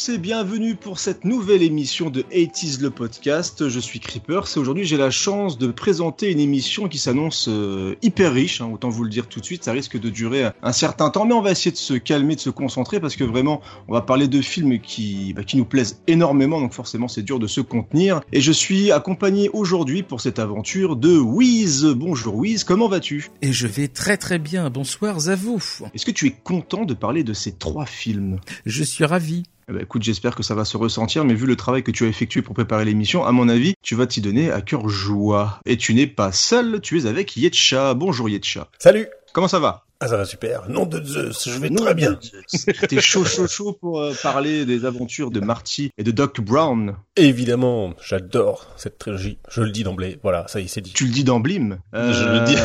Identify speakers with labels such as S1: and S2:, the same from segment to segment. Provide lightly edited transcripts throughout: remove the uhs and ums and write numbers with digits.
S1: tous et bienvenue pour cette nouvelle émission de 80s le podcast. Je suis Creepers et aujourd'hui j'ai la chance de présenter une émission qui s'annonce hyper riche, autant vous le dire tout de suite, ça risque de durer un certain temps, mais on va essayer de se calmer, de se concentrer parce que vraiment on va parler de films qui nous plaisent énormément, donc forcément c'est dur de se contenir. Et je suis accompagné aujourd'hui pour cette aventure de Wiz. Bonjour Wiz, comment vas-tu ?
S2: Et je vais très très bien, bonsoir à vous.
S1: Est-ce que tu es content de parler de ces 3 films ?
S2: Je suis ravi.
S1: Écoute, j'espère que ça va se ressentir, mais vu le travail que tu as effectué pour préparer l'émission, à mon avis, tu vas t'y donner à cœur joie. Et tu n'es pas seul, tu es avec Yetcha. Bonjour Yetcha.
S3: Salut.
S1: Comment ça va ?
S3: Ah, ça va super. Nom de Zeus, je vais très bien.
S1: T'es chaud pour parler des aventures de Marty et de Doc Brown.
S3: Évidemment, j'adore cette trilogie. Je le dis d'emblée. Voilà, ça y est, c'est dit.
S1: Tu le dis d'emblème.
S3: Je le dis.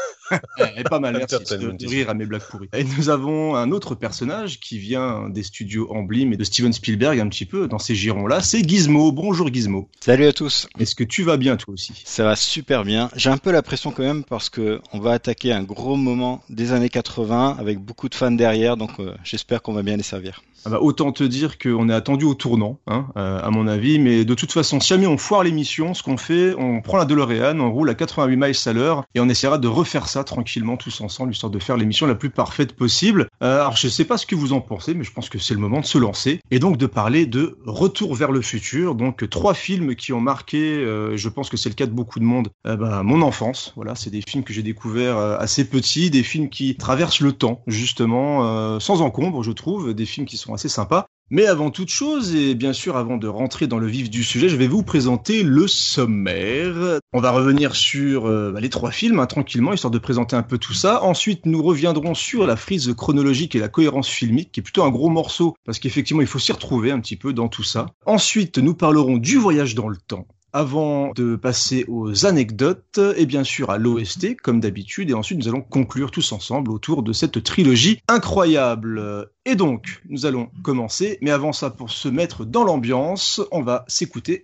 S1: Elle est pas mal, merci de rire à mes blagues pourries. Et nous avons un autre personnage qui vient des studios Amblin et de Steven Spielberg un petit peu dans ces girons-là, c'est Gizmo. Bonjour Gizmo.
S4: Salut à tous.
S1: Est-ce que tu vas bien toi aussi ?
S4: Ça va super bien. J'ai un peu la pression quand même parce que on va attaquer un gros moment des années 80 avec beaucoup de fans derrière, donc j'espère qu'on va bien les servir.
S1: Autant te dire qu'on est attendu au tournant, à mon avis, mais de toute façon, si jamais on foire l'émission, ce qu'on fait, on prend la DeLorean, on roule à 88 miles à l'heure et on essaiera de refaire ça tranquillement tous ensemble, histoire de faire l'émission la plus parfaite possible. Alors je sais pas ce que vous en pensez, mais je pense que c'est le moment de se lancer et donc de parler de Retour vers le futur, donc 3 films qui ont marqué, je pense que c'est le cas de beaucoup de monde, mon enfance. Voilà, c'est des films que j'ai découverts assez petits, des films qui traversent le temps, justement, sans encombre, je trouve, des films qui sont assez sympa. Mais avant toute chose, et bien sûr avant de rentrer dans le vif du sujet, je vais vous présenter le sommaire. On va revenir sur les 3 films, tranquillement, histoire de présenter un peu tout ça. Ensuite, nous reviendrons sur la frise chronologique et la cohérence filmique, qui est plutôt un gros morceau, parce qu'effectivement, il faut s'y retrouver un petit peu dans tout ça. Ensuite, nous parlerons du voyage dans le temps. Avant de passer aux anecdotes, et bien sûr à l'OST, comme d'habitude, et ensuite nous allons conclure tous ensemble autour de cette trilogie incroyable. Et donc, nous allons commencer, mais avant ça, pour se mettre dans l'ambiance, on va s'écouter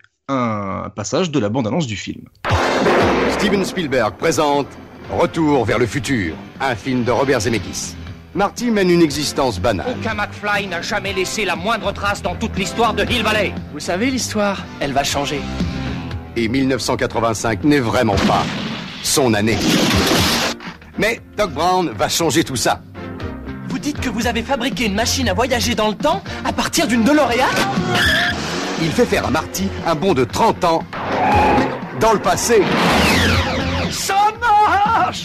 S1: un passage de la bande-annonce du film.
S5: Steven Spielberg présente Retour vers le futur, un film de Robert Zemeckis. Marty mène une existence banale.
S6: Aucun McFly n'a jamais laissé la moindre trace dans toute l'histoire de Hill Valley. Vous savez, l'histoire, elle va changer.
S5: Et 1985 n'est vraiment pas son année. Mais Doc Brown va changer tout ça.
S6: Vous dites que vous avez fabriqué une machine à voyager dans le temps à partir d'une DeLorean ?
S5: Il fait faire à Marty un bond de 30 ans dans le passé.
S6: Ça marche !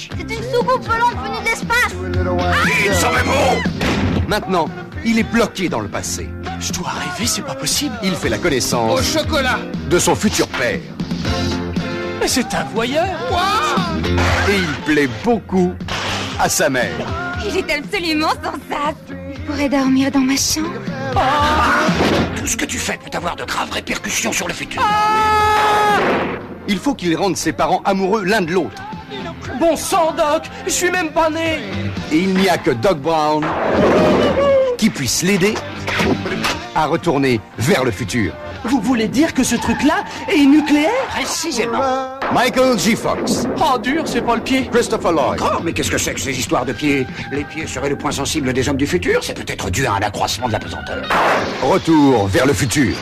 S7: C'est une soucoupe volante venue de l'espace.
S5: Il s'en est bon. Maintenant, il est bloqué dans le passé.
S6: Je dois rêver, c'est pas possible.
S5: Il fait la connaissance
S6: Au chocolat
S5: de son futur père.
S6: Mais c'est un voyeur.
S5: Et il plaît beaucoup à sa mère.
S7: Il est absolument sensate. Je pourrais dormir dans ma chambre.
S6: Tout ce que tu fais peut avoir de graves répercussions sur le futur.
S5: Il faut qu'il rende ses parents amoureux l'un de l'autre.
S6: Bon sang, Doc, je suis même pas né.
S5: Et il n'y a que Doc Brown qui puisse l'aider à retourner vers le futur.
S6: Vous voulez dire que ce truc-là est nucléaire ? Précisément.
S5: Michael J. Fox,
S6: Oh, dur, c'est pas le pied.
S5: Christopher Lloyd,
S8: Oh, mais qu'est-ce que c'est que ces histoires de pieds ? Les pieds seraient le point sensible des hommes du futur ? C'est peut-être dû à un accroissement de la pesanteur.
S5: Retour vers le futur.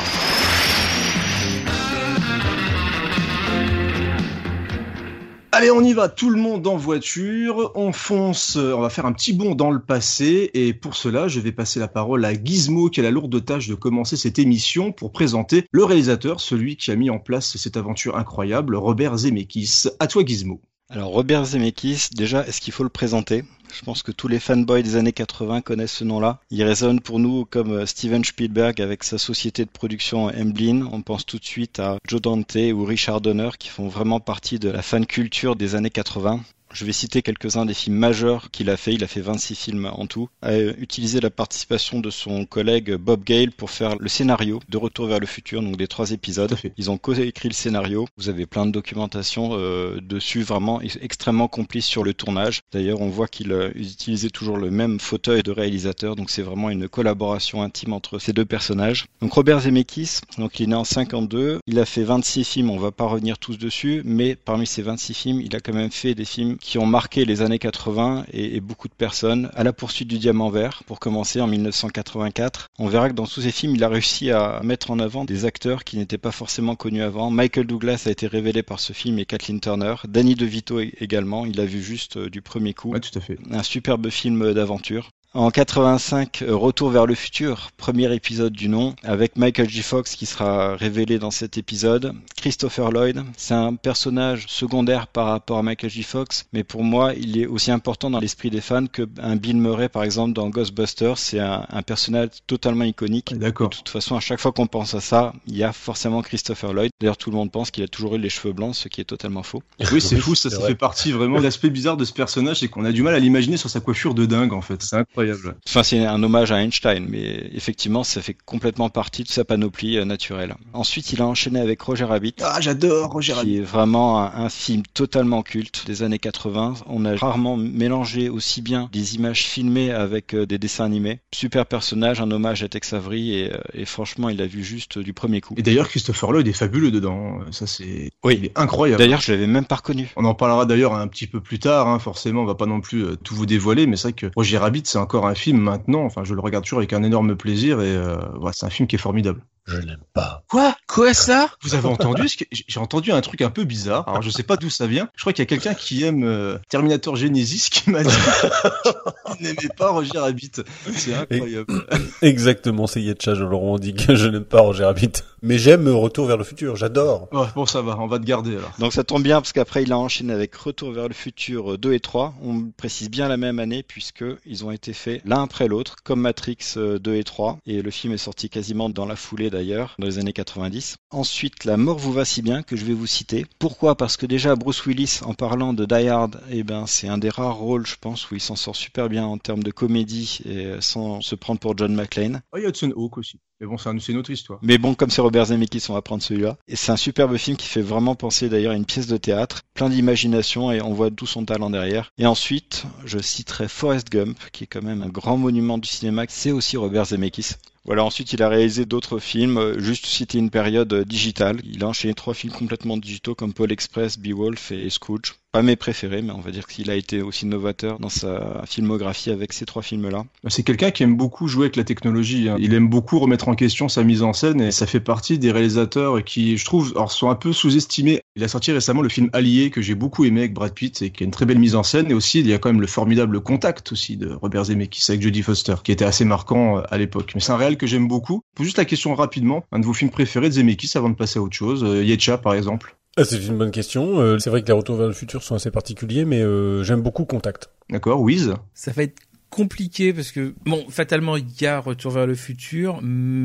S1: Allez, on y va, tout le monde en voiture, on fonce, on va faire un petit bond dans le passé, et pour cela, je vais passer la parole à Gizmo, qui a la lourde tâche de commencer cette émission pour présenter le réalisateur, celui qui a mis en place cette aventure incroyable, Robert Zemeckis. À toi Gizmo.
S4: Alors Robert Zemeckis, déjà, est-ce qu'il faut le présenter ? Je pense que tous les fanboys des années 80 connaissent ce nom-là. Il résonne pour nous comme Steven Spielberg avec sa société de production Amblin. On pense tout de suite à Joe Dante ou Richard Donner qui font vraiment partie de la fan culture des années 80. Je vais citer quelques-uns des films majeurs qu'il a fait. Il a fait 26 films en tout. A utilisé la participation de son collègue Bob Gale pour faire le scénario de Retour vers le futur, donc des 3 épisodes. Ils ont co-écrit le scénario. Vous avez plein de documentation dessus, vraiment extrêmement complice sur le tournage. D'ailleurs, on voit qu'ils utilisaient toujours le même fauteuil de réalisateur, donc c'est vraiment une collaboration intime entre ces 2 personnages. Donc Robert Zemeckis, donc il est né en 52. Il a fait 26 films, on va pas revenir tous dessus, mais parmi ces 26 films, il a quand même fait des films qui ont marqué les années 80 et beaucoup de personnes. À la poursuite du diamant vert, pour commencer en 1984. On verra que dans tous ces films, il a réussi à mettre en avant des acteurs qui n'étaient pas forcément connus avant. Michael Douglas a été révélé par ce film et Kathleen Turner. Danny DeVito également, il l'a vu juste du premier coup.
S1: Ouais, tout à fait.
S4: Un superbe film d'aventure. En 85, Retour vers le futur, premier épisode du nom, avec Michael J. Fox qui sera révélé dans cet épisode. Christopher Lloyd, c'est un personnage secondaire par rapport à Michael J. Fox, mais pour moi, il est aussi important dans l'esprit des fans qu'un Bill Murray, par exemple, dans Ghostbusters. C'est un personnage totalement iconique.
S1: D'accord.
S4: De toute façon, à chaque fois qu'on pense à ça, il y a forcément Christopher Lloyd. D'ailleurs, tout le monde pense qu'il a toujours eu les cheveux blancs, ce qui est totalement faux.
S1: Oui, c'est fou, ça fait partie vraiment de l'aspect bizarre de ce personnage, c'est qu'on a du mal à l'imaginer sur sa coiffure de dingue, en fait. C'est incroyable.
S4: Enfin, c'est un hommage à Einstein, mais effectivement, ça fait complètement partie de sa panoplie naturelle. Ensuite, il a enchaîné avec Roger Rabbit.
S1: Ah, j'adore Roger Rabbit.
S4: Qui est vraiment un film totalement culte des années 80. On a rarement mélangé aussi bien des images filmées avec des dessins animés. Super personnage, un hommage à Tex Avery et franchement, il a vu juste du premier coup.
S1: Et d'ailleurs, Christopher Lloyd est fabuleux dedans. Ça, c'est il est incroyable.
S4: D'ailleurs, je l'avais même pas reconnu.
S1: On en parlera d'ailleurs un petit peu plus tard, hein. Forcément, on va pas non plus tout vous dévoiler, mais c'est vrai que Roger Rabbit, c'est encore un film maintenant. Enfin, je le regarde toujours avec un énorme plaisir et voilà, c'est un film qui est formidable.
S3: Je l'aime pas.
S2: Quoi ça?
S1: Vous avez entendu j'ai entendu un truc un peu bizarre. Alors je sais pas d'où ça vient. Je crois qu'il y a quelqu'un qui aime Terminator Genesis qui m'a dit qu'il n'aimait pas Roger Rabbit. C'est incroyable.
S3: Exactement, c'est Yetcha, je leur ai dit que je n'aime pas Roger Rabbit. Mais j'aime Retour vers le futur, j'adore.
S1: Oh, bon, ça va, on va te garder alors.
S4: Donc ça tombe bien parce qu'après il a enchaîné avec Retour vers le futur 2 et 3. On précise bien la même année puisque ils ont été faits l'un après l'autre, comme Matrix 2 et 3. Et le film est sorti quasiment dans la foulée d'ailleurs, dans les années 90. Ensuite, La mort vous va si bien, que je vais vous citer. Pourquoi ? Parce que déjà Bruce Willis, en parlant de Die Hard, c'est un des rares rôles, je pense, où il s'en sort super bien en termes de comédie et sans se prendre pour John McClane.
S1: Oh, il y a Hudson Hawk aussi. Mais bon, c'est une autre histoire.
S4: Mais bon, comme c'est Robert Zemeckis, on va prendre celui-là. Et c'est un superbe film qui fait vraiment penser d'ailleurs à une pièce de théâtre, plein d'imagination et on voit tout son talent derrière. Et ensuite, je citerai Forrest Gump, qui est quand même un grand monument du cinéma. C'est aussi Robert Zemeckis. Voilà, ensuite il a réalisé d'autres films, juste citer une période digitale. Il a enchaîné 3 films complètement digitaux comme Paul Express, Beowulf et Scrooge. Pas mes préférés, mais on va dire qu'il a été aussi novateur dans sa filmographie avec ces 3 films-là.
S1: C'est quelqu'un qui aime beaucoup jouer avec la technologie. Il aime beaucoup remettre en question sa mise en scène et ça fait partie des réalisateurs qui, je trouve, sont un peu sous-estimés. Il a sorti récemment le film Allié que j'ai beaucoup aimé avec Brad Pitt et qui a une très belle mise en scène. Et aussi, il y a quand même le formidable Contact aussi de Robert Zemeckis avec Jodie Foster qui était assez marquant à l'époque. Mais c'est un réal que j'aime beaucoup. Juste la question rapidement, un de vos films préférés de Zemeckis avant de passer à autre chose, Yetcha par exemple.
S3: C'est une bonne question. C'est vrai que les Retours vers le futur sont assez particuliers, mais j'aime beaucoup Contact.
S1: D'accord, Wiz.
S2: Ça va être compliqué parce que bon, fatalement il y a Retour vers le futur,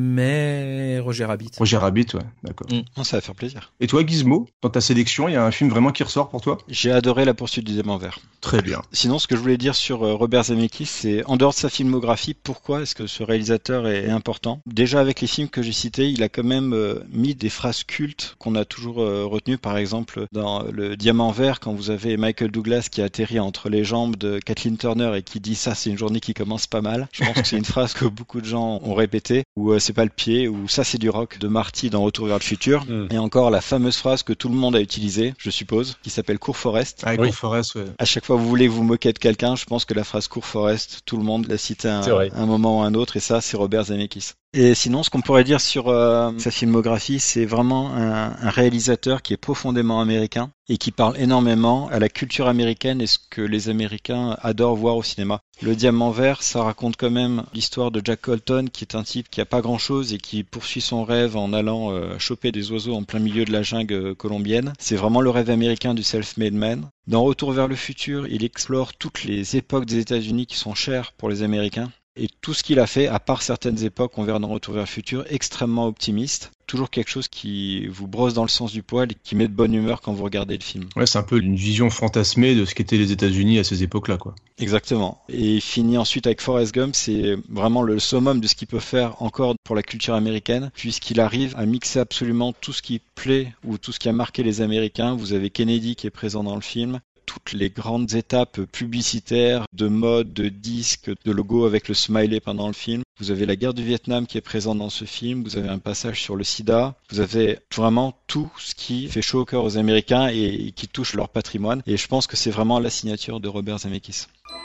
S2: mais Roger Rabbit.
S1: Roger Rabbit, ouais, d'accord.
S4: Ça va faire plaisir.
S1: Et toi, Gizmo, dans ta sélection, il y a un film vraiment qui ressort pour toi ?
S4: J'ai adoré La poursuite du diamant vert.
S1: Très bien.
S4: Sinon, ce que je voulais dire sur Robert Zemeckis, c'est en dehors de sa filmographie, pourquoi est-ce que ce réalisateur est important ? Déjà avec les films que j'ai cités, il a quand même mis des phrases cultes qu'on a toujours retenues. Par exemple, dans Le Diamant vert, quand vous avez Michael Douglas qui atterrit entre les jambes de Kathleen Turner et qui dit ça, c'est une journée qui commence pas mal. Je pense que c'est une phrase que beaucoup de gens ont répétée, ou c'est pas le pied, ou ça c'est du rock de Marty dans Retour vers le futur. Et encore la fameuse phrase que tout le monde a utilisée, je suppose, qui s'appelle Cours Forest.
S1: Ah, Cours Forest, ouais.
S4: À chaque fois que vous voulez vous moquer de quelqu'un, je pense que la phrase Cours Forest, tout le monde l'a cité à un moment ou à un autre, et ça c'est Robert Zemeckis. Et sinon, ce qu'on pourrait dire sur sa filmographie, c'est vraiment un réalisateur qui est profondément américain et qui parle énormément à la culture américaine et ce que les Américains adorent voir au cinéma. Le Diamant vert, ça raconte quand même l'histoire de Jack Colton, qui est un type qui a pas grand-chose et qui poursuit son rêve en allant choper des oiseaux en plein milieu de la jungle colombienne. C'est vraiment le rêve américain du self-made man. Dans Retour vers le futur, il explore toutes les époques des États-Unis qui sont chères pour les Américains. Et tout ce qu'il a fait, à part certaines époques, on verra dans Retour vers le futur, extrêmement optimiste. Toujours quelque chose qui vous brosse dans le sens du poil et qui met de bonne humeur quand vous regardez le film.
S1: Ouais, c'est un peu une vision fantasmée de ce qu'étaient les États-Unis à ces époques-là, quoi.
S4: Exactement. Et il finit ensuite avec Forrest Gump, c'est vraiment le summum de ce qu'il peut faire encore pour la culture américaine, puisqu'il arrive à mixer absolument tout ce qui plaît ou tout ce qui a marqué les Américains. Vous avez Kennedy qui est présent dans le film. toutes les grandes étapes publicitaires, de mode, de disques, de logos avec le smiley pendant le film. Vous avez la guerre du Vietnam qui est présente dans ce film, vous avez un passage sur le sida, vous avez vraiment tout ce qui fait chaud au cœur aux Américains et qui touche leur patrimoine. Et je pense que c'est vraiment la signature de Robert Zemeckis.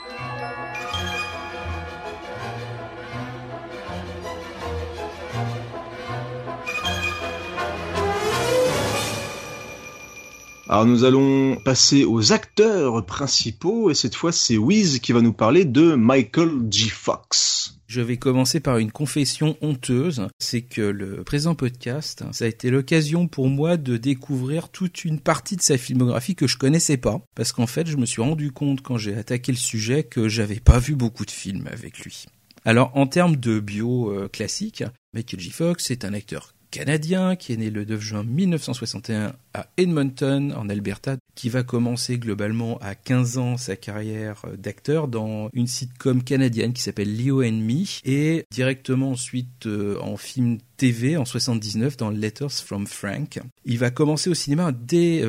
S1: Alors nous allons passer aux acteurs principaux et cette fois c'est Wiz qui va nous parler de Michael J. Fox.
S2: Je vais commencer par une confession honteuse, c'est que le présent podcast, ça a été l'occasion pour moi de découvrir toute une partie de sa filmographie que je connaissais pas, parce qu'en fait je me suis rendu compte quand j'ai attaqué le sujet que j'avais pas vu beaucoup de films avec lui. Alors en termes de bio classique, Michael J. Fox est un acteur canadien qui est né le 9 juin 1961 à Edmonton, en Alberta, qui va commencer globalement à 15 ans sa carrière d'acteur dans une sitcom canadienne qui s'appelle Leo and Me, et directement ensuite en film TV en 79 dans Letters from Frank. Il va commencer au cinéma dès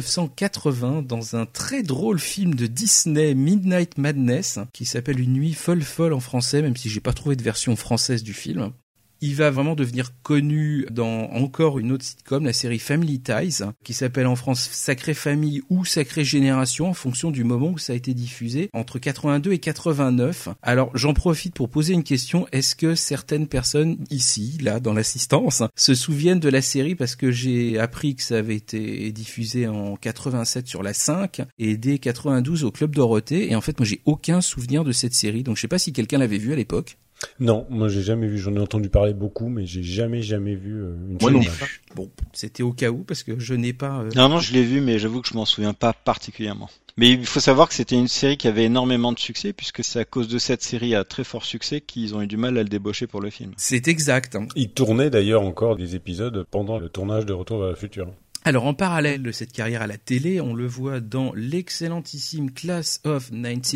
S2: 1980 dans un très drôle film de Disney, Midnight Madness, qui s'appelle Une nuit folle folle en français, même si j'ai pas trouvé de version française du film. Il va vraiment devenir connu dans encore une autre sitcom, la série Family Ties, qui s'appelle en France Sacrée Famille ou Sacrée Génération en fonction du moment où ça a été diffusé, entre 82 et 89. Alors j'en profite pour poser une question, est-ce que certaines personnes ici, là, dans l'assistance, se souviennent de la série, parce que j'ai appris que ça avait été diffusé en 87 sur la 5 et dès 92 au Club Dorothée, et en fait moi j'ai aucun souvenir de cette série, donc je sais pas si quelqu'un l'avait vue à l'époque.
S3: Non, moi j'ai jamais vu, j'en ai entendu parler beaucoup, mais j'ai jamais vu une
S1: Moi non
S3: série.
S1: plus.
S2: Bon, c'était au cas où, parce que je n'ai pas...
S4: Non, je l'ai vu, mais j'avoue que je m'en souviens pas particulièrement. Mais il faut savoir que c'était une série qui avait énormément de succès, puisque c'est à cause de cette série à très fort succès qu'ils ont eu du mal à le débaucher pour le film.
S2: C'est exact.
S3: Il tournait d'ailleurs encore des épisodes pendant le tournage de Retour vers le futur.
S2: Alors, en parallèle de cette carrière à la télé, on le voit dans l'excellentissime Class of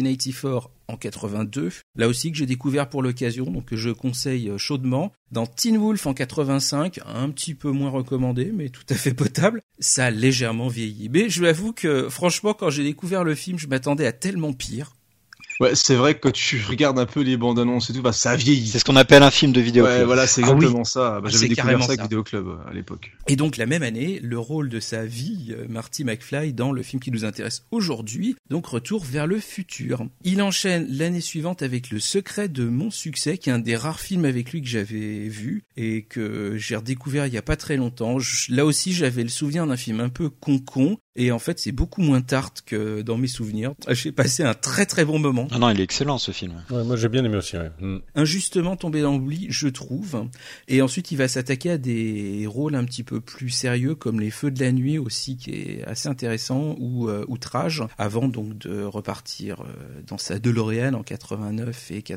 S2: 1984 en 82. Là aussi que j'ai découvert pour l'occasion, donc que je conseille chaudement. Dans Teen Wolf en 85, un petit peu moins recommandé, mais tout à fait potable. Ça a légèrement vieilli. Mais je vous avoue que, franchement, quand j'ai découvert le film, je m'attendais à tellement pire.
S1: Ouais, c'est vrai que quand tu regardes un peu les bandes annonces et tout, bah ça vieillit.
S4: C'est ce qu'on appelle un film de vidéoclub.
S1: Ouais, voilà, c'est exactement ça. Bah,
S2: Ah,
S1: j'avais
S2: c'est
S1: découvert
S2: carrément
S1: ça avec
S2: ça.
S1: Vidéoclub à l'époque.
S2: Et donc la même année, le rôle de sa vie, Marty McFly, dans le film qui nous intéresse aujourd'hui, donc Retour vers le futur. Il enchaîne l'année suivante avec Le secret de mon succès, qui est un des rares films avec lui que j'avais vu et que j'ai redécouvert il y a pas très longtemps. Là aussi, j'avais le souvenir d'un film un peu con-con, et en fait, c'est beaucoup moins tarte que dans mes souvenirs. J'ai passé un très très bon moment.
S4: Ah non, il est excellent ce film.
S3: Ouais, moi j'ai bien aimé aussi, ouais.
S2: Injustement tombé dans l'oubli, je trouve. Et ensuite, il va s'attaquer à des rôles un petit peu plus sérieux, comme Les Feux de la nuit aussi, qui est assez intéressant, ou Outrage, avant donc de repartir dans sa DeLorean en 89 et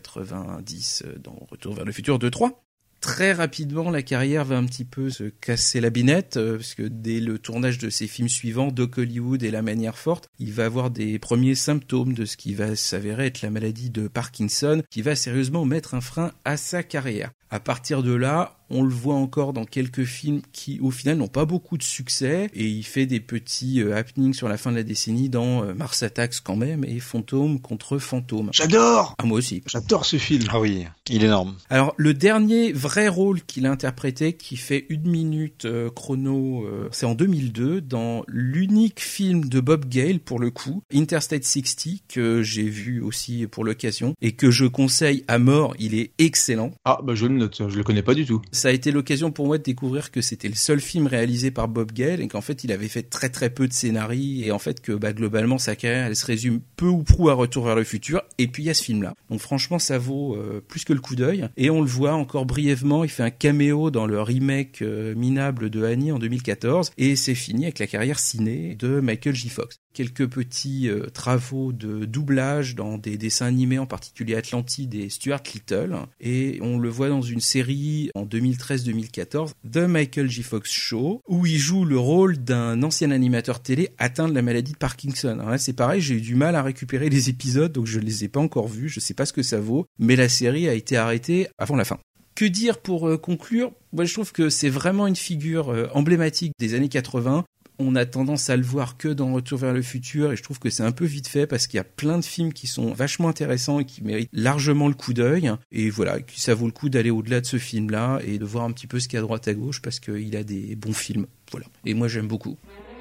S2: 90 dans Retour vers le futur 2-3. Très rapidement, la carrière va un petit peu se casser la binette, parce que dès le tournage de ses films suivants, Doc Hollywood et La manière forte, il va avoir des premiers symptômes de ce qui va s'avérer être la maladie de Parkinson, qui va sérieusement mettre un frein à sa carrière. À partir de là, on le voit encore dans quelques films qui, au final, n'ont pas beaucoup de succès, et il fait des petits happenings sur la fin de la décennie dans Mars Attacks quand même, et Fantôme contre Fantôme.
S1: J'adore!
S2: Ah, moi aussi.
S1: J'adore ce film.
S4: Ah oui, il est énorme.
S2: Alors, le dernier vrai rôle qu'il a interprété, qui fait 1 minute chrono, c'est en 2002, dans l'unique film de Bob Gale, pour le coup, Interstate 60, que j'ai vu aussi pour l'occasion, et que je conseille à mort, il est excellent.
S1: Ah, bah je le note, je le connais pas du tout.
S2: Ça a été l'occasion pour moi de découvrir que c'était le seul film réalisé par Bob Gale, et qu'en fait, il avait fait très très peu de scénarii, et en fait que globalement, sa carrière, elle se résume peu ou prou à Retour vers le futur, et puis il y a ce film-là. Donc franchement, ça vaut plus que le coup d'œil, et on le voit encore brièvement, il fait un caméo dans le remake minable de Annie en 2014, et c'est fini avec la carrière ciné de Michael J. Fox. Quelques petits travaux de doublage dans des dessins animés, en particulier Atlantide et Stuart Little, et on le voit dans une série en 2013-2014, The Michael J. Fox Show, où il joue le rôle d'un ancien animateur télé atteint de la maladie de Parkinson. Alors là, c'est pareil, j'ai eu du mal à récupérer les épisodes, donc je les ai pas encore vus, je sais pas ce que ça vaut, mais la série a été arrêtée avant la fin. Que dire pour conclure ? Moi, je trouve que c'est vraiment une figure emblématique des années 80. on a tendance à le voir que dans Retour vers le futur, et je trouve que c'est un peu vite fait parce qu'il y a plein de films qui sont vachement intéressants et qui méritent largement le coup d'œil. Et voilà, ça vaut le coup d'aller au-delà de ce film-là et de voir un petit peu ce qu'il y a à droite à gauche parce qu'il a des bons films. Voilà. Et moi, j'aime beaucoup.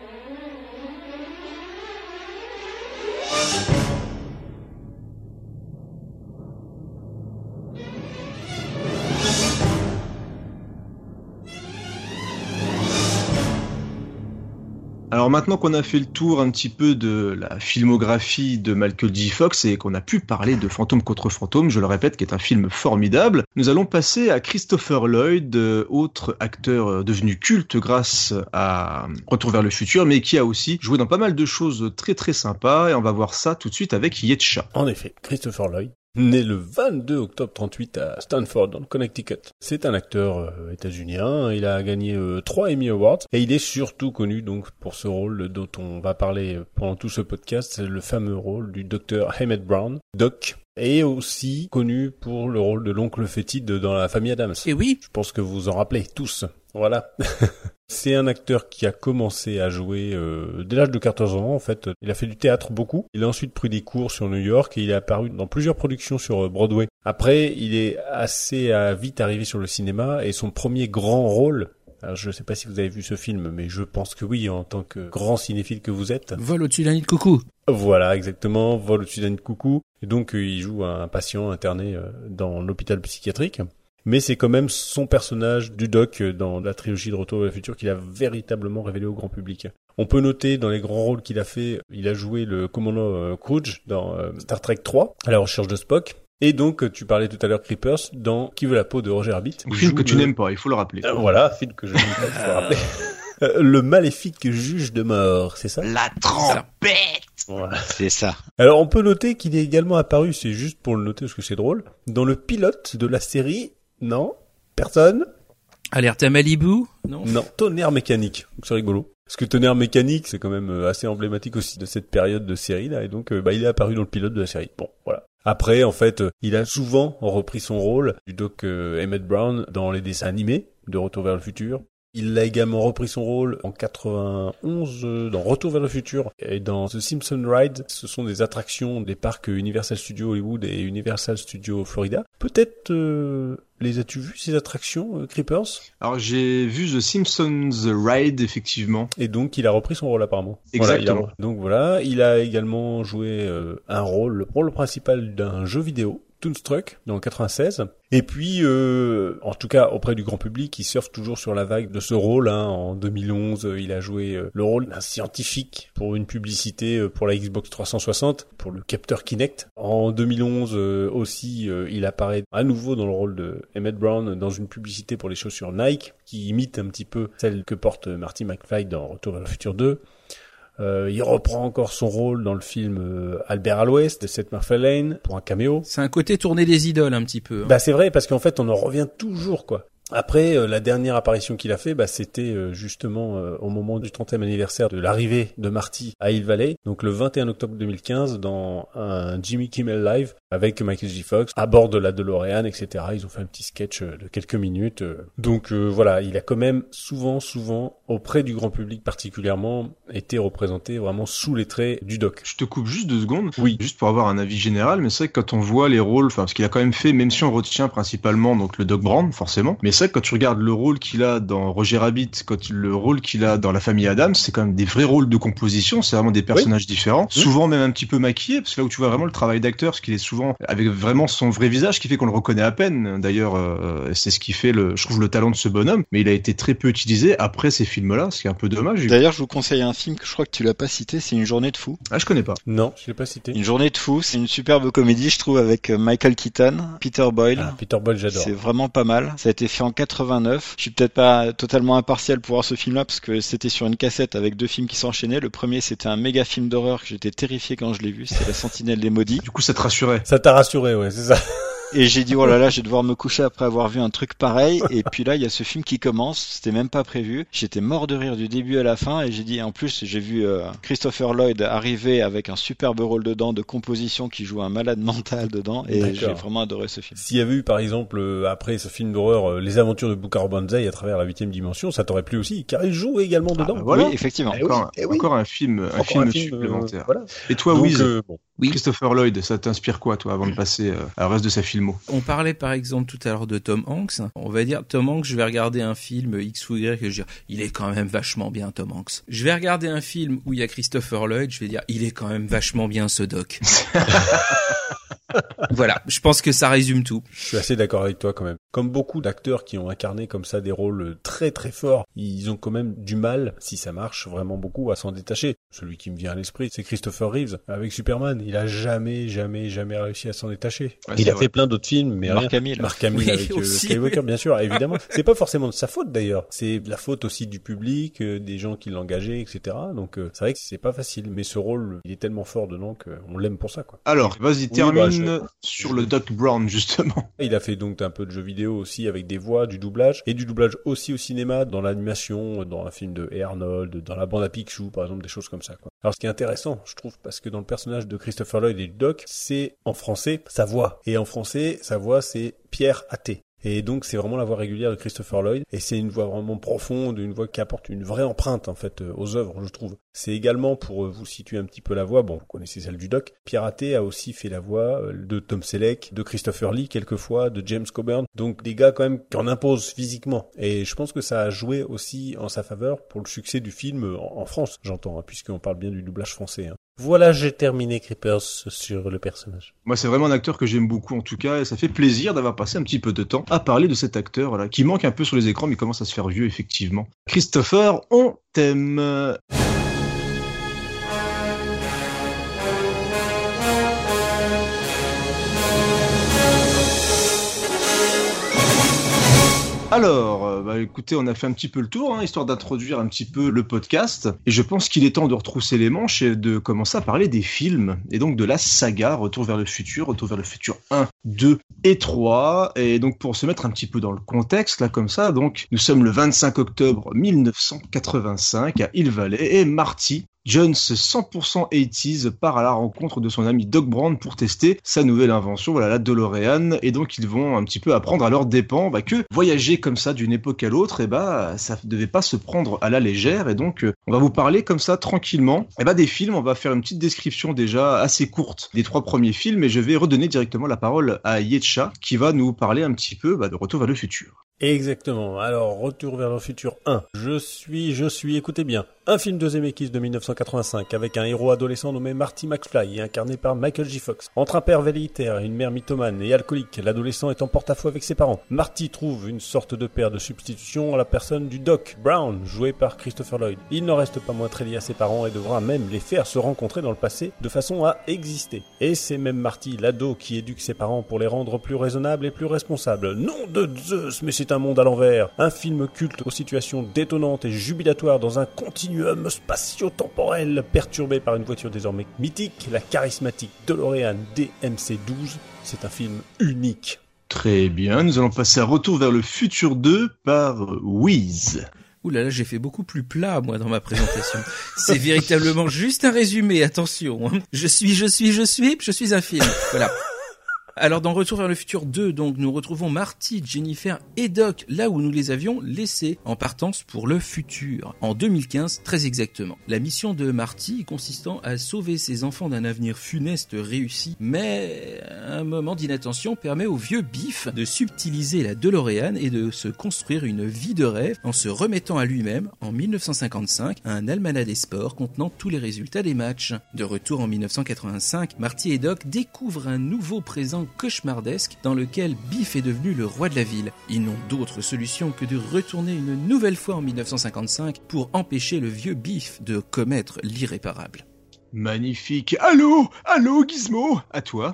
S1: Alors maintenant qu'on a fait le tour un petit peu de la filmographie de Michael J. Fox et qu'on a pu parler de Fantôme contre Fantôme, je le répète, qui est un film formidable, nous allons passer à Christopher Lloyd, autre acteur devenu culte grâce à Retour vers le futur, mais qui a aussi joué dans pas mal de choses très très sympas, et on va voir ça tout de suite avec Yetcha.
S3: En effet, Christopher Lloyd, né le 22 octobre 38 à Stanford, dans le Connecticut. C'est un acteur états-unien, il a gagné 3 Emmy Awards, et il est surtout connu donc pour ce rôle dont on va parler pendant tout ce podcast, c'est le fameux rôle du docteur Emmett Brown, Doc, et aussi connu pour le rôle de l'oncle fétide dans La Famille Addams.
S2: Et oui,
S3: je pense que vous vous en rappelez tous. Voilà. C'est un acteur qui a commencé à jouer dès l'âge de 14 ans, en fait. Il a fait du théâtre beaucoup. Il a ensuite pris des cours sur New York et il est apparu dans plusieurs productions sur Broadway. Après, il est assez vite arrivé sur le cinéma et son premier grand rôle, alors je ne sais pas si vous avez vu ce film, mais je pense que oui, en tant que grand cinéphile que vous êtes.
S2: Vol au-dessus d'un nid de coucou.
S3: Voilà, exactement, Vol au-dessus d'un nid de coucou. Et donc, il joue un patient interné dans l'hôpital psychiatrique. Mais c'est quand même son personnage du Doc dans la trilogie de Retour vers le futur qu'il a véritablement révélé au grand public. On peut noter dans les grands rôles qu'il a fait, il a joué le commandant Crooge dans Star Trek 3, à la recherche de Spock. Et donc, tu parlais tout à l'heure Creepers dans Qui veut la peau de Roger Rabbit.
S1: Film que tu n'aimes pas, il faut le rappeler.
S3: Voilà, film que je n'aime pas, il faut le rappeler. Le maléfique juge de mort, c'est ça?
S8: La trompette.
S3: Voilà.
S4: C'est ça.
S3: Alors, on peut noter qu'il est également apparu, c'est juste pour le noter parce que c'est drôle, dans le pilote de la série. Non, personne.
S2: Alerte à Malibu? Non.
S3: Non, Tonnerre mécanique. C'est rigolo. Parce que Tonnerre mécanique, c'est quand même assez emblématique aussi de cette période de série là, et donc il est apparu dans le pilote de la série. Bon, voilà. Après, en fait, il a souvent repris son rôle du Doc Emmett Brown dans les dessins animés de Retour vers le futur. Il a également repris son rôle en 91 dans Retour vers le futur et dans The Simpsons Ride. Ce sont des attractions des parcs Universal Studios Hollywood et Universal Studios Florida. Peut-être les as-tu vues ces attractions, Creepers?
S1: Alors j'ai vu The Simpsons Ride effectivement.
S3: Et donc il a repris son rôle apparemment.
S1: Exactement.
S3: Donc voilà, il a également joué un rôle, le rôle principal d'un jeu vidéo. Toonstruck dans 96. Et puis, en tout cas auprès du grand public, il surfe toujours sur la vague de ce rôle. En 2011, il a joué le rôle d'un scientifique pour une publicité pour la Xbox 360, pour le capteur Kinect. En 2011 aussi, il apparaît à nouveau dans le rôle de Emmett Brown dans une publicité pour les chaussures Nike, qui imite un petit peu celle que porte Marty McFly dans Retour vers le futur 2. Il reprend encore son rôle dans le film Albert à l'Ouest de Seth MacFarlane pour un caméo.
S2: C'est un côté tourné des idoles un petit peu.
S3: Bah c'est vrai parce qu'en fait on en revient toujours quoi. Après, la dernière apparition qu'il a fait, c'était justement au moment du 30e anniversaire de l'arrivée de Marty à Hill Valley, donc le 21 octobre 2015, dans un Jimmy Kimmel Live avec Michael J. Fox à bord de la DeLorean, etc. Ils ont fait un petit sketch de quelques minutes. Donc voilà, il a quand même souvent, auprès du grand public particulièrement, été représenté vraiment sous les traits du Doc.
S1: Je te coupe juste 2 secondes,
S3: oui,
S1: juste pour avoir un avis général, mais c'est vrai que quand on voit les rôles, parce qu'il a quand même fait, même si on retient principalement donc le Doc Brown, forcément, mais c'est vrai que quand tu regardes le rôle qu'il a dans Roger Rabbit, le rôle qu'il a dans La Famille Addams, c'est quand même des vrais rôles de composition, c'est vraiment des personnages différents, souvent même un petit peu maquillés, parce que là où tu vois vraiment le travail d'acteur, parce qu'il est souvent avec vraiment son vrai visage, qui fait qu'on le reconnaît à peine. D'ailleurs, c'est ce qui fait je trouve le talent de ce bonhomme, mais il a été très peu utilisé après ces films-là, ce qui est un peu dommage.
S4: D'ailleurs, je vous conseille un film que je crois que tu l'as pas cité, c'est Une journée de fou.
S1: Ah, je connais pas.
S3: Non, je l'ai pas cité.
S4: Une journée de fou, c'est une superbe comédie, je trouve, avec Michael Keaton, Peter Boyle.
S3: Ah, Peter Boyle, j'adore.
S4: C'est vraiment pas mal. Ça a été fait en 89. Je suis peut-être pas totalement impartial pour voir ce film-là, parce que c'était sur une cassette avec 2 films qui s'enchaînaient. Le premier, c'était un méga film d'horreur que j'étais terrifié quand je l'ai vu. C'était La Sentinelle des Maudits.
S1: Du coup, ça te rassurait.
S3: Ça t'a rassuré, ouais, c'est ça.
S4: Et j'ai dit, oh là là, je vais devoir me coucher après avoir vu un truc pareil. Et puis là, il y a ce film qui commence. C'était même pas prévu. J'étais mort de rire du début à la fin. Et j'ai dit, en plus, j'ai vu Christopher Lloyd arriver avec un superbe rôle dedans de composition qui joue un malade mental dedans. Et j'ai vraiment adoré ce film.
S3: S'il y avait eu, par exemple, après ce film d'horreur, Les Aventures de Buckaroo Banzai à travers la 8e dimension, ça t'aurait plu aussi, car il joue également dedans.
S1: Voilà.
S4: Oui, effectivement.
S1: Encore un film supplémentaire.
S3: Voilà.
S1: Et toi,
S3: Donc,
S1: Wiz,
S2: Oui.
S1: Christopher Lloyd, ça t'inspire quoi, toi, avant de passer à reste de sa filmo?
S2: On parlait par exemple tout à l'heure de Tom Hanks. On va dire Tom Hanks, je vais regarder un film X ou Y et je vais dire il est quand même vachement bien Tom Hanks. Je vais regarder un film où il y a Christopher Lloyd, je vais dire il est quand même vachement bien ce doc. Voilà, je pense que ça résume tout.
S3: Je suis assez d'accord avec toi quand même. Comme beaucoup d'acteurs qui ont incarné comme ça des rôles très très forts, ils ont quand même du mal, si ça marche vraiment beaucoup, à s'en détacher. Celui qui me vient à l'esprit, c'est Christopher Reeves avec Superman. Il a jamais réussi à s'en détacher.
S1: Ouais,
S3: il a
S1: vrai.
S3: fait plein d'autres films, mais
S4: Mark Hamill.
S3: Oui, avec
S2: aussi,
S3: Skywalker, bien sûr, évidemment. C'est pas forcément de sa faute d'ailleurs. C'est la faute aussi du public, des gens qui l'engageaient, etc. Donc c'est vrai que c'est pas facile, mais ce rôle, il est tellement fort dedans qu'on l'aime pour ça, quoi.
S1: Alors, vas-y, termine sur le Doc Brown, justement.
S3: Il a fait donc un peu de jeux vidéo aussi avec des voix, du doublage, et du doublage aussi au cinéma, dans l'animation, dans un film de Hey Arnold, dans la bande à Picsou, par exemple, des choses comme ça, quoi. Alors ce qui est intéressant, je trouve, parce que dans le personnage de Christopher Lloyd et du Doc, c'est en français sa voix. Et en français, sa voix, c'est Pierre Athé. Et donc c'est vraiment la voix régulière de Christopher Lloyd, et c'est une voix vraiment profonde, une voix qui apporte une vraie empreinte en fait aux œuvres, je trouve. C'est également, pour vous situer un petit peu la voix, bon, vous connaissez celle du Doc, Pierre Athé a aussi fait la voix de Tom Selleck, de Christopher Lee quelquefois, de James Coburn, donc des gars quand même qui en imposent physiquement. Et je pense que ça a joué aussi en sa faveur pour le succès du film en France, j'entends, hein, puisqu'on parle bien du doublage français, hein. Voilà, j'ai terminé Creepers sur le personnage.
S1: Moi, c'est vraiment un acteur que j'aime beaucoup, en tout cas, et ça fait plaisir d'avoir passé un petit peu de temps à parler de cet acteur, voilà, qui manque un peu sur les écrans, mais commence à se faire vieux, effectivement. Christopher, on t'aime. Alors, écoutez, on a fait un petit peu le tour, hein, histoire d'introduire un petit peu le podcast. Et je pense qu'il est temps de retrousser les manches et de commencer à parler des films. Et donc de la saga Retour vers le futur 1, 2 et 3. Et donc pour se mettre un petit peu dans le contexte, là comme ça, donc nous sommes le 25 octobre 1985 à Hill Valley et Marty, Jones 100% 80s, part à la rencontre de son ami Doc Brown pour tester sa nouvelle invention, voilà, la DeLorean, et donc ils vont un petit peu apprendre à leurs dépens que voyager comme ça d'une époque à l'autre, ça devait pas se prendre à la légère, et donc on va vous parler comme ça tranquillement des films. On va faire une petite description déjà assez courte des 3 premiers films, et je vais redonner directement la parole à Yetcha qui va nous parler un petit peu de Retour vers le futur.
S3: Exactement. Alors, Retour vers le futur 1. Je suis, écoutez bien, un film de Zemeckis de 1985 avec un héros adolescent nommé Marty McFly et incarné par Michael J. Fox. Entre un père velléitaire et une mère mythomane et alcoolique, l'adolescent est en porte-à-faux avec ses parents. Marty trouve une sorte de père de substitution à la personne du Doc Brown, joué par Christopher Lloyd. Il n'en reste pas moins très lié à ses parents et devra même les faire se rencontrer dans le passé de façon à exister. Et c'est même Marty, l'ado, qui éduque ses parents pour les rendre plus raisonnables et plus responsables. Nom de Zeus, mais c'est un monde à l'envers. Un film culte aux situations détonnantes et jubilatoires dans un continuum spatio-temporel perturbé par une voiture désormais mythique, la charismatique DeLorean DMC-12. C'est un film unique.
S1: Très bien, nous allons passer à Retour vers le futur 2 par Wiz.
S2: Ouh là là, j'ai fait beaucoup plus plat, moi, dans ma présentation. C'est véritablement juste un résumé, attention. Je suis un film. Voilà. Alors dans Retour vers le futur 2, donc nous retrouvons Marty, Jennifer et Doc là où nous les avions laissés, en partance pour le futur, en 2015 très exactement. La mission de Marty consistant à sauver ses enfants d'un avenir funeste réussi, mais un moment d'inattention permet au vieux Biff de subtiliser la DeLorean et de se construire une vie de rêve en se remettant à lui-même, en 1955, un almanach des sports contenant tous les résultats des matchs. De retour en 1985, Marty et Doc découvrent un nouveau présent cauchemardesque dans lequel Biff est devenu le roi de la ville. Ils n'ont d'autre solution que de retourner une nouvelle fois en 1955 pour empêcher le vieux Biff de commettre l'irréparable.
S1: Magnifique. Allô Gizmo, à toi.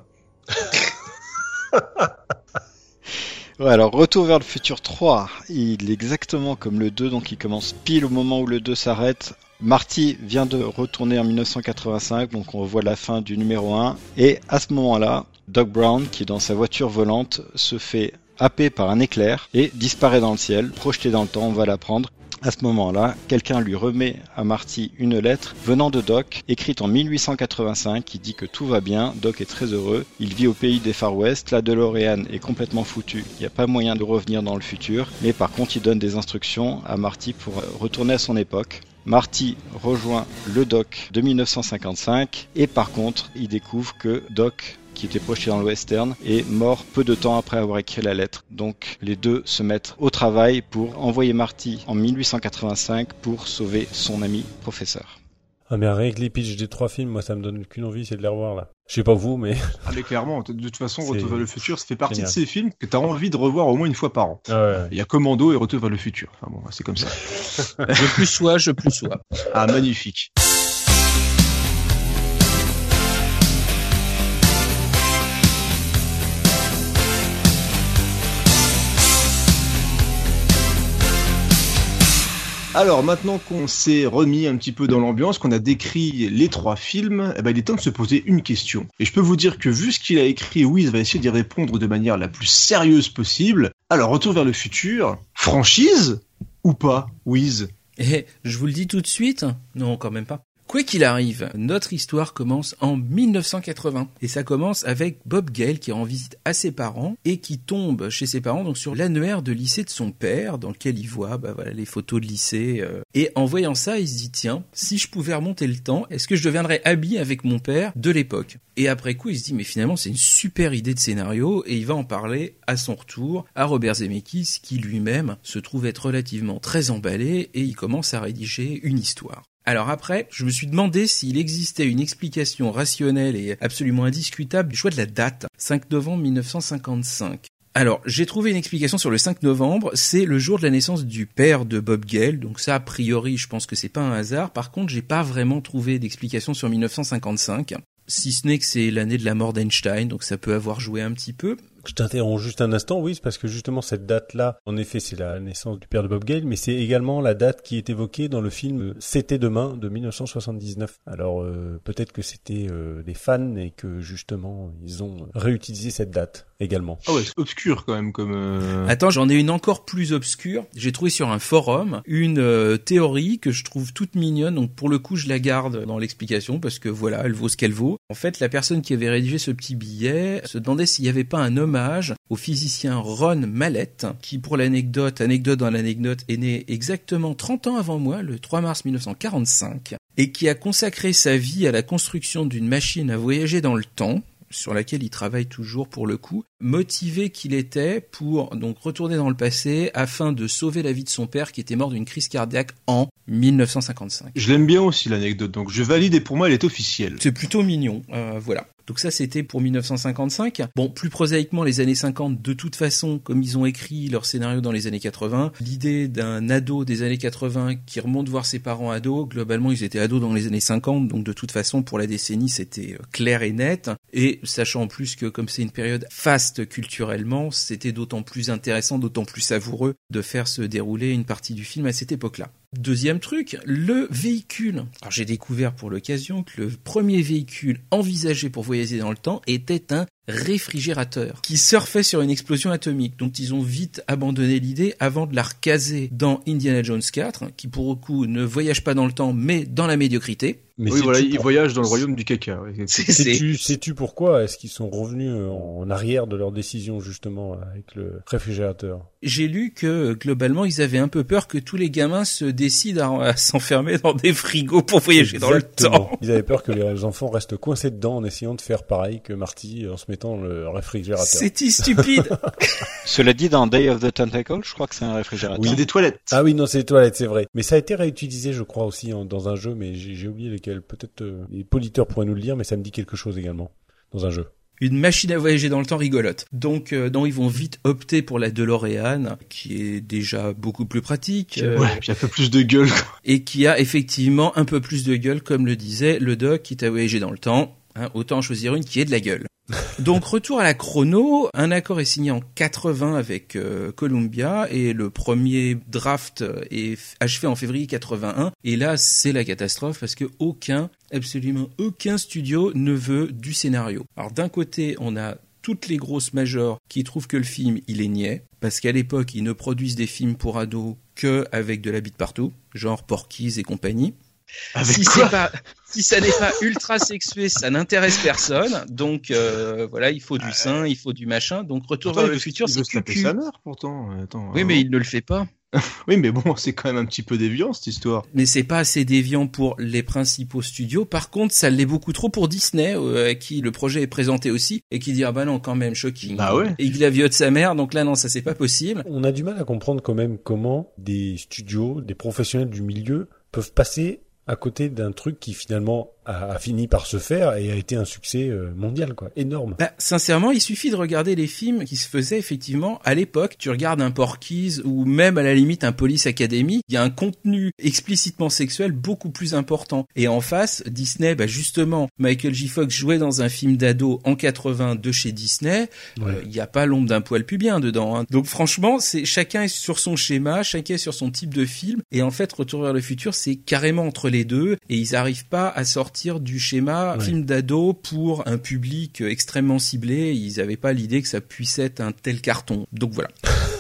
S4: Ouais, alors Retour vers le futur 3, il est exactement comme le 2, donc il commence pile au moment où le 2 s'arrête. Marty vient de retourner en 1985, donc on revoit la fin du numéro 1, et à ce moment-là, Doc Brown, qui dans sa voiture volante se fait happer par un éclair et disparaît dans le ciel, projeté dans le temps, on va l'apprendre. À ce moment-là, quelqu'un lui remet à Marty une lettre venant de Doc, écrite en 1885, qui dit que tout va bien, Doc est très heureux, il vit au pays des Far West, la DeLorean est complètement foutue, il n'y a pas moyen de revenir dans le futur, mais par contre il donne des instructions à Marty pour retourner à son époque. Marty rejoint le Doc de 1955 et par contre il découvre que Doc, qui était projeté dans le western, est mort peu de temps après avoir écrit la lettre. Donc les deux se mettent au travail pour envoyer Marty en 1885 pour sauver son ami professeur.
S3: Ah mais rien que les pitchs des 3 films, moi ça me donne qu'une envie, c'est de les revoir là. Je sais pas vous, mais...
S1: Ah mais clairement, de toute façon,
S3: C'est
S1: Retour vers le futur, ça fait partie
S3: génial.
S1: de ces films que t'as envie de revoir au moins une fois par an.
S3: Ah ouais.
S1: Il y a Commando et Retour vers le futur. Enfin bon, c'est comme ça.
S2: Je plus sois.
S1: Ah, magnifique. Alors maintenant qu'on s'est remis un petit peu dans l'ambiance, qu'on a décrit les 3 films, eh ben, il est temps de se poser une question. Et je peux vous dire que vu ce qu'il a écrit, Wiz va essayer d'y répondre de manière la plus sérieuse possible. Alors, Retour vers le futur, franchise ou pas, Wiz?
S2: Et je vous le dis tout de suite, non, quand même pas. Quoi qu'il arrive, notre histoire commence en 1980 et ça commence avec Bob Gale qui rend visite à ses parents et qui tombe chez ses parents donc sur l'annuaire de lycée de son père dans lequel il voit les photos de lycée et en voyant ça il se dit tiens, si je pouvais remonter le temps, est-ce que je deviendrais ami avec mon père de l'époque? Et après coup il se dit mais finalement c'est une super idée de scénario et il va en parler à son retour à Robert Zemeckis qui lui-même se trouve être relativement très emballé et il commence à rédiger une histoire. Alors après, je me suis demandé s'il existait une explication rationnelle et absolument indiscutable du choix de la date, 5 novembre 1955. Alors, j'ai trouvé une explication sur le 5 novembre, c'est le jour de la naissance du père de Bob Gale, donc ça, a priori, je pense que c'est pas un hasard. Par contre, j'ai pas vraiment trouvé d'explication sur 1955, si ce n'est que c'est l'année de la mort d'Einstein, donc ça peut avoir joué un petit peu.
S3: Je t'interromps juste un instant, oui, c'est parce que justement cette date-là, en effet, c'est la naissance du père de Bob Gale, mais c'est également la date qui est évoquée dans le film C'était demain de 1979. Alors peut-être que c'était des fans et que justement ils ont réutilisé cette date également.
S1: Ah ouais, c'est obscur quand même comme...
S2: Attends, j'en ai une encore plus obscure. J'ai trouvé sur un forum une théorie que je trouve toute mignonne, donc pour le coup je la garde dans l'explication parce que voilà, elle vaut ce qu'elle vaut. En fait, la personne qui avait rédigé ce petit billet se demandait s'il n'y avait pas un hommage au physicien Ron Mallett, qui pour anecdote dans l'anecdote, est né exactement 30 ans avant moi, le 3 mars 1945, et qui a consacré sa vie à la construction d'une machine à voyager dans le temps, sur laquelle il travaille toujours pour le coup, motivé qu'il était pour donc retourner dans le passé afin de sauver la vie de son père qui était mort d'une crise cardiaque en 1955.
S1: Je l'aime bien aussi l'anecdote, donc je valide et pour moi elle est officielle.
S2: C'est plutôt mignon, voilà. Donc ça, c'était pour 1955. Bon, plus prosaïquement, les années 50, de toute façon, comme ils ont écrit leur scénario dans les années 80, l'idée d'un ado des années 80 qui remonte voir ses parents ados, globalement, ils étaient ados dans les années 50, donc de toute façon, pour la décennie, c'était clair et net. Et sachant en plus que comme c'est une période faste culturellement, c'était d'autant plus intéressant, d'autant plus savoureux de faire se dérouler une partie du film à cette époque-là. Deuxième truc, le véhicule. Alors j'ai découvert pour l'occasion que le premier véhicule envisagé pour voyager dans le temps était un réfrigérateur qui surfait sur une explosion atomique. Donc ils ont vite abandonné l'idée avant de la recaser dans Indiana Jones 4, qui pour le coup ne voyage pas dans le temps mais dans la médiocrité.
S3: Mais
S1: oui, voilà, ils voyagent dans le royaume du caca. Ouais.
S3: Sais-tu pourquoi est-ce qu'ils sont revenus en arrière de leur décision justement avec le réfrigérateur?
S2: J'ai lu que globalement ils avaient un peu peur que tous les gamins se décident à s'enfermer dans des frigos pour voyager dans le temps.
S3: Ils avaient peur que les enfants restent coincés dedans en essayant de faire pareil que Marty en se mettant le réfrigérateur.
S2: C'était stupide.
S4: Cela dit, dans Day of the Tentacle, je crois que c'est un réfrigérateur.
S1: Oui, c'est des toilettes.
S3: Ah oui, non, c'est des toilettes, c'est vrai. Mais ça a été réutilisé, je crois, aussi dans un jeu, mais j'ai oublié lequel. Peut-être les auditeurs pourraient nous le dire, mais ça me dit quelque chose également dans un jeu.
S2: Une machine à voyager dans le temps rigolote. Donc, ils vont vite opter pour la DeLorean, qui est déjà beaucoup plus pratique.
S1: Ouais, puis un peu plus de gueule.
S2: Et qui a effectivement un peu plus de gueule, comme le disait le doc, qui t'a voyagé dans le temps. Hein, autant choisir une qui ait de la gueule. Donc retour à la chrono, un accord est signé en 80 avec Columbia et le premier draft est achevé en février 81 et là c'est la catastrophe parce que absolument aucun studio ne veut du scénario. Alors d'un côté on a toutes les grosses majors qui trouvent que le film il est niais parce qu'à l'époque ils ne produisent des films pour ados que avec de la bite partout, genre Porky's et compagnie. Si ça n'est pas ultra sexué, ça n'intéresse personne. Donc voilà, il faut du sein, il faut du machin. Donc Retour vers le futur, c'est cucu.
S1: Sa mère pourtant. Attends,
S2: oui, mais il ne le fait pas.
S1: Oui, mais bon, c'est quand même un petit peu déviant cette histoire.
S2: Mais c'est pas assez déviant pour les principaux studios. Par contre, ça l'est beaucoup trop pour Disney, à qui le projet est présenté aussi, et qui dit ah bah non, quand même, shocking.
S1: Bah ouais.
S2: Et il la viole de sa mère, donc là non, ça c'est pas possible.
S3: On a du mal à comprendre quand même comment des studios, des professionnels du milieu peuvent passer à côté d'un truc qui finalement a fini par se faire et a été un succès mondial, quoi, énorme.
S2: Bah, sincèrement, il suffit de regarder les films qui se faisaient effectivement à l'époque. Tu regardes un Porky's ou même à la limite un Police Academy, il y a un contenu explicitement sexuel beaucoup plus important. Et en face, Disney, bah justement, Michael J. Fox jouait dans un film d'ado en 80 de chez Disney. Il y a pas l'ombre d'un poil pubien dedans. Hein. Donc franchement, chacun est sur son schéma, chacun est sur son type de film. Et en fait, Retour vers le futur, c'est carrément entre les deux. Et ils arrivent pas à sortir du schéma film d'ado pour un public extrêmement ciblé. Ils avaient pas l'idée que ça puisse être un tel carton. Donc voilà.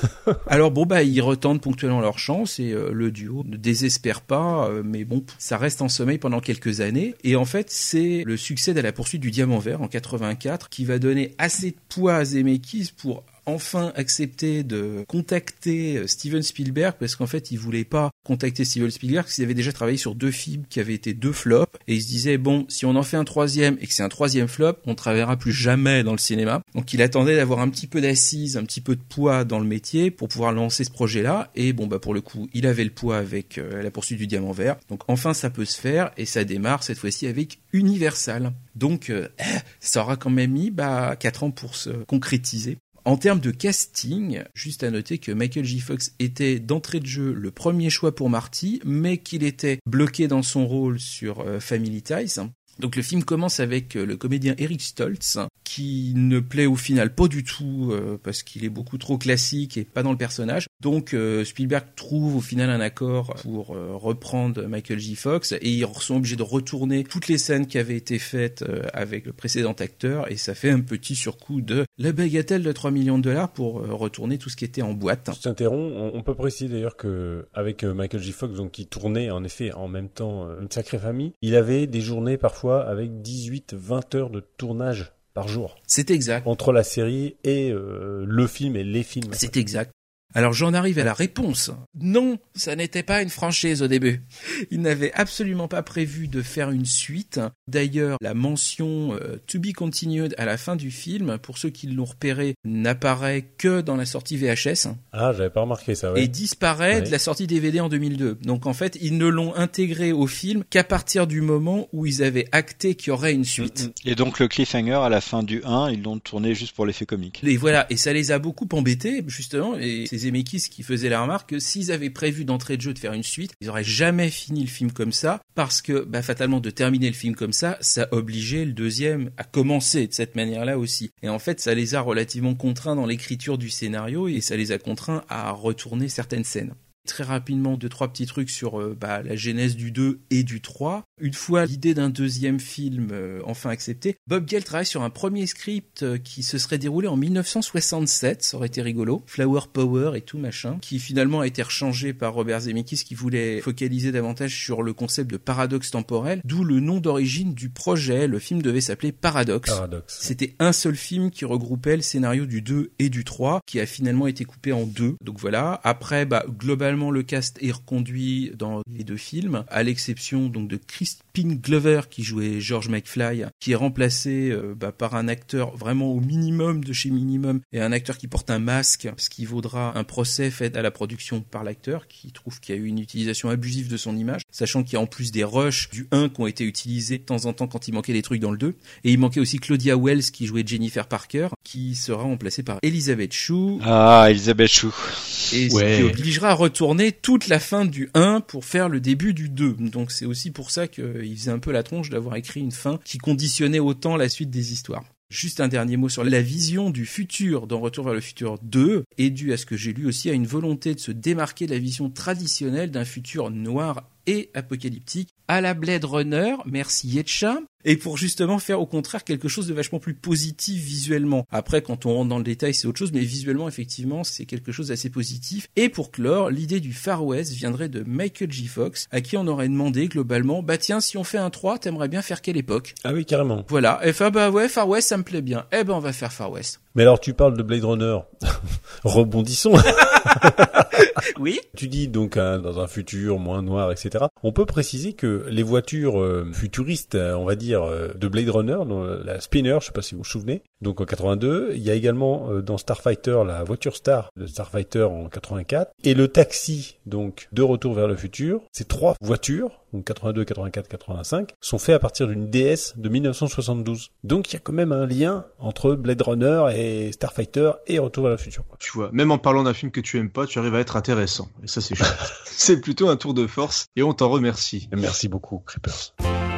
S2: Alors bon bah ils retentent ponctuellement leur chance et le duo ne désespère pas, mais bon ça reste en sommeil pendant quelques années. Et en fait c'est le succès de La poursuite du diamant vert en 84 qui va donner assez de poids à Zemeckis pour enfin accepter de contacter Steven Spielberg parce qu'en fait il voulait pas contacter Steven Spielberg parce qu'il avait déjà travaillé sur 2 films qui avaient été 2 flops et il se disait bon si on en fait un 3e et que c'est un 3e flop on travaillera plus jamais dans le cinéma. Donc il attendait d'avoir un petit peu d'assise, un petit peu de poids dans le métier pour pouvoir lancer ce projet là et bon bah pour le coup il avait le poids avec La poursuite du diamant vert. Donc enfin ça peut se faire et ça démarre cette fois-ci avec Universal. Donc ça aura quand même mis 4 ans pour se concrétiser. En termes de casting, juste à noter que Michael J. Fox était d'entrée de jeu le premier choix pour Marty, mais qu'il était bloqué dans son rôle sur Family Ties. Donc le film commence avec le comédien Eric Stoltz, qui ne plaît au final pas du tout parce qu'il est beaucoup trop classique et pas dans le personnage. Donc Spielberg trouve au final un accord pour reprendre Michael J. Fox et ils sont obligés de retourner toutes les scènes qui avaient été faites avec le précédent acteur et ça fait un petit surcoût de la bagatelle de $3 millions pour retourner tout ce qui était en boîte.
S3: Je t'interromps, on peut préciser d'ailleurs que avec Michael J. Fox donc qui tournait en effet en même temps Une sacrée famille, il avait des journées parfois avec 18-20 heures de tournage par jour.
S2: C'est exact.
S3: Entre la série et le film et les films.
S2: C'est exact. Alors j'en arrive à la réponse. Non, ça n'était pas une franchise au début. Ils n'avaient absolument pas prévu de faire une suite. D'ailleurs, la mention To be continued à la fin du film, pour ceux qui l'ont repéré, n'apparaît que dans la sortie VHS.
S3: Ah, j'avais pas remarqué ça, ouais.
S2: Et disparaît de la sortie DVD en 2002. Donc en fait, ils ne l'ont intégré au film qu'à partir du moment où ils avaient acté qu'il y aurait une suite.
S4: Et donc le cliffhanger à la fin du 1, ils l'ont tourné juste pour l'effet comique.
S2: Et voilà, et ça les a beaucoup embêtés, justement, et c'est Zemeckis qui faisait la remarque que s'ils avaient prévu d'entrée de jeu de faire une suite, ils auraient jamais fini le film comme ça, parce que fatalement de terminer le film comme ça obligeait le deuxième à commencer de cette manière-là aussi. Et en fait, ça les a relativement contraints dans l'écriture du scénario et ça les a contraints à retourner certaines scènes. Très rapidement, 2-3 petits trucs sur la genèse du 2 et du 3. Une fois l'idée d'un deuxième film enfin acceptée, Bob Gale travaille sur un premier script qui se serait déroulé en 1967, ça aurait été rigolo, Flower Power et tout machin, qui finalement a été rechangé par Robert Zemeckis qui voulait focaliser davantage sur le concept de paradoxe temporel, d'où le nom d'origine du projet. Le film devait s'appeler Paradox. C'était un seul film qui regroupait le scénario du 2 et du 3, qui a finalement été coupé en 2. Donc voilà, après globalement le cast est reconduit dans les 2 films, à l'exception donc de Crispin Glover qui jouait George McFly, qui est remplacé par un acteur vraiment au minimum de chez minimum, et un acteur qui porte un masque, ce qui vaudra un procès fait à la production par l'acteur, qui trouve qu'il y a eu une utilisation abusive de son image, sachant qu'il y a en plus des rushs du 1 qui ont été utilisés de temps en temps quand il manquait des trucs dans le 2, et il manquait aussi Claudia Wells qui jouait Jennifer Parker, qui sera remplacée par Elizabeth Shue.
S4: Ah, Elizabeth Shue.
S2: Et ce qui obligera à retourner toute la fin du 1 pour faire le début du 2. Donc c'est aussi pour ça qu'il faisait un peu la tronche d'avoir écrit une fin qui conditionnait autant la suite des histoires. Juste un dernier mot sur la vision du futur dans Retour vers le futur 2 est due à ce que j'ai lu aussi à une volonté de se démarquer de la vision traditionnelle d'un futur noir et apocalyptique à la Blade Runner, merci Yetcha, et pour justement faire au contraire quelque chose de vachement plus positif visuellement. Après, quand on rentre dans le détail, c'est autre chose, mais visuellement, effectivement, c'est quelque chose d'assez positif. Et pour clore, l'idée du Far West viendrait de Michael J. Fox, à qui on aurait demandé globalement, bah tiens, si on fait un 3, t'aimerais bien faire quelle époque?
S3: Ah oui, carrément.
S2: Voilà, et enfin, bah ouais, Far West, ça me plaît bien. Eh ben, on va faire Far West.
S3: Mais alors, tu parles de Blade Runner. Rebondissons.
S2: Oui.
S3: Tu dis donc dans un futur moins noir, etc. On peut préciser que les voitures futuristes, on va dire, de Blade Runner, dans la Spinner, je sais pas si vous vous souvenez, donc en 82, il y a également dans Starfighter la voiture Star de Starfighter en 84, et le taxi donc de Retour vers le futur. Ces 3 voitures, donc 82, 84, 85, sont faits à partir d'une DS de 1972. Donc il y a quand même un lien entre Blade Runner et Starfighter et Retour vers le futur.
S1: Tu vois, même en parlant d'un film que tu aimes pas, tu arrives à être intéressant. Et ça, c'est chouette. C'est plutôt un tour de force et on t'en remercie.
S3: Merci beaucoup, Creepers.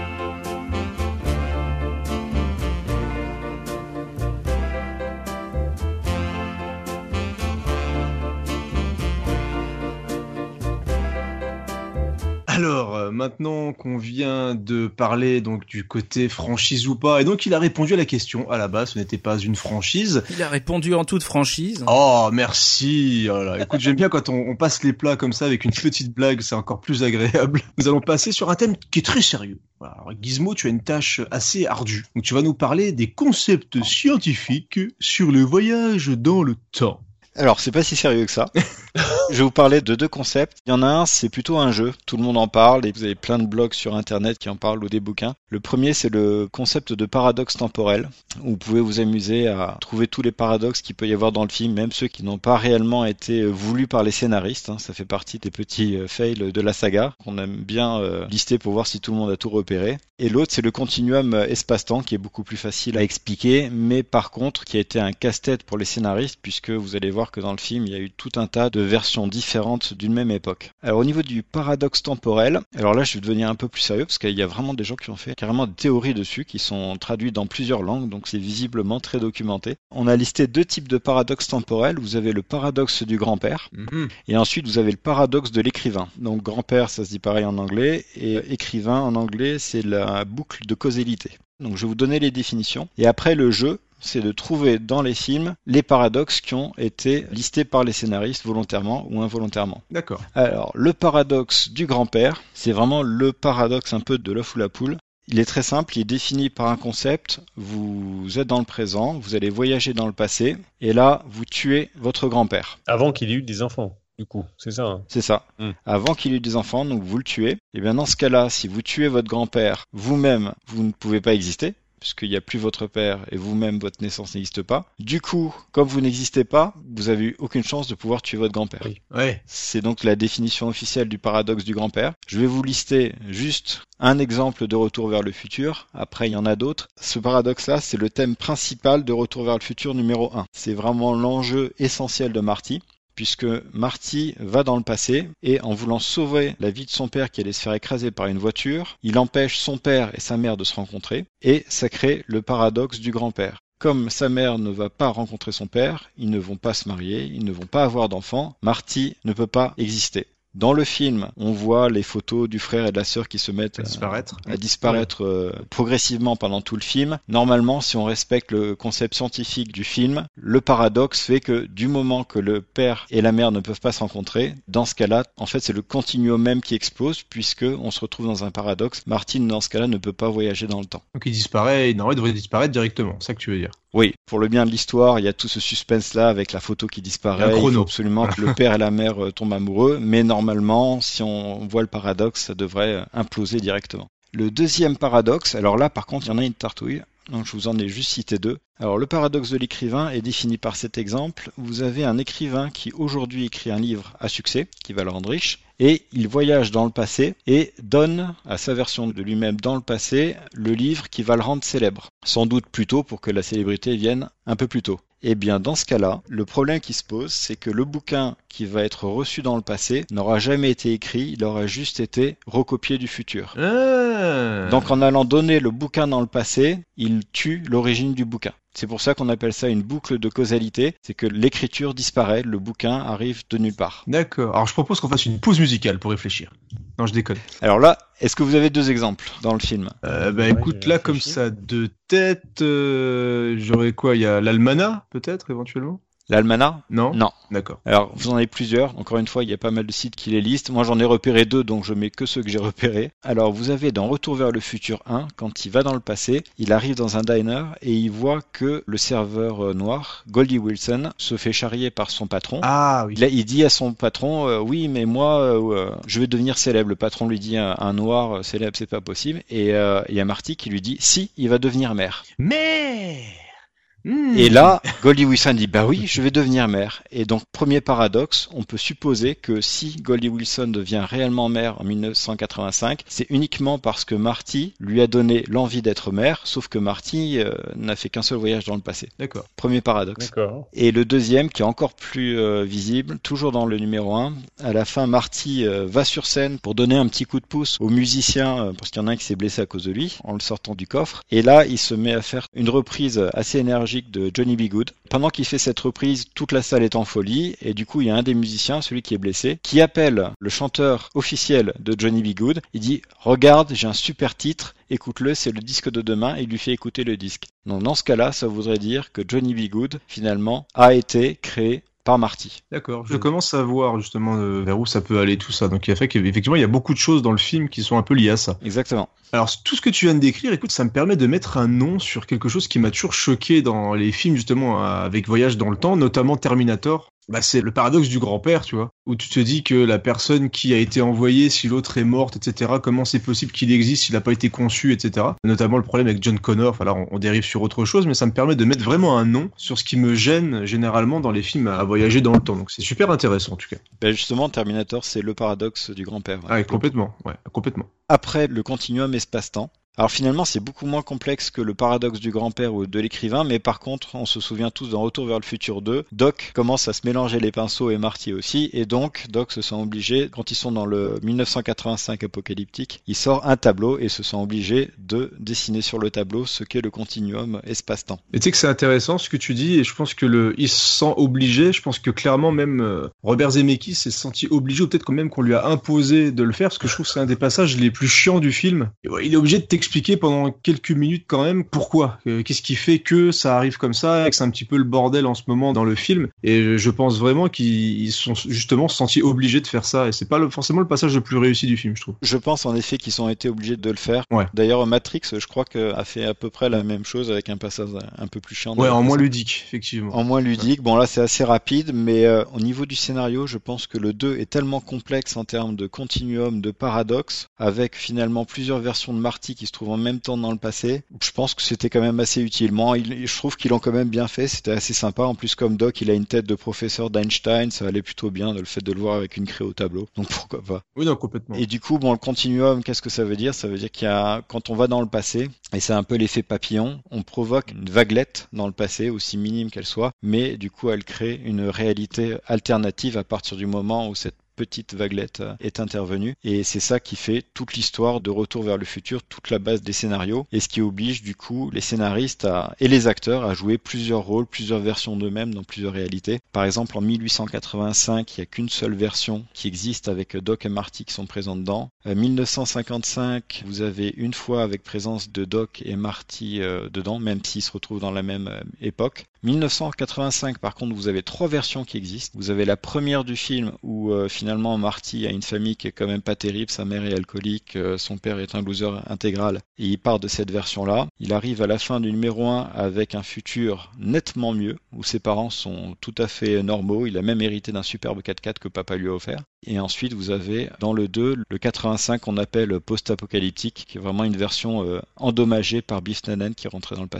S1: Alors, maintenant qu'on vient de parler donc du côté franchise ou pas, et donc il a répondu à la question. À la base, ce n'était pas une franchise.
S2: Il a répondu en toute franchise.
S1: Oh, merci. Oh là. Écoute, j'aime bien quand on passe les plats comme ça avec une petite blague, c'est encore plus agréable. Nous allons passer sur un thème qui est très sérieux. Voilà. Alors, Gizmo, tu as une tâche assez ardue. Donc tu vas nous parler des concepts scientifiques sur le voyage dans le temps.
S4: Alors, c'est pas si sérieux que ça. Je vais vous parler de 2 concepts. Il y en a un, c'est plutôt un jeu. Tout le monde en parle et vous avez plein de blogs sur Internet qui en parlent ou des bouquins. Le premier, c'est le concept de paradoxe temporel, où vous pouvez vous amuser à trouver tous les paradoxes qu'il peut y avoir dans le film, même ceux qui n'ont pas réellement été voulus par les scénaristes. Ça fait partie des petits fails de la saga qu'on aime bien lister pour voir si tout le monde a tout repéré. Et l'autre, c'est le continuum espace-temps, qui est beaucoup plus facile à expliquer, mais par contre, qui a été un casse-tête pour les scénaristes, puisque vous allez voir que dans le film, il y a eu tout un tas de versions différentes d'une même époque. Alors au niveau du paradoxe temporel, alors là je vais devenir un peu plus sérieux parce qu'il y a vraiment des gens qui ont fait carrément des théories dessus qui sont traduites dans plusieurs langues, donc c'est visiblement très documenté. On a listé 2 types de paradoxes temporels. Vous avez le paradoxe du grand-père et ensuite vous avez le paradoxe de l'écrivain. Donc grand-père ça se dit pareil en anglais et écrivain en anglais c'est la boucle de causalité. Donc je vais vous donner les définitions et après le jeu c'est de trouver dans les films les paradoxes qui ont été listés par les scénaristes volontairement ou involontairement.
S1: D'accord.
S4: Alors, le paradoxe du grand-père, c'est vraiment le paradoxe un peu de l'œuf ou la poule. Il est très simple, il est défini par un concept. Vous êtes dans le présent, vous allez voyager dans le passé, et là, vous tuez votre grand-père.
S3: Avant qu'il ait eu des enfants. Du coup, c'est ça. Hein.
S4: C'est ça. Avant qu'il ait eu des enfants, donc vous le tuez. Et bien dans ce cas-là, si vous tuez votre grand-père, vous-même, vous ne pouvez pas exister. Puisqu'il n'y a plus votre père et vous-même, votre naissance n'existe pas. Du coup, comme vous n'existez pas, vous avez eu aucune chance de pouvoir tuer votre grand-père.
S1: Oui. Ouais.
S4: C'est donc la définition officielle du paradoxe du grand-père. Je vais vous lister juste un exemple de Retour vers le futur. Après, il y en a d'autres. Ce paradoxe-là, c'est le thème principal de Retour vers le futur numéro 1. C'est vraiment l'enjeu essentiel de Marty. Puisque Marty va dans le passé et en voulant sauver la vie de son père qui allait se faire écraser par une voiture, il empêche son père et sa mère de se rencontrer et ça crée le paradoxe du grand-père. Comme sa mère ne va pas rencontrer son père, ils ne vont pas se marier, ils ne vont pas avoir d'enfants, Marty ne peut pas exister. Dans le film, on voit les photos du frère et de la sœur qui se mettent à disparaître progressivement pendant tout le film. Normalement, si on respecte le concept scientifique du film, le paradoxe fait que du moment que le père et la mère ne peuvent pas se rencontrer, dans ce cas-là, en fait, c'est le continuum même qui explose puisque on se retrouve dans un paradoxe. Martin, dans ce cas-là, ne peut pas voyager dans le temps.
S1: Donc il disparaît, normalement il devrait disparaître directement, c'est ça que tu veux dire?
S4: Oui, pour le bien de l'histoire, il y a tout ce suspense-là avec la photo qui disparaît. Il faut absolument que le père et la mère tombent amoureux, mais normalement, si on voit le paradoxe, ça devrait imploser directement. Le deuxième paradoxe, alors là par contre, il y en a une tartouille, donc je vous en ai juste cité 2. Alors le paradoxe de l'écrivain est défini par cet exemple. Vous avez un écrivain qui aujourd'hui écrit un livre à succès, qui va le rendre riche, et il voyage dans le passé et donne à sa version de lui-même dans le passé le livre qui va le rendre célèbre. Sans doute plus tôt pour que la célébrité vienne un peu plus tôt. Eh bien, dans ce cas-là, le problème qui se pose, c'est que le bouquin qui va être reçu dans le passé n'aura jamais été écrit, il aura juste été recopié du futur. Donc en allant donner le bouquin dans le passé, il tue l'origine du bouquin. C'est pour ça qu'on appelle ça une boucle de causalité, c'est que l'écriture disparaît, le bouquin arrive de nulle part.
S1: D'accord. Alors je propose qu'on fasse une pause musicale pour réfléchir. Non, je déconne.
S4: Alors là, est-ce que vous avez 2 exemples dans le film ?
S1: Écoute, là, comme ça, de tête, j'aurais quoi ? Il y a l'Almanach, peut-être, éventuellement ?
S4: L'Almanach ?
S1: Non.
S4: D'accord. Alors, vous en avez plusieurs. Encore une fois, il y a pas mal de sites qui les listent. Moi, j'en ai repéré 2, donc je mets que ceux que j'ai repérés. Alors, vous avez dans Retour vers le futur 1, quand il va dans le passé, il arrive dans un diner et il voit que le serveur noir, Goldie Wilson, se fait charrier par son patron.
S1: Ah oui.
S4: Là, il dit à son patron, oui, mais moi, je vais devenir célèbre. Le patron lui dit, un noir célèbre, c'est pas possible. Et il y a Marty qui lui dit, si, il va devenir maire.
S1: Mais...
S4: Et là, Goldie Wilson dit, bah oui, je vais devenir maire. Et donc, premier paradoxe, on peut supposer que si Goldie Wilson devient réellement maire en 1985, c'est uniquement parce que Marty lui a donné l'envie d'être maire, sauf que Marty n'a fait qu'un seul voyage dans le passé.
S1: D'accord.
S4: Premier paradoxe.
S3: D'accord.
S4: Et le deuxième, qui est encore plus visible, toujours dans le numéro 1, à la fin, Marty va sur scène pour donner un petit coup de pouce aux musiciens, parce qu'il y en a un qui s'est blessé à cause de lui, en le sortant du coffre. Et là, il se met à faire une reprise assez énergique de Johnny B. Goode. Pendant qu'il fait cette reprise, toute la salle est en folie et du coup il y a un des musiciens, celui qui est blessé, qui appelle le chanteur officiel de Johnny B. Goode. Il dit « Regarde, j'ai un super titre, écoute-le, c'est le disque de demain » et il lui fait écouter le disque. Donc dans ce cas-là, ça voudrait dire que Johnny B. Goode, finalement, a été créé par Marty.
S1: D'accord. Je commence à voir justement vers où ça peut aller tout ça. Donc il y a fait qu'effectivement il y a beaucoup de choses dans le film qui sont un peu liées à ça.
S4: Exactement.
S1: Alors tout ce que tu viens de décrire, écoute, ça me permet de mettre un nom sur quelque chose qui m'a toujours choqué dans les films justement avec voyage dans le temps, notamment Terminator. Bah, c'est le paradoxe du grand-père, tu vois, où tu te dis que la personne qui a été envoyée, si l'autre est morte, etc., comment c'est possible qu'il existe s'il n'a pas été conçu, etc. Notamment le problème avec John Connor, enfin là on dérive sur autre chose, mais ça me permet de mettre vraiment un nom sur ce qui me gêne généralement dans les films à voyager dans le temps. Donc c'est super intéressant en tout cas.
S4: Ben justement, Terminator, c'est le paradoxe du grand-père.
S1: Ah, complètement, ouais, complètement.
S4: Après le continuum espace-temps, alors finalement, c'est beaucoup moins complexe que le paradoxe du grand-père ou de l'écrivain, mais par contre, on se souvient tous dans Retour vers le futur 2, Doc commence à se mélanger les pinceaux et Marty aussi, et donc Doc se sent obligé, quand ils sont dans le 1985 apocalyptique, il sort un tableau et se sent obligé de dessiner sur le tableau ce qu'est le continuum espace-temps.
S1: Et tu sais que c'est intéressant ce que tu dis, et je pense que il se sent obligé, je pense que clairement même Robert Zemeckis s'est senti obligé, ou peut-être quand même qu'on lui a imposé de le faire, parce que je trouve que c'est un des passages les plus chiants du film. Et ouais, il est obligé de t'expliquer pendant quelques minutes quand même pourquoi, qu'est-ce qui fait que ça arrive comme ça, et que c'est un petit peu le bordel en ce moment dans le film, et je pense vraiment qu'ils sont justement sentis obligés de faire ça, et c'est pas forcément le passage le plus réussi du film, je trouve.
S4: Je pense en effet qu'ils ont été obligés de le faire.
S1: Ouais.
S4: D'ailleurs Matrix, je crois a fait à peu près la même chose avec un passage un peu plus chiant.
S1: Ouais, en moins ludique, effectivement.
S4: En moins ludique, bon là c'est assez rapide, mais au niveau du scénario, je pense que le 2 est tellement complexe en termes de continuum, de paradoxe, avec finalement plusieurs versions de Marty qui se trouvent en même temps dans le passé. Je pense que c'était quand même assez utile. Moi, je trouve qu'ils l'ont quand même bien fait, c'était assez sympa. En plus, comme Doc, il a une tête de professeur d'Einstein, ça allait plutôt bien le fait de le voir avec une craie au tableau. Donc pourquoi pas.
S1: Oui, non, complètement.
S4: Et du coup, bon, le continuum, qu'est-ce que ça veut dire ? Ça veut dire quand on va dans le passé, et c'est un peu l'effet papillon, on provoque une vaguelette dans le passé, aussi minime qu'elle soit, mais du coup, elle crée une réalité alternative à partir du moment où cette petite vaguelette est intervenue, et c'est ça qui fait toute l'histoire de Retour vers le futur, toute la base des scénarios, et ce qui oblige du coup les scénaristes et les acteurs à jouer plusieurs rôles, plusieurs versions d'eux-mêmes dans plusieurs réalités. Par exemple, en 1885, il n'y a qu'une seule version qui existe avec Doc et Marty qui sont présents dedans. 1955, vous avez une fois avec présence de Doc et Marty dedans, même s'ils se retrouvent dans la même époque. 1985, par contre, vous avez 3 versions qui existent. Vous avez la première du film où finalement Marty a une famille qui est quand même pas terrible, sa mère est alcoolique, son père est un loser intégral, et il part de cette version-là. Il arrive à la fin du numéro 1 avec un futur nettement mieux, où ses parents sont tout à fait normaux, il a même hérité d'un superbe 4x4 que papa lui a offert. Et ensuite, vous avez dans le 2, le 85 qu'on appelle post-apocalyptique, qui est vraiment une version endommagée par Biff Tannen qui est rentré dans le passé.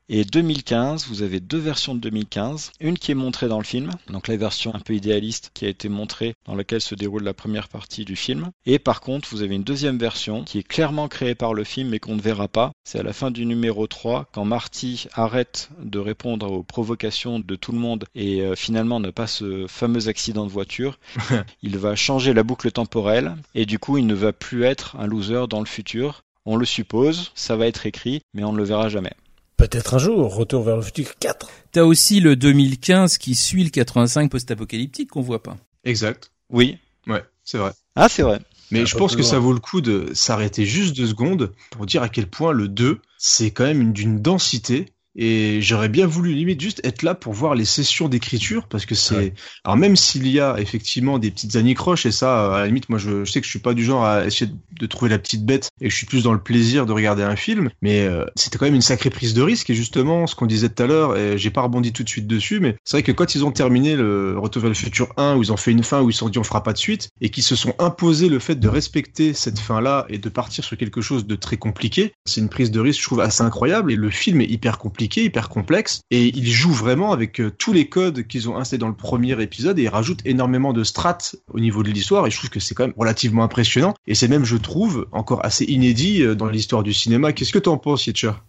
S4: Et 2015, vous avez 2 versions de 2015. Une qui est montrée dans le film, donc la version un peu idéaliste qui a été montrée dans laquelle se déroule la première partie du film. Et par contre, vous avez une deuxième version qui est clairement créée par le film mais qu'on ne verra pas. C'est à la fin du numéro 3, quand Marty arrête de répondre aux provocations de tout le monde et finalement ne passe ce fameux accident de voiture. Il va changer la boucle temporelle et du coup, il ne va plus être un loser dans le futur. On le suppose, ça va être écrit, mais on ne le verra jamais.
S3: Peut-être un jour, Retour vers le futur 4.
S2: T'as aussi le 2015 qui suit le 85 post-apocalyptique qu'on voit pas.
S1: Exact.
S4: Oui.
S1: Ouais, c'est vrai.
S4: Ah, c'est vrai.
S1: Mais je pense que ça vaut le coup de s'arrêter juste 2 secondes pour dire à quel point le 2, c'est quand même d'une densité. Et j'aurais bien voulu limite juste être là pour voir les sessions d'écriture parce que c'est... Ouais. Alors même s'il y a effectivement des petites anicroches et ça, à la limite, moi je sais que je suis pas du genre à essayer de trouver la petite bête et je suis plus dans le plaisir de regarder un film, mais c'était quand même une sacrée prise de risque et justement ce qu'on disait tout à l'heure, et j'ai pas rebondi tout de suite dessus, mais c'est vrai que quand ils ont terminé le Retour vers le futur 1 où ils ont fait une fin où ils se sont dit on fera pas de suite et qu'ils se sont imposés le fait de respecter cette fin-là et de partir sur quelque chose de très compliqué, c'est une prise de risque je trouve assez incroyable et le film est hyper compliqué, hyper complexe, et ils jouent vraiment avec tous les codes qu'ils ont installés dans le premier épisode et ils rajoutent énormément de strates au niveau de l'histoire et je trouve que c'est quand même relativement impressionnant et c'est même, je trouve, encore assez inédit dans l'histoire du cinéma. Qu'est-ce que t'en penses, Yetcha?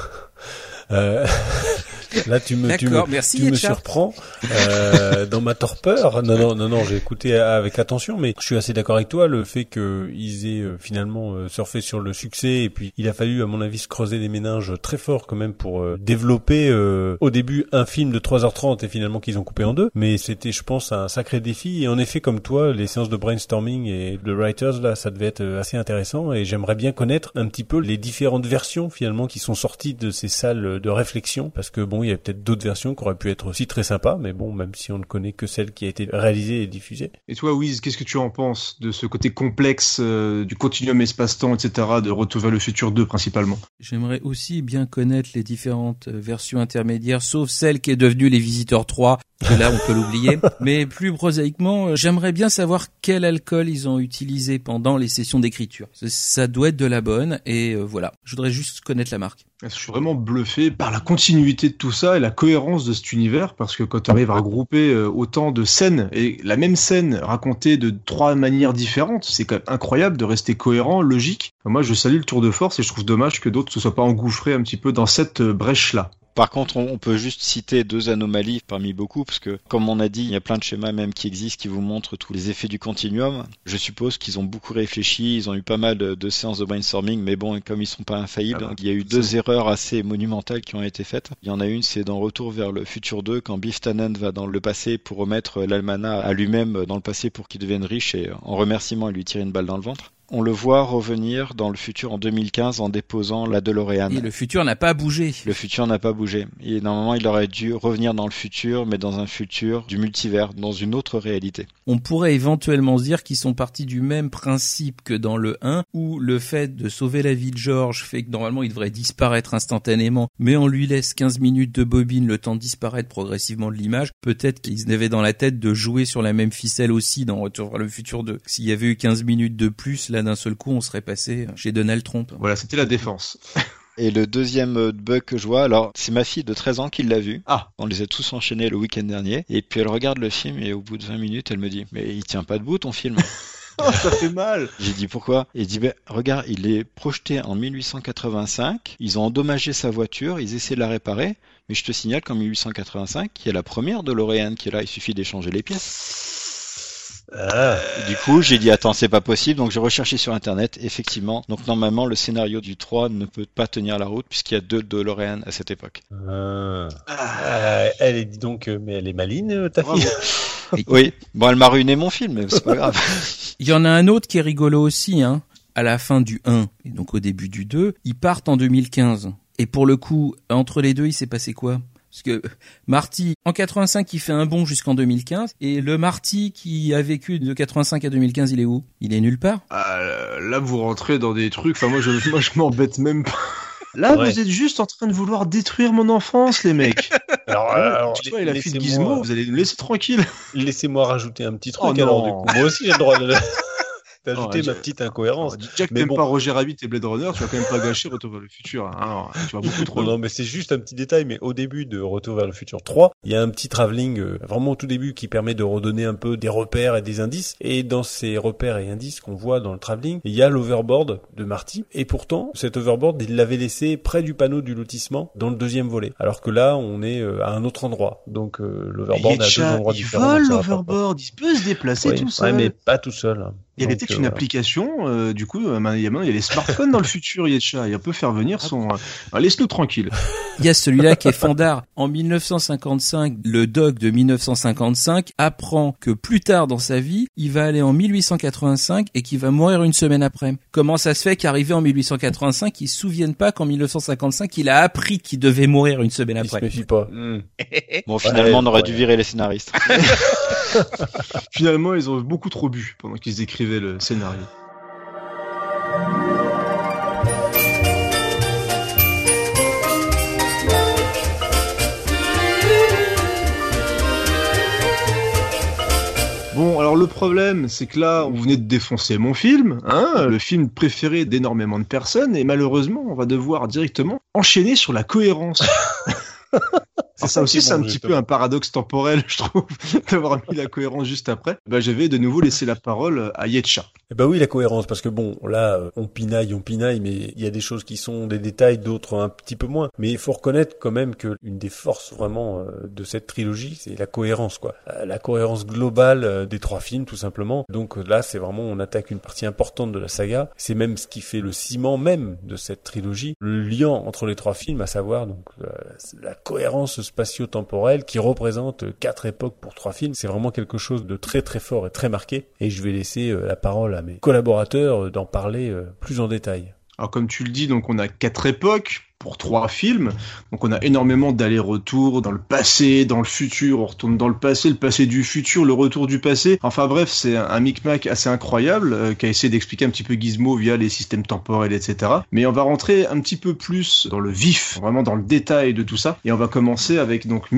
S3: Là, tu me surprends dans ma torpeur. Non, j'ai écouté avec attention, mais je suis assez d'accord avec toi. Le fait qu'ils aient finalement surfé sur le succès, et puis il a fallu, à mon avis, se creuser les méninges très fort quand même pour développer au début un film de 3h30 et finalement qu'ils ont coupé en 2. Mais c'était, je pense, un sacré défi. Et en effet, comme toi, les séances de brainstorming et de writers, là, ça devait être assez intéressant. Et j'aimerais bien connaître un petit peu les différentes versions finalement qui sont sorties de ces salles de réflexion, parce que bon, il y a peut-être d'autres versions qui auraient pu être aussi très sympas, mais bon, même si on ne connaît que celle qui a été réalisée et diffusée.
S1: Et toi, Wiz, qu'est-ce que tu en penses de ce côté complexe du continuum espace-temps, etc., de Retour vers le futur 2 principalement?
S2: J'aimerais aussi bien connaître les différentes versions intermédiaires, sauf celle qui est devenue Les Visiteurs 3, que là on peut l'oublier. Mais plus prosaïquement, j'aimerais bien savoir quel alcool ils ont utilisé pendant les sessions d'écriture. Ça doit être de la bonne, et voilà. Je voudrais juste connaître la marque.
S1: Je suis vraiment bluffé par la continuité de tout ça et la cohérence de cet univers, parce que quand tu arrives à regrouper autant de scènes et la même scène racontée de 3 manières différentes, c'est quand même incroyable de rester cohérent, logique. Moi, je salue le tour de force et je trouve dommage que d'autres se soient pas engouffrés un petit peu dans cette brèche-là.
S4: Par contre, on peut juste citer 2 anomalies parmi beaucoup, parce que, comme on a dit, il y a plein de schémas même qui existent qui vous montrent tous les effets du continuum. Je suppose qu'ils ont beaucoup réfléchi, ils ont eu pas mal de séances de brainstorming, mais bon, comme ils sont pas infaillibles, donc il y a eu 2 erreurs assez monumentales qui ont été faites. Il y en a une, c'est dans Retour vers le futur 2, quand Biff Tannen va dans le passé pour remettre l'almanach à lui-même dans le passé pour qu'il devienne riche, et en remerciement, il lui tire une balle dans le ventre. On le voit revenir dans le futur en 2015 en déposant la DeLorean.
S2: Et le futur n'a pas bougé.
S4: Le futur n'a pas bougé. Et normalement, il aurait dû revenir dans le futur, mais dans un futur du multivers, dans une autre réalité.
S2: On pourrait éventuellement se dire qu'ils sont partis du même principe que dans le 1, où le fait de sauver la vie de George fait que normalement il devrait disparaître instantanément, mais on lui laisse 15 minutes de bobine, le temps de disparaître progressivement de l'image. Peut-être qu'ils avaient dans la tête de jouer sur la même ficelle aussi dans Retour vers le futur 2. S'il y avait eu 15 minutes de plus, là d'un seul coup on serait passé chez Donald Trump.
S1: Voilà, c'était la défense.
S4: Et le deuxième bug que je vois, alors c'est ma fille de 13 ans qui l'a vu.
S1: Ah.
S4: On les a tous enchaînés le week-end dernier. Et puis elle regarde le film et au bout de 20 minutes, elle me dit « Mais il tient pas debout ton film !»
S1: Oh, ça fait mal.
S4: J'ai dit pourquoi? Il dit regarde, il est projeté en 1885, ils ont endommagé sa voiture, ils essaient de la réparer, mais je te signale qu'en 1885, il y a la première DeLorean qui est là, il suffit d'échanger les pièces. Du coup, j'ai dit attends, c'est pas possible, donc j'ai recherché sur internet, effectivement. Donc normalement, le scénario du 3 ne peut pas tenir la route puisqu'il y a 2 DeLorean à cette époque.
S3: Elle est dit donc, mais elle est maline, ta fille.
S4: Oui, bon, elle m'a ruiné mon film, mais c'est pas grave.
S2: Il y en a un autre qui est rigolo aussi, hein. À la fin du 1 et donc au début du 2, ils partent en 2015. Et pour le coup, entre les deux, il s'est passé quoi? Parce que Marty, en 85, il fait un bond jusqu'en 2015. Et le Marty qui a vécu de 85 à 2015, il est où? Il est nulle part.
S1: Là, vous rentrez dans des trucs... Enfin, moi, je m'embête même pas. Là, ouais. Vous êtes juste en train de vouloir détruire mon enfance, les mecs. Alors tu vois, il a fait de Gizmo, vous allez nous laisser tranquille.
S3: Laissez-moi rajouter un petit truc, alors du coup. Moi aussi, j'ai le droit de... T'as ajouté ma petite incohérence.
S1: Déjà que t'aimes pas Roger Rabbit et Blade Runner, tu vas quand même pas gâcher Retour vers le futur. Hein. Alors, tu vas beaucoup trop.
S3: Non, mais c'est juste un petit détail, mais au début de Retour vers le futur 3, il y a un petit travelling vraiment au tout début qui permet de redonner un peu des repères et des indices. Et dans ces repères et indices qu'on voit dans le travelling, il y a l'overboard de Marty. Et pourtant, cet overboard, il l'avait laissé près du panneau du lotissement dans le deuxième volet. Alors que là, on est à un autre endroit. Donc l'overboard à deux endroits différents.
S1: Il vole l'overboard, il peut se déplacer tout seul.
S3: Ouais, mais pas tout seul. Hein.
S1: Il y avait peut-être une application, du coup, il y a les smartphones dans le futur, Yetcha, il peut faire venir son... laisse-nous tranquille.
S2: Il y a celui-là qui est fandard. En 1955, le doc de 1955 apprend que plus tard dans sa vie, il va aller en 1885 et qu'il va mourir une semaine après. Comment ça se fait qu'arrivé en 1885, il se souvienne pas qu'en 1955, il a appris qu'il devait mourir une semaine après?
S3: Il se méfie pas.
S4: Bon, finalement, on aurait dû virer les scénaristes.
S1: Finalement, ils ont beaucoup trop bu pendant qu'ils écrivaient le scénario. Bon, alors le problème, c'est que là, vous venez de défoncer mon film, hein, le film préféré d'énormément de personnes, et malheureusement, on va devoir directement enchaîner sur la cohérence. Ça aussi, c'est un petit peu un paradoxe temporel, je trouve, d'avoir mis la cohérence juste après. Je vais de nouveau laisser la parole à Yetcha.
S3: Oui, la cohérence, parce que bon, là, on pinaille, mais il y a des choses qui sont des détails, d'autres un petit peu moins. Mais il faut reconnaître quand même que une des forces vraiment de cette trilogie, c'est la cohérence, quoi. La cohérence globale des trois films, tout simplement. Donc là, c'est vraiment, on attaque une partie importante de la saga. C'est même ce qui fait le ciment même de cette trilogie, le lien entre les trois films, à savoir donc la cohérence spatio-temporelle qui représente 4 époques pour 3 films. C'est vraiment quelque chose de très très fort et très marqué. Et je vais laisser la parole à mes collaborateurs d'en parler plus en détail.
S1: Alors comme tu le dis, donc on a 4 époques pour 3 films, donc on a énormément d'allers-retours dans le passé, dans le futur, on retourne dans le passé du futur, le retour du passé, enfin bref, c'est un micmac assez incroyable qu'a essayé d'expliquer un petit peu Gizmo via les systèmes temporels, etc. Mais on va rentrer un petit peu plus dans le vif, vraiment dans le détail de tout ça, et on va commencer avec donc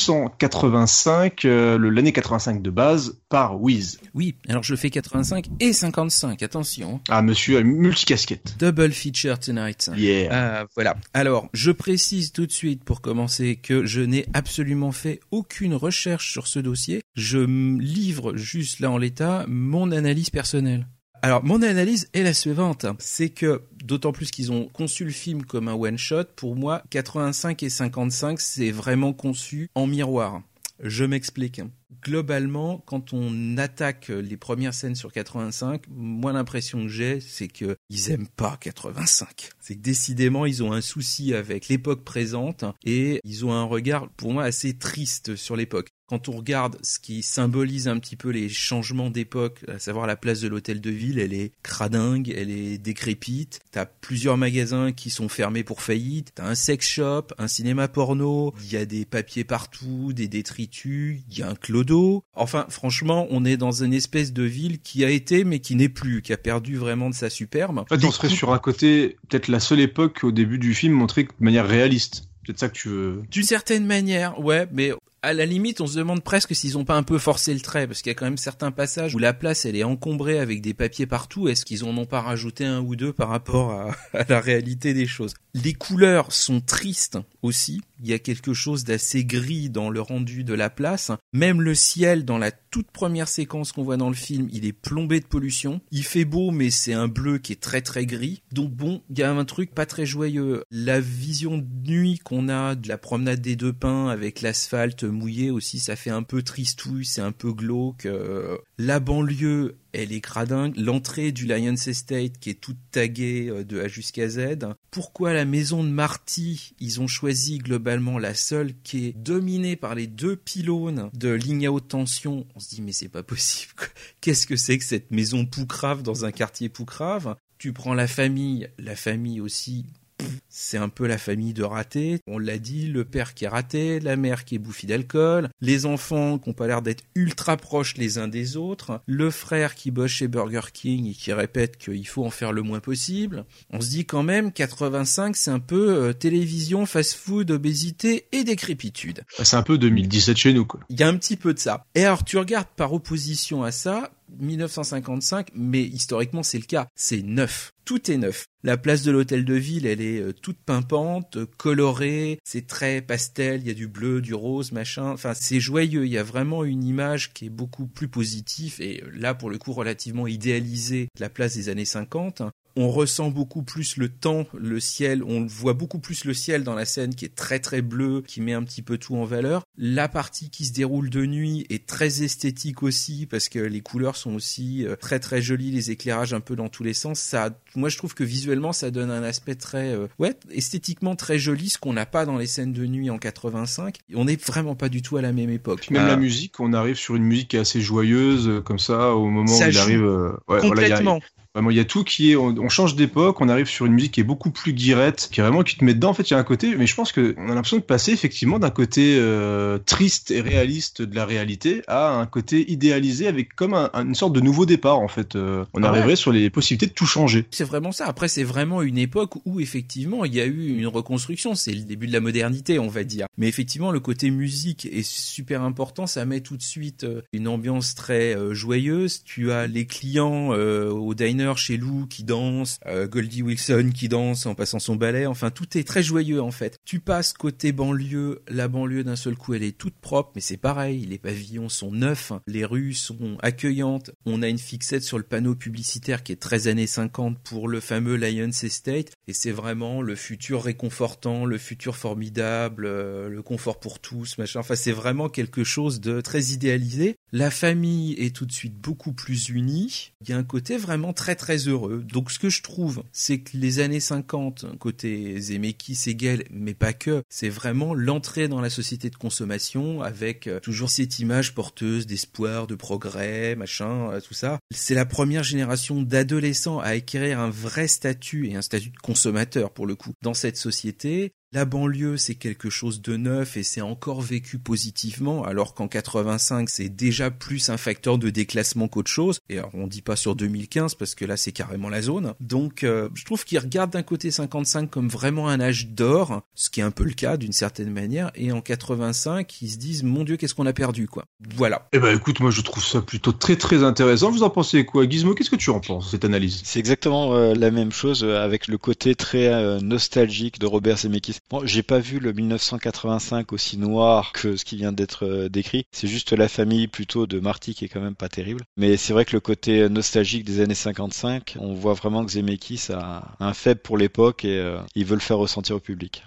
S1: 1985, l'année 85 de base, par Wiz.
S2: Oui, alors je fais 85 et 55, attention.
S1: Ah, monsieur a une multicasquette.
S2: Double feature tonight.
S1: Yeah.
S2: Voilà. Alors, je précise tout de suite pour commencer que je n'ai absolument fait aucune recherche sur ce dossier. Je livre juste là en l'état mon analyse personnelle. Alors, mon analyse est la suivante. C'est que, d'autant plus qu'ils ont conçu le film comme un one-shot, pour moi, 85 et 55, c'est vraiment conçu en miroir. Je m'explique. Globalement, quand on attaque les premières scènes sur 85, moi l'impression que j'ai, c'est que ils aiment pas 85. C'est que décidément, ils ont un souci avec l'époque présente et ils ont un regard, pour moi, assez triste sur l'époque. Quand on regarde ce qui symbolise un petit peu les changements d'époque, à savoir la place de l'hôtel de ville, elle est cradingue, elle est décrépite. T'as plusieurs magasins qui sont fermés pour faillite. T'as un sex shop, un cinéma porno. Il y a des papiers partout, des détritus. Il y a un clodo. Enfin, franchement, on est dans une espèce de ville qui a été, mais qui n'est plus, qui a perdu vraiment de sa superbe.
S1: En fait, on serait sur un côté, peut-être la seule époque au début du film montrée de manière réaliste. Peut-être ça que tu veux.
S2: D'une certaine manière, ouais, mais à la limite, on se demande presque s'ils ont pas un peu forcé le trait, parce qu'il y a quand même certains passages où la place, elle est encombrée avec des papiers partout. Est-ce qu'ils en ont pas rajouté un ou deux par rapport à la réalité des choses? Les couleurs sont tristes aussi. Il y a quelque chose d'assez gris dans le rendu de la place. Même le ciel, dans la toute première séquence qu'on voit dans le film, il est plombé de pollution. Il fait beau, mais c'est un bleu qui est très très gris. Donc bon, il y a un truc pas très joyeux. La vision de nuit qu'on a de la promenade des Deux Pins avec l'asphalte mouillé aussi, ça fait un peu tristouille, c'est un peu glauque. La banlieue, elle est cradingue. L'entrée du Lions Estate qui est toute taguée de A jusqu'à Z. Pourquoi la maison de Marty, ils ont choisi globalement la seule qui est dominée par les 2 pylônes de ligne à haute tension? On se dit mais c'est pas possible. Qu'est-ce que c'est que cette maison poucrave dans un quartier poucrave? Tu prends la famille aussi. C'est un peu la famille de ratés. On l'a dit, le père qui est raté, la mère qui est bouffie d'alcool, les enfants qui n'ont pas l'air d'être ultra proches les uns des autres, le frère qui bosse chez Burger King et qui répète qu'il faut en faire le moins possible. On se dit quand même, 85, c'est un peu télévision, fast-food, obésité et décrépitude.
S1: C'est un peu 2017 chez nous, quoi.
S2: Il y a un petit peu de ça. Et alors, tu regardes par opposition à ça, 1955, mais historiquement c'est le cas, c'est neuf. Tout est neuf. La place de l'Hôtel de Ville, elle est toute pimpante, colorée, c'est très pastel, il y a du bleu, du rose, machin. Enfin, c'est joyeux, il y a vraiment une image qui est beaucoup plus positive et là, pour le coup, relativement idéalisée de la place des années 50. On ressent beaucoup plus le temps, le ciel, on voit beaucoup plus le ciel dans la scène qui est très très bleu, qui met un petit peu tout en valeur. La partie qui se déroule de nuit est très esthétique aussi parce que les couleurs sont aussi très très jolies, les éclairages un peu dans tous les sens. Moi je trouve que visuellement ça donne un aspect très, esthétiquement très joli, ce qu'on n'a pas dans les scènes de nuit en 85. On n'est vraiment pas du tout à la même époque.
S1: Même la musique, on arrive sur une musique qui est assez joyeuse, comme ça, au moment
S2: ça
S1: où il arrive.
S2: complètement.
S1: Vraiment, il y a tout qui est, on change d'époque, on arrive sur une musique qui est beaucoup plus guirette, qui est vraiment, qui te met dedans. En fait, il y a un côté, mais je pense que on a l'impression de passer effectivement d'un côté triste et réaliste de la réalité à un côté idéalisé avec comme une sorte de nouveau départ. En fait, on arriverait sur les possibilités de tout changer.
S2: C'est vraiment ça. Après, c'est vraiment une époque où effectivement il y a eu une reconstruction. C'est le début de la modernité, on va dire. Mais effectivement, le côté musique est super important. Ça met tout de suite une ambiance très joyeuse. Tu as les clients au diner chez Lou qui danse, Goldie Wilson qui danse en passant son balai, enfin tout est très joyeux en fait. Tu passes côté banlieue, la banlieue d'un seul coup elle est toute propre, mais c'est pareil, les pavillons sont neufs, les rues sont accueillantes, on a une fixette sur le panneau publicitaire qui est très années 50 pour le fameux Lions Estate, et c'est vraiment le futur réconfortant, le futur formidable, le confort pour tous, machin, enfin c'est vraiment quelque chose de très idéalisé. La famille est tout de suite beaucoup plus unie, il y a un côté vraiment très très heureux. Donc ce que je trouve, c'est que les années 50, côté Zemeckis, Hegel, mais pas que, c'est vraiment l'entrée dans la société de consommation avec toujours cette image porteuse d'espoir, de progrès, machin, tout ça. C'est la première génération d'adolescents à acquérir un vrai statut et un statut de consommateur pour le coup dans cette société. La banlieue, c'est quelque chose de neuf et c'est encore vécu positivement, alors qu'en 85, c'est déjà plus un facteur de déclassement qu'autre chose. Et alors, on dit pas sur 2015 parce que là, c'est carrément la zone. Donc, je trouve qu'ils regardent d'un côté 55 comme vraiment un âge d'or, ce qui est un peu le cas d'une certaine manière. Et en 85, ils se disent, mon Dieu, qu'est-ce qu'on a perdu, quoi. Voilà.
S1: Eh ben, écoute, moi, je trouve ça plutôt très, très intéressant. Vous en pensez quoi? Gizmo, qu'est-ce que tu en penses, cette analyse?
S4: C'est exactement la même chose avec le côté très nostalgique de Robert Zemeckis. Bon, j'ai pas vu le 1985 aussi noir que ce qui vient d'être décrit. C'est juste la famille plutôt de Marty qui est quand même pas terrible. Mais c'est vrai que le côté nostalgique des années 55, on voit vraiment que Zemeckis a un faible pour l'époque et il veut le faire ressentir au public.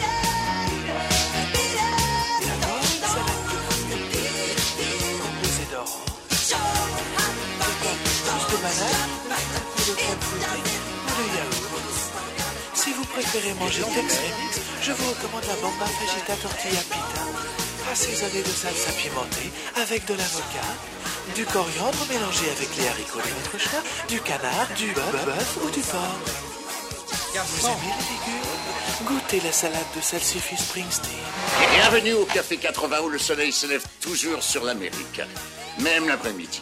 S9: Si vous préférez manger Tex-Mex, je vous recommande la Bomba Fajita Tortilla Pita, assaisonnée de salsa pimentée avec de l'avocat, du coriandre mélangé avec les haricots de votre choix, du canard, du bœuf ou du porc. Vous aimez les légumes? Goûtez la salade de salsifis Springsteen.
S8: Bienvenue au Café 80 où le soleil se lève toujours sur l'Amérique, même l'après-midi.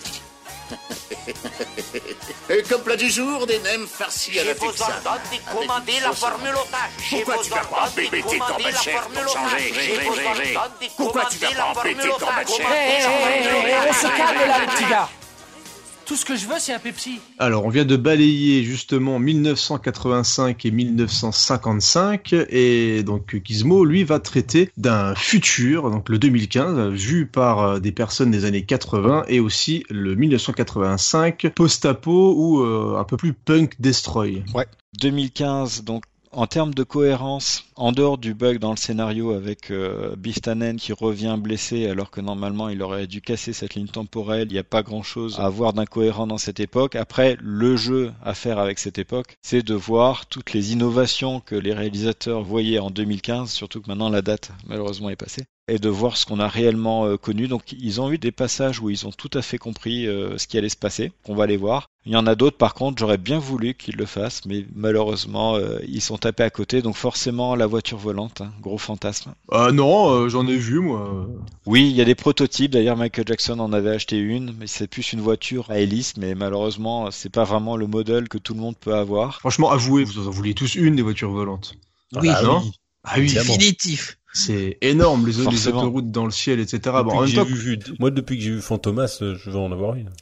S8: Et comme plat du jour, des nems farcis à la Texane.
S6: Je vous ordonne de commander la formule otage.
S8: Pourquoi tu vas pas empêter ton bas chef pour changer? Pourquoi tu vas pas empêter ton bas chef?
S10: On se calme là, le petit gars. Tout ce que je veux, c'est un Pepsi.
S1: Alors, on vient de balayer justement 1985 et 1955, et donc Gizmo, lui, va traiter d'un futur, donc le 2015, vu par des personnes des années 80, et aussi le 1985, post-apo ou un peu plus punk destroy.
S4: Ouais, 2015, donc en termes de cohérence, en dehors du bug dans le scénario avec Biff Tannen qui revient blessé alors que normalement il aurait dû casser cette ligne temporelle, il n'y a pas grand chose à voir d'incohérent dans cette époque. Après, le jeu à faire avec cette époque, c'est de voir toutes les innovations que les réalisateurs voyaient en 2015, surtout que maintenant la date malheureusement est passée, et de voir ce qu'on a réellement connu. Donc ils ont eu des passages où ils ont tout à fait compris ce qui allait se passer, qu'on va aller voir. Il y en a d'autres par contre, j'aurais bien voulu qu'ils le fassent, mais malheureusement ils sont tapés à côté, donc forcément la voiture volante, hein, gros fantasme.
S1: Non, j'en ai vu moi.
S4: Oui, il y a des prototypes, d'ailleurs Michael Jackson en avait acheté une, mais c'est plus une voiture à hélice, mais malheureusement c'est pas vraiment le modèle que tout le monde peut avoir.
S1: Franchement, avouez, vous en vouliez tous une des voitures volantes.
S2: Oui,
S1: non oui.
S2: Ah oui, définitif.
S1: C'est énorme, les autoroutes dans le ciel, etc.
S3: Moi, depuis que j'ai vu Fantomas, je veux en avoir une.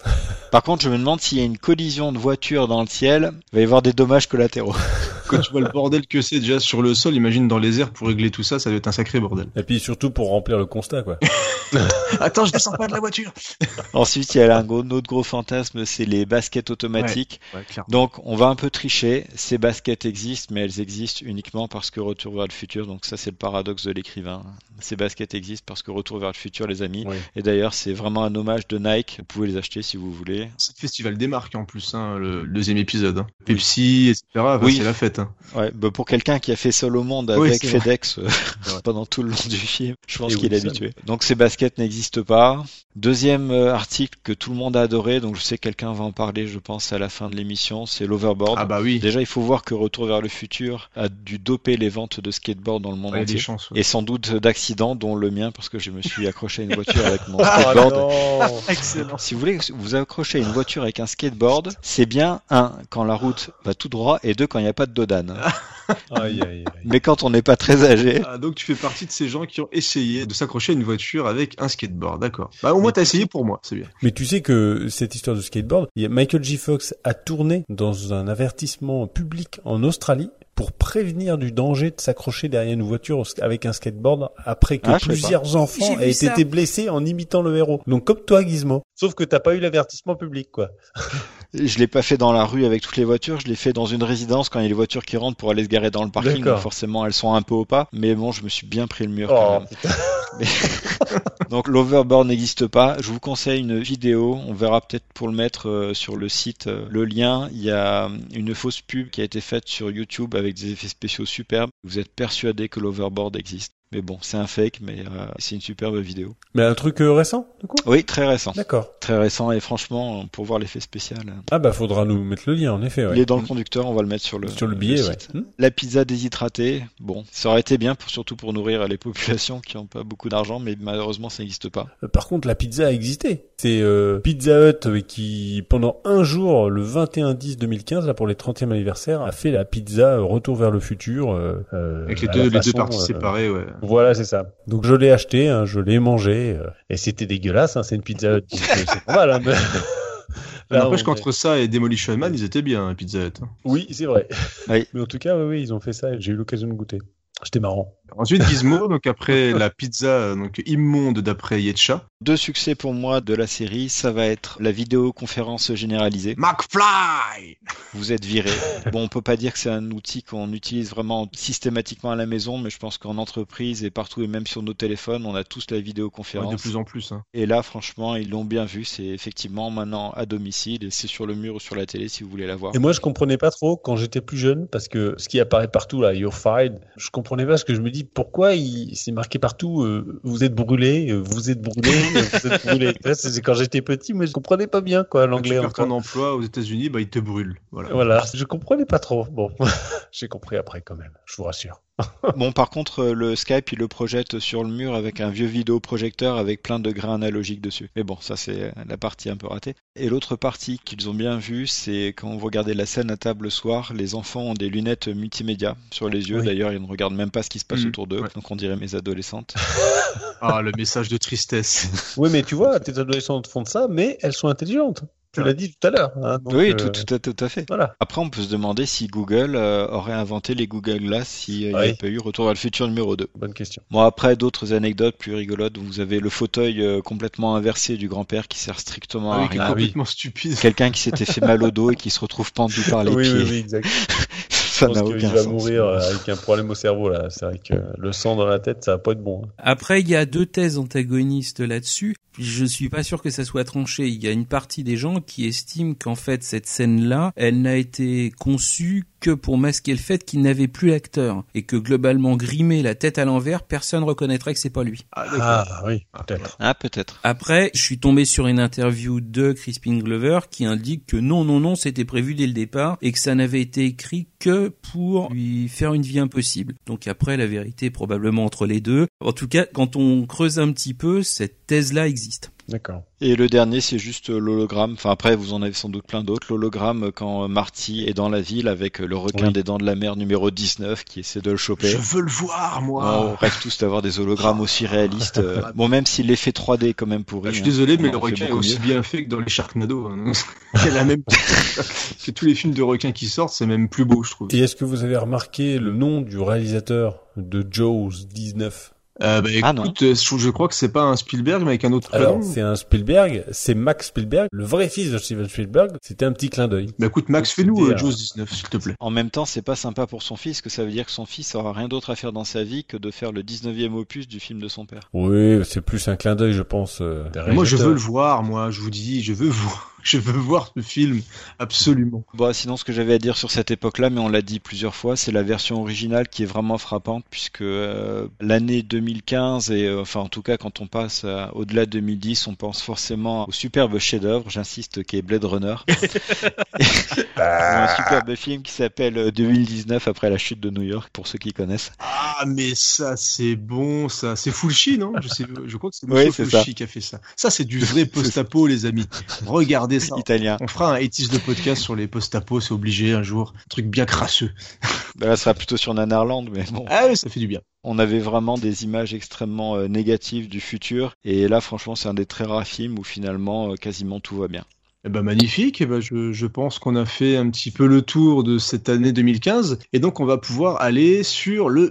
S4: Par contre, je me demande s'il y a une collision de voitures dans le ciel, il va y avoir des dommages collatéraux.
S1: Quand tu vois le bordel que c'est déjà sur le sol, imagine dans les airs pour régler tout ça, ça doit être un sacré bordel.
S3: Et puis surtout pour remplir le constat, quoi.
S1: Attends, je descends pas de la voiture.
S4: Ensuite, il y a un autre gros fantasme, c'est les baskets automatiques.
S1: Ouais, clairement.
S4: Donc, on va un peu tricher. Ces baskets existent, mais elles existent uniquement parce que Retour vers le futur. Donc ça, c'est le paradoxe de l'écrivain. Ces baskets existent parce que Retour vers le futur les a mis.
S3: Oui.
S4: Et d'ailleurs, c'est vraiment un hommage de Nike. Vous pouvez les acheter si vous voulez.
S1: C'est le festival des marques en plus, hein, le deuxième épisode. Hein. Pepsi, etc. Bah,
S4: Oui.
S1: C'est la fête. Hein.
S4: Ouais, bah pour quelqu'un qui a fait Seul au monde
S1: Oui,
S4: avec
S1: c'est
S4: FedEx pendant tout le long du film, je pense
S3: Et
S4: qu'il est
S3: Wilson.
S4: habitué. Donc ces baskets n'existent pas. Deuxième article que tout le monde a adoré, donc je sais que quelqu'un va en parler, je pense, à la fin de l'émission, c'est l'overboard.
S1: Ah bah oui.
S4: Déjà, il faut voir que Retour vers le futur a dû doper les ventes de skateboard dans le monde
S1: Ouais, il y a des
S4: entier.
S1: chances. Ouais.
S4: Et sans doute d'accidents, dont le mien, parce que je me suis accroché à une voiture avec mon
S3: Ah
S4: skateboard.
S3: non.
S1: Excellent.
S4: Si vous voulez vous accrocher à une voiture avec un skateboard, c'est bien, un, quand la route va tout droit, et deux, quand il n'y a pas de dodane.
S3: Aïe, aïe, aïe.
S4: Mais quand on n'est pas très âgé,
S1: Ah, donc tu fais partie de ces gens qui ont essayé de s'accrocher à une voiture avec un skateboard, d'accord. Bah au moins t'as essayé pour moi, c'est bien.
S3: Mais tu sais que cette histoire de skateboard, Michael J. Fox a tourné dans un avertissement public en Australie pour prévenir du danger de s'accrocher derrière une voiture avec un skateboard après que
S4: Ah, je sais
S3: plusieurs enfants
S2: J'ai vu
S3: aient
S2: ça.
S3: été blessés en imitant le héros. Donc comme toi, Gizmo. Sauf que t'as pas eu l'avertissement public, quoi.
S4: je l'ai pas fait dans la rue avec toutes les voitures, je l'ai fait dans une résidence quand il y a les voitures qui rentrent pour aller se garer dans le parking.
S3: D'accord.
S4: Donc forcément, elles sont un peu au pas. Mais bon, je me suis bien pris le mur quand
S3: Oh,
S4: même.
S3: putain.
S4: Donc l'overboard n'existe pas. Je vous conseille une vidéo. On verra peut-être pour le mettre sur le site le lien. Il y a une fausse pub qui a été faite sur YouTube avec des effets spéciaux superbes. Vous êtes persuadé que l'overboard existe. Mais bon, c'est un fake, mais c'est une superbe vidéo.
S3: Mais un truc récent, du coup?
S4: Oui, très récent.
S3: D'accord.
S4: Très récent et franchement, pour voir l'effet spécial.
S3: Ah bah faudra nous mettre le lien, en effet, ouais.
S4: Il est dans le conducteur, on va le mettre sur le
S3: billet, ouais.
S4: site. La pizza déshydratée, bon, ça aurait été bien surtout pour nourrir les populations qui n'ont pas beaucoup d'argent, mais malheureusement ça n'existe pas.
S3: Par contre, la pizza a existé. C'est Pizza Hut qui, pendant un jour, le 21/10/2015, là pour les 30e anniversaire, a fait la pizza Retour vers le futur.
S1: Avec les
S3: à
S1: deux
S3: la façon,
S1: parties séparées, ouais.
S3: Voilà, c'est ça. Donc je l'ai acheté, hein, je l'ai mangé, et c'était dégueulasse, hein, c'est une Pizza Hut, donc, c'est pas mal. Hein, mais... Là,
S1: N'empêche
S3: on
S1: qu'entre ça et Demolition Man, ils étaient bien, hein, Pizza Hut. Hein.
S3: Oui, c'est vrai.
S4: Oui.
S3: Mais en tout cas, oui, ils ont fait ça et j'ai eu l'occasion de goûter. C'était marrant.
S1: Ensuite, Gizmo, donc après la pizza donc immonde d'après Yetcha.
S4: Deux succès pour moi de la série, ça va être la vidéoconférence généralisée.
S1: McFly!
S4: Vous êtes viré. Bon, on peut pas dire que c'est un outil qu'on utilise vraiment systématiquement à la maison, mais je pense qu'en entreprise et partout et même sur nos téléphones, on a tous la vidéoconférence.
S1: Ouais, de plus en plus. Hein.
S4: Et là, franchement, ils l'ont bien vu. C'est effectivement maintenant à domicile et c'est sur le mur ou sur la télé si vous voulez la voir.
S3: Et moi, je comprenais pas trop quand j'étais plus jeune, parce que ce qui apparaît partout là, You're Fired, je comprenais pas, parce que je me dis pourquoi c'est marqué partout, vous êtes brûlé, vous êtes brûlé, vous êtes brûlé. C'est quand j'étais petit, mais je comprenais pas bien quoi l'anglais.
S1: Quand tu perds ton emploi aux États-Unis, bah ils te brûlent.
S3: Voilà, je comprenais pas trop. Bon, j'ai compris après quand même. Je vous rassure.
S4: Bon, par contre, le Skype, il le projette sur le mur avec un vieux vidéoprojecteur avec plein de grains analogiques dessus. Mais bon, ça, c'est la partie un peu ratée. Et l'autre partie qu'ils ont bien vue, c'est quand vous regardez la scène à table le soir, les enfants ont des lunettes multimédia sur les yeux. Oui. D'ailleurs, ils ne regardent même pas ce qui se passe autour d'eux. Ouais. Donc, on dirait mes adolescentes.
S1: Ah, le message de tristesse.
S3: Oui, mais tu vois, tes adolescentes font de ça, mais elles sont intelligentes. Tu l'as dit tout à l'heure. Hein, donc,
S4: oui, tout à fait.
S3: Voilà.
S4: Après, on peut se demander si Google aurait inventé les Google Glass s'il n'y avait pas eu Retour vers le futur numéro 2.
S3: Bonne question.
S4: Bon, après, d'autres anecdotes plus rigolotes. Vous avez le fauteuil complètement inversé du grand-père qui sert strictement à rien.
S1: Complètement stupide.
S4: Quelqu'un qui s'était fait mal au dos et qui se retrouve pendu par les pieds.
S3: Oui, exact.
S4: Ça n'a aucun sens.
S3: Il va mourir avec un problème au cerveau, là. C'est vrai que le sang dans la tête, ça va pas être bon. Hein.
S2: Après, il y a deux thèses antagonistes là-dessus. Je suis pas sûr que ça soit tranché. Il y a une partie des gens qui estiment qu'en fait, cette scène-là, elle n'a été conçue que pour masquer le fait qu'il n'avait plus l'acteur. Et que globalement, grimé la tête à l'envers, personne reconnaîtrait que c'est pas lui.
S3: Ah oui, peut-être.
S4: Ah, peut-être.
S2: Après, je suis tombé sur une interview de Crispin Glover qui indique que non, c'était prévu dès le départ et que ça n'avait été écrit que pour lui faire une vie impossible. Donc après, la vérité est probablement entre les deux. En tout cas, quand on creuse un petit peu, cette thèse-là existe. existe.
S3: D'accord.
S4: Et le dernier, c'est juste l'hologramme. Enfin, après, vous en avez sans doute plein d'autres. L'hologramme quand Marty est dans la ville avec le requin des dents de la mer numéro 19 qui essaie de le choper.
S1: Je veux le voir, moi.
S4: On rêve tous d'avoir des hologrammes aussi réalistes. Bon, même si l'effet 3D est quand même pourri.
S1: Je suis désolé, mais
S4: on
S1: le
S4: en fait
S1: requin est
S4: beaucoup
S1: aussi
S4: mieux.
S1: bien fait que dans les Sharknado. Hein. Il y a la même que tous les films de requins qui sortent, c'est même plus beau, je trouve.
S3: Et est-ce que vous avez remarqué le nom du réalisateur de Jaws 19?
S1: Écoute, je crois que c'est pas un Spielberg, mais avec un autre
S3: Alors,
S1: prénom.
S3: c'est un Spielberg, c'est Max Spielberg, le vrai fils de Steven Spielberg. C'était un petit clin d'œil.
S1: Bah écoute, Max, fais-nous
S3: C'était,
S1: Jaws 19, s'il te plaît.
S4: En même temps, c'est pas sympa pour son fils, que ça veut dire que son fils aura rien d'autre à faire dans sa vie que de faire le 19e opus du film de son père.
S3: Oui, c'est plus un clin d'œil, je pense.
S1: Moi, je veux le voir, moi, je vous dis, je veux voir ce film, absolument.
S4: Bon, sinon, ce que j'avais à dire sur cette époque-là, mais on l'a dit plusieurs fois, c'est la version originale qui est vraiment frappante, puisque l'année 2015, et enfin, en tout cas, quand on passe au-delà de 2010, on pense forcément au superbe chef-d'œuvre, j'insiste, qui est Blade Runner. Un superbe film qui s'appelle 2019 après la chute de New York, pour ceux qui connaissent.
S1: Ah, mais ça, c'est bon, ça. C'est Fulci, non? Je crois que c'est
S4: Oui,
S1: Monsieur
S4: c'est
S1: Fulci qui a fait ça. Ça, c'est du vrai post-apo, les amis. Regardez ça.
S4: Italien.
S1: On fera un 80s de podcast sur les post-apo, c'est obligé, un jour. Un truc bien crasseux.
S4: Ben là, ça sera plutôt sur Nanarland, mais bon.
S1: Ah oui, ça fait du bien.
S4: On avait vraiment des images extrêmement négatives du futur, et là, franchement, c'est un des très rares films où finalement, quasiment tout va bien.
S1: Eh ben magnifique, je pense qu'on a fait un petit peu le tour de cette année 2015, et donc on va pouvoir aller sur le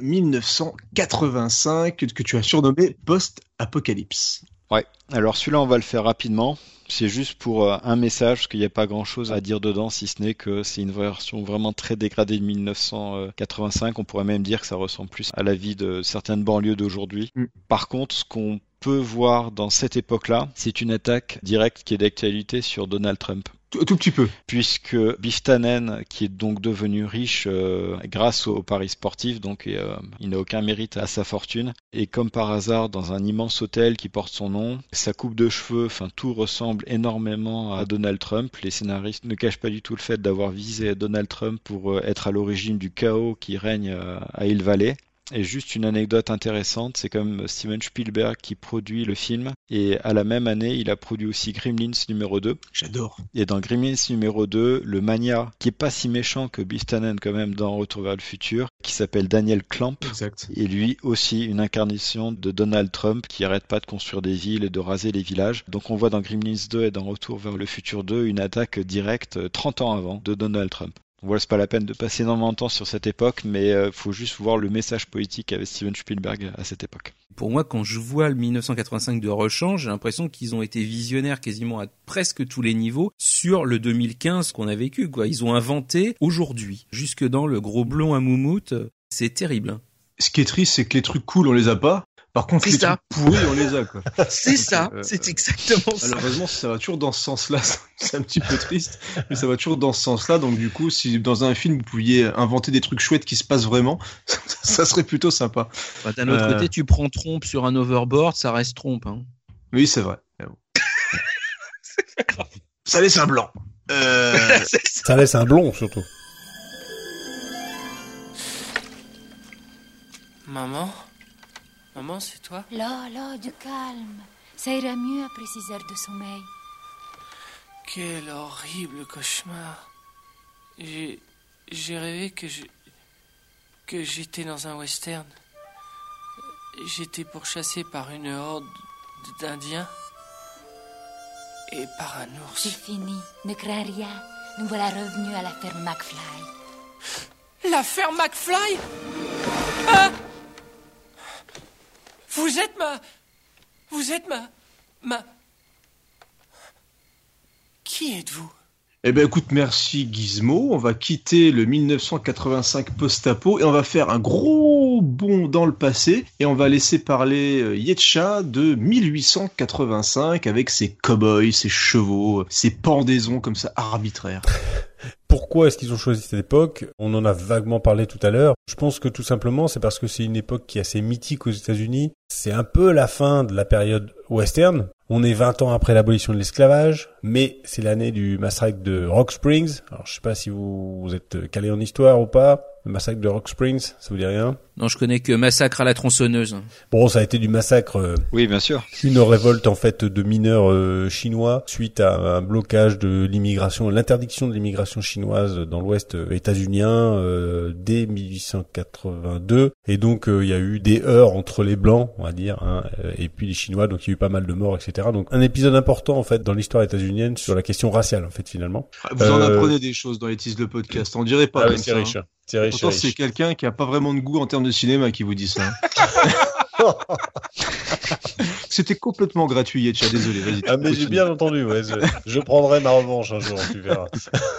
S1: 1985 que tu as surnommé post-apocalypse.
S4: Ouais, alors celui-là, on va le faire rapidement. C'est juste pour un message, parce qu'il n'y a pas grand-chose à dire dedans, si ce n'est que c'est une version vraiment très dégradée de 1985. On pourrait même dire que ça ressemble plus à la vie de certaines banlieues d'aujourd'hui. Par contre, ce qu'on peut voir dans cette époque-là, c'est une attaque directe qui est d'actualité sur Donald Trump.
S1: Tout petit peu.
S4: Puisque Biff Tannen, qui est donc devenu riche grâce aux paris sportifs, donc il n'a aucun mérite à sa fortune, et comme par hasard dans un immense hôtel qui porte son nom, sa coupe de cheveux, enfin tout ressemble énormément à Donald Trump. Les scénaristes ne cachent pas du tout le fait d'avoir visé Donald Trump pour être à l'origine du chaos qui règne à Hill Valley. Et juste une anecdote intéressante, c'est comme Steven Spielberg qui produit le film, et à la même année, il a produit aussi Gremlins numéro 2.
S1: J'adore.
S4: Et dans Gremlins numéro 2, le mania, qui est pas si méchant que Biff Tannen quand même dans Retour vers le futur, qui s'appelle Daniel Clamp,
S1: exact.
S4: Et lui aussi une incarnation de Donald Trump qui arrête pas de construire des villes et de raser les villages. Donc on voit dans Gremlins 2 et dans Retour vers le futur 2 une attaque directe 30 ans avant de Donald Trump. Voilà, c'est pas la peine de passer énormément de temps sur cette époque, mais faut juste voir le message politique qu'avait Steven Spielberg à cette époque.
S2: Pour moi, quand je vois le 1985 de Rechange, j'ai l'impression qu'ils ont été visionnaires quasiment à presque tous les niveaux sur le 2015 qu'on a vécu, quoi. Ils ont inventé aujourd'hui, jusque dans le gros blond à moumoute. C'est terrible.
S1: Ce qui est triste, c'est que les trucs cool, on les a pas. Par contre, les trucs pourris, on les a, quoi.
S11: C'est ça, c'est exactement ça.
S1: Malheureusement, ça va toujours dans ce sens-là. C'est un petit peu triste, mais ça va toujours dans ce sens-là. Donc, du coup, si dans un film, vous pouviez inventer des trucs chouettes qui se passent vraiment, ça serait plutôt sympa.
S11: Bah, d'un autre côté, tu prends Trompe sur un overboard, ça reste Trompe. Hein.
S1: Oui, c'est vrai.
S11: C'est pas grave.
S1: Ça laisse un blanc.
S3: Ça laisse un blond, surtout.
S10: Maman? Maman, c'est toi?
S7: Là, du calme. Ça ira mieux après 6 heures de sommeil.
S10: Quel horrible cauchemar. J'ai rêvé que j'étais dans un western. J'étais pourchassé par une horde d'Indiens et par un ours.
S7: C'est fini, ne crains rien. Nous voilà revenus à la ferme McFly.
S10: La ferme McFly? Ah! Vous êtes ma... Qui êtes-vous?
S1: Eh ben écoute, merci Gizmo. On va quitter le 1985 post-apo et on va faire un gros bond dans le passé et on va laisser parler Yetcha de 1885 avec ses cow-boys, ses chevaux, ses pendaisons comme ça arbitraires.
S3: Pourquoi est-ce qu'ils ont choisi cette époque? On en a vaguement parlé tout à l'heure. Je pense que tout simplement, c'est parce que c'est une époque qui est assez mythique aux États-Unis. C'est un peu la fin de la période western. On est 20 ans après l'abolition de l'esclavage, mais c'est l'année du massacre de Rock Springs. Alors, je sais pas si vous êtes calé en histoire ou pas. Le massacre de Rock Springs, ça vous dit rien?
S2: Non, je connais que Massacre à la tronçonneuse.
S3: Bon, ça a été du massacre.
S4: Oui, bien sûr.
S3: Une révolte en fait de mineurs chinois suite à un blocage de l'immigration, l'interdiction de l'immigration chinoise dans l'Ouest états-unien dès 1882. Et donc il y a eu des heurts entre les blancs, on va dire, hein, et puis les Chinois. Donc il y a eu pas mal de morts, etc. Donc un épisode important en fait dans l'histoire états-unienne sur la question raciale en fait finalement.
S1: Vous en apprenez des choses dans les teases de podcast. On dirait pas comme
S3: c'est
S1: ça.
S3: riche.
S1: Hein.
S3: C'est riche.
S1: Pourtant, c'est quelqu'un qui a pas vraiment de goût en termes de cinéma qui vous dit ça. C'était complètement gratuit, Yetcha, désolé, vas-y.
S3: Ah, mais j'ai bien entendu, ouais. Je prendrai ma revanche un jour, tu verras.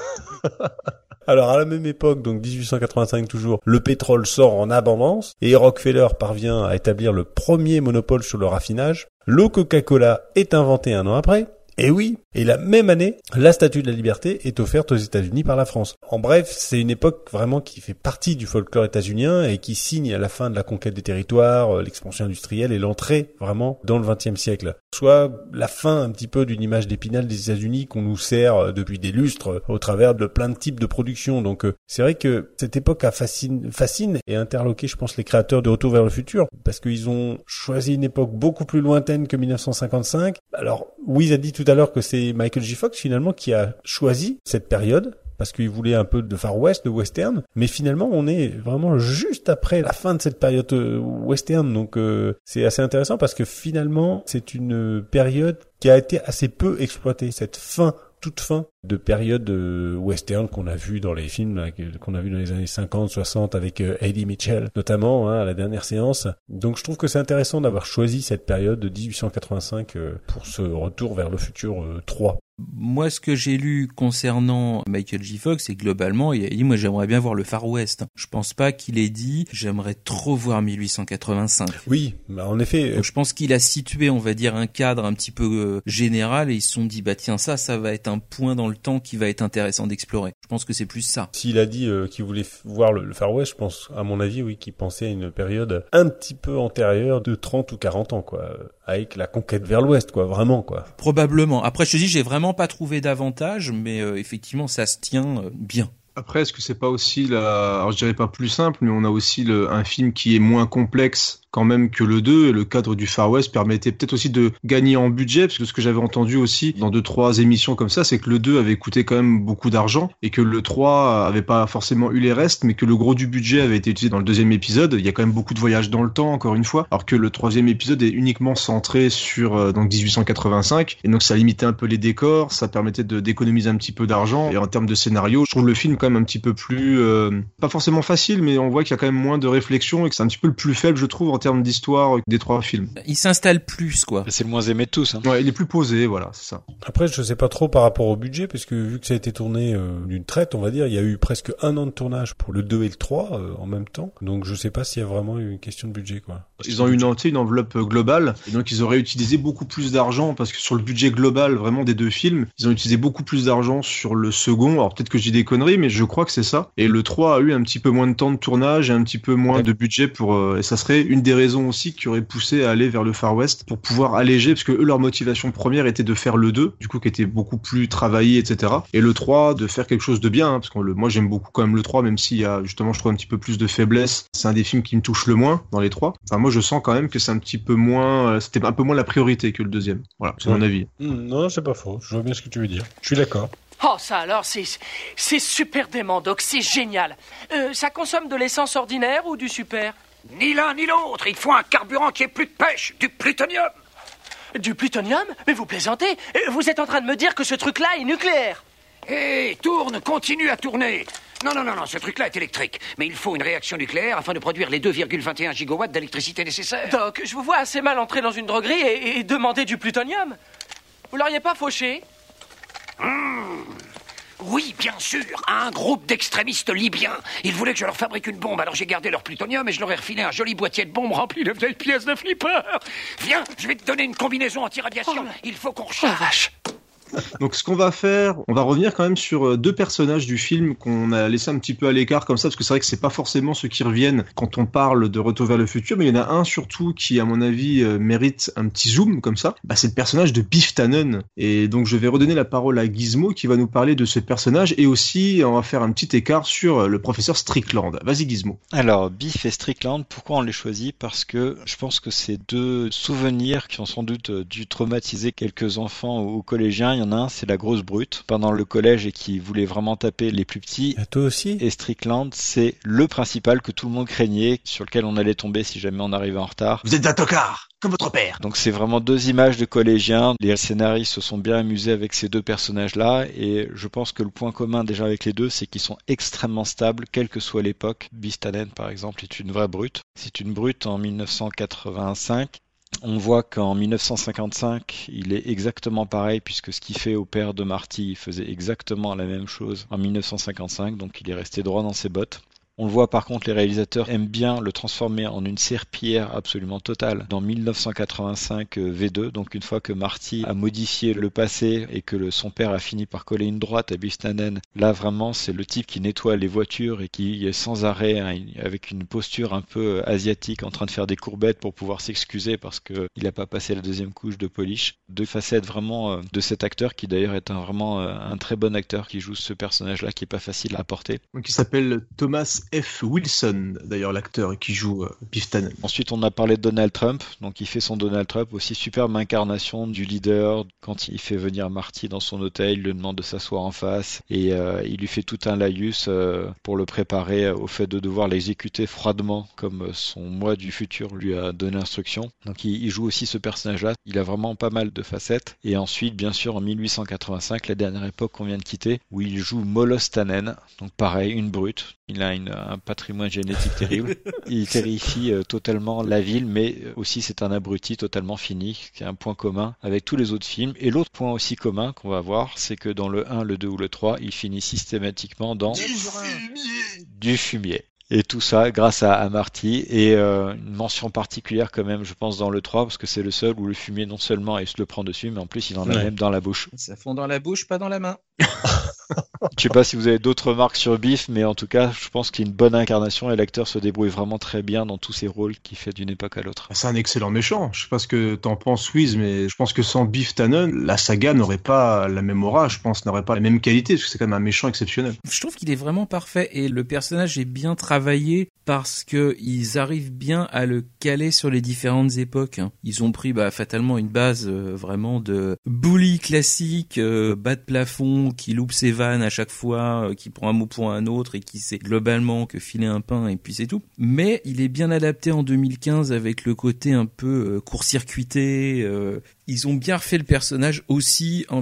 S3: Alors, à la même époque, donc 1885 toujours, le pétrole sort en abondance et Rockefeller parvient à établir le premier monopole sur le raffinage. L'eau Coca-Cola est inventée un an après. Et oui, et la même année, la Statue de la Liberté est offerte aux États-Unis par la France. En bref, c'est une époque vraiment qui fait partie du folklore états-unien et qui signe à la fin de la conquête des territoires, l'expansion industrielle et l'entrée vraiment dans le XXe siècle. Soit la fin un petit peu d'une image d'Épinal des États-Unis qu'on nous sert depuis des lustres au travers de plein de types de productions. Donc c'est vrai que cette époque fascine et interloqué, je pense, les créateurs de Retour vers le futur parce qu'ils ont choisi une époque beaucoup plus lointaine que 1955. Alors Wiz a dit tout à l'heure que c'est Michael J. Fox finalement qui a choisi cette période parce qu'il voulait un peu de Far West, de western, mais finalement on est vraiment juste après la fin de cette période western, donc c'est assez intéressant parce que finalement c'est une période qui a été assez peu exploitée, cette toute fin de période western qu'on a vu dans les films là, qu'on a vu dans les années 50, 60 avec Eddie Mitchell notamment à la dernière séance. Donc je trouve que c'est intéressant d'avoir choisi cette période de 1885 pour ce Retour vers le futur 3.
S2: Moi, ce que j'ai lu concernant Michael J. Fox, c'est globalement, il a dit, moi, j'aimerais bien voir le Far West. Je pense pas qu'il ait dit, j'aimerais trop voir 1885.
S3: Oui, bah en effet.
S2: Donc, je pense qu'il a situé, on va dire, un cadre un petit peu général et ils se sont dit, bah tiens, ça va être un point dans le temps qui va être intéressant d'explorer. Je pense que c'est plus ça.
S3: S'il a dit qu'il voulait voir le Far West, je pense, à mon avis, oui, qu'il pensait à une période un petit peu antérieure de 30 ou 40 ans, quoi. Avec la conquête vers l'Ouest, quoi, vraiment, quoi.
S2: Probablement. Après, je te dis, j'ai vraiment pas trouvé d'avantage, mais effectivement, ça se tient bien.
S1: Après, est-ce que c'est pas aussi alors je dirais pas plus simple, mais on a aussi un film qui est moins complexe quand même que le 2, et le cadre du Far West permettait peut-être aussi de gagner en budget, parce que ce que j'avais entendu aussi dans 2-3 émissions comme ça, c'est que le 2 avait coûté quand même beaucoup d'argent, et que le 3 avait pas forcément eu les restes, mais que le gros du budget avait été utilisé dans le deuxième épisode. Il y a quand même beaucoup de voyages dans le temps, encore une fois, alors que le troisième épisode est uniquement centré sur donc 1885, et donc ça limitait un peu les décors, ça permettait d'économiser un petit peu d'argent, et en termes de scénario, je trouve le film quand même un petit peu plus, pas forcément facile, mais on voit qu'il y a quand même moins de réflexion, et que c'est un petit peu le plus faible, je trouve, en termes d'histoire des 3 films.
S2: Il s'installe plus, quoi.
S4: C'est le moins aimé de tous. Hein.
S1: Ouais, il est plus posé, voilà, c'est ça.
S3: Après, je sais pas trop par rapport au budget, parce que vu que ça a été tourné d'une traite, on va dire, il y a eu presque 1 an de tournage pour le 2 et le 3 en même temps. Donc je sais pas s'il y a vraiment eu une question de budget, quoi.
S1: Ils ont eu une enveloppe globale, et donc ils auraient utilisé beaucoup plus d'argent, parce que sur le budget global vraiment des 2 films, ils ont utilisé beaucoup plus d'argent sur le second. Alors peut-être que je dis des conneries, mais je crois que c'est ça. Et le 3 a eu un petit peu moins de temps de tournage et un petit peu moins de budget et ça serait une des raisons aussi qui aurait poussé à aller vers le Far West pour pouvoir alléger, parce que eux, leur motivation première était de faire le 2, du coup, qui était beaucoup plus travaillé, etc. Et le 3, de faire quelque chose de bien, hein, parce que moi, j'aime beaucoup quand même le 3, même s'il y a, justement, je trouve un petit peu plus de faiblesse. C'est un des films qui me touche le moins dans les 3. Enfin, moi, je sens quand même que c'est un petit peu moins, c'était un peu moins la priorité que le deuxième. Voilà, c'est mon avis.
S3: Non, c'est pas faux. Je vois bien ce que tu veux dire. Je suis d'accord.
S10: Oh, ça alors, c'est super dément, Doc, c'est génial. Ça consomme de l'essence ordinaire ou du super?
S8: Ni l'un ni l'autre, il faut un carburant qui ait plus de pêche, du plutonium.
S10: Du plutonium? Mais vous plaisantez? Vous êtes en train de me dire que ce truc-là est nucléaire?
S8: Hé, tourne, continue à tourner. Non, ce truc-là est électrique. Mais il faut une réaction nucléaire afin de produire les 2,21 gigawatts d'électricité nécessaires.
S10: Doc, je vous vois assez mal entrer dans une droguerie et demander du plutonium. Vous l'auriez pas fauché?
S8: Oui, bien sûr, un groupe d'extrémistes libyens. Ils voulaient que je leur fabrique une bombe, alors j'ai gardé leur plutonium et je leur ai refilé un joli boîtier de bombes rempli de vieilles pièces de flipper. Viens, je vais te donner une combinaison anti-radiation. Il faut qu'on recharge.
S10: Oh, vache.
S1: Donc ce qu'on va faire, on va revenir quand même sur deux personnages du film qu'on a laissé un petit peu à l'écart comme ça, parce que c'est vrai que c'est pas forcément ceux qui reviennent quand on parle de Retour vers le futur, mais il y en a un surtout qui, à mon avis, mérite un petit zoom comme ça. Bah, c'est le personnage de Biff Tannen. Et donc je vais redonner la parole à Gizmo qui va nous parler de ce personnage, et aussi on va faire un petit écart sur le professeur Strickland. Vas-y Gizmo.
S4: Alors Biff et Strickland, pourquoi on les choisit? Parce que je pense que c'est deux souvenirs qui ont sans doute dû traumatiser quelques enfants ou collégiens. Il y en a un, c'est la grosse brute pendant le collège et qui voulait vraiment taper les plus petits.
S3: Et toi aussi.
S4: Et Strickland, c'est le principal que tout le monde craignait, sur lequel on allait tomber si jamais on arrivait en retard.
S1: Vous êtes un tocard, comme votre père.
S4: Donc c'est vraiment deux images de collégiens. Les scénaristes se sont bien amusés avec ces deux personnages-là, et je pense que le point commun déjà avec les deux, c'est qu'ils sont extrêmement stables, quelle que soit l'époque. Biff Tannen, par exemple, est une vraie brute. C'est une brute en 1985. On voit qu'en 1955, il est exactement pareil, puisque ce qu'il fait au père de Marty, il faisait exactement la même chose en 1955, donc il est resté droit dans ses bottes. On le voit par contre, les réalisateurs aiment bien le transformer en une serpillière absolument totale. Dans 1985 V2, donc une fois que Marty a modifié le passé et que son père a fini par coller une droite à Biff Tannen, là vraiment c'est le type qui nettoie les voitures et qui est sans arrêt, hein, avec une posture un peu asiatique, en train de faire des courbettes pour pouvoir s'excuser parce qu'il n'a pas passé la deuxième couche de polish. Deux facettes vraiment de cet acteur qui d'ailleurs est vraiment un très bon acteur qui joue ce personnage-là qui est pas facile à porter.
S1: Donc il s'appelle Thomas F. Wilson, d'ailleurs l'acteur qui joue Biff Tannen.
S4: Ensuite on a parlé de Donald Trump, donc il fait son Donald Trump, aussi superbe incarnation du leader. Quand il fait venir Marty dans son hôtel, il lui demande de s'asseoir en face et il lui fait tout un laïus pour le préparer au fait de devoir l'exécuter froidement comme son moi du futur lui a donné instruction. Donc il joue aussi ce personnage-là, il a vraiment pas mal de facettes. Et ensuite bien sûr en 1885, la dernière époque qu'on vient de quitter, où il joue Molos Tannen, donc pareil, une brute. Il a un patrimoine génétique terrible. Il terrifie totalement la ville, mais aussi c'est un abruti totalement fini, qui a un point commun avec tous les autres films. Et l'autre point aussi commun qu'on va voir, c'est que dans le 1, le 2 ou le 3, il finit systématiquement dans du fumier. Et tout ça grâce à Marty, et une mention particulière quand même, je pense, dans le 3, parce que c'est le seul où le fumier non seulement il se le prend dessus, mais en plus il en a même dans la bouche.
S2: Ça fond dans la bouche, pas dans la main.
S4: Je sais pas si vous avez d'autres remarques sur Biff, mais en tout cas, je pense qu'il y a une bonne incarnation et l'acteur se débrouille vraiment très bien dans tous ses rôles qu'il fait d'une époque à l'autre.
S1: C'est un excellent méchant. Je sais pas ce que t'en penses, Wiz, mais je pense que sans Biff Tannen, la saga n'aurait pas la même aura, je pense, n'aurait pas la même qualité, parce que c'est quand même un méchant exceptionnel.
S2: Je trouve qu'il est vraiment parfait et le personnage est bien travaillé parce que ils arrivent bien à le caler sur les différentes époques. Ils ont pris fatalement une base vraiment de bully classique, bas de plafond, qui loupe ses vannes à chaque fois, qui prend un mot pour un autre et qui sait globalement que filer un pain et puis c'est tout. Mais il est bien adapté en 2015 avec le côté un peu court-circuité. Ils ont bien refait le personnage aussi en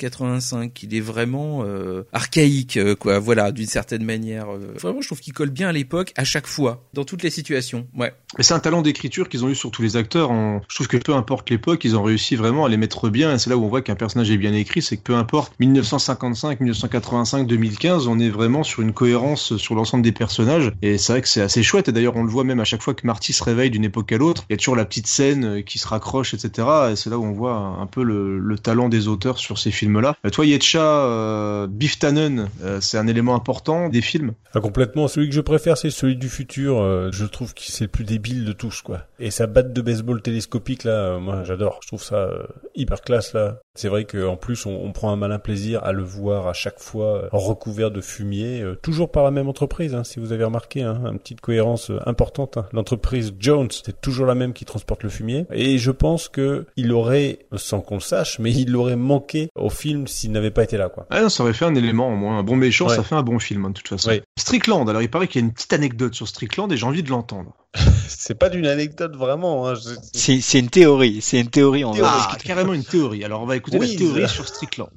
S2: 1885. Il est vraiment archaïque, quoi. Voilà, d'une certaine manière. Vraiment, je trouve qu'il colle bien à l'époque, à chaque fois, dans toutes les situations. Ouais.
S1: Mais c'est un talent d'écriture qu'ils ont eu sur tous les acteurs. Je trouve que peu importe l'époque, ils ont réussi vraiment à les mettre bien. Et c'est là où on voit qu'un personnage est bien écrit, c'est que peu importe 1955, 1985, 2015, on est vraiment sur une cohérence sur l'ensemble des personnages. Et c'est vrai que c'est assez chouette. Et d'ailleurs, on le voit même à chaque fois que Marty se réveille d'une époque à l'autre. Il y a toujours la petite scène qui se raccroche, etc. Et c'est là où on voit un peu le talent des auteurs sur ces films-là. Toi, Yetcha, Biff Tannen, c'est un élément important des films.
S3: Complètement. Celui que je préfère, c'est celui du futur. Je trouve que c'est le plus débile de tous, quoi. Et sa batte de baseball télescopique, là, moi, j'adore. Je trouve ça hyper classe, là. C'est vrai qu'en plus, on prend un malin plaisir à le voir à chaque fois recouvert de fumier, toujours par la même entreprise, si vous avez remarqué, une petite cohérence importante. L'entreprise Jones, c'est toujours la même qui transporte le fumier. Et je pense que il aurait, sans qu'on le sache, mais il aurait manqué au film s'il n'avait pas été là, quoi.
S1: Ah non, ça aurait fait un élément, au moins. Un bon méchant,
S3: ouais.
S1: Ça fait un bon film, de toute façon.
S3: Ouais.
S1: Strickland, alors il paraît qu'il y a une petite anecdote sur Strickland et j'ai envie de l'entendre.
S3: C'est pas d'une anecdote vraiment.
S4: C'est une théorie. C'est une théorie. On va
S1: discuter. Carrément une théorie. Alors on va écouter la théorie sur Strickland.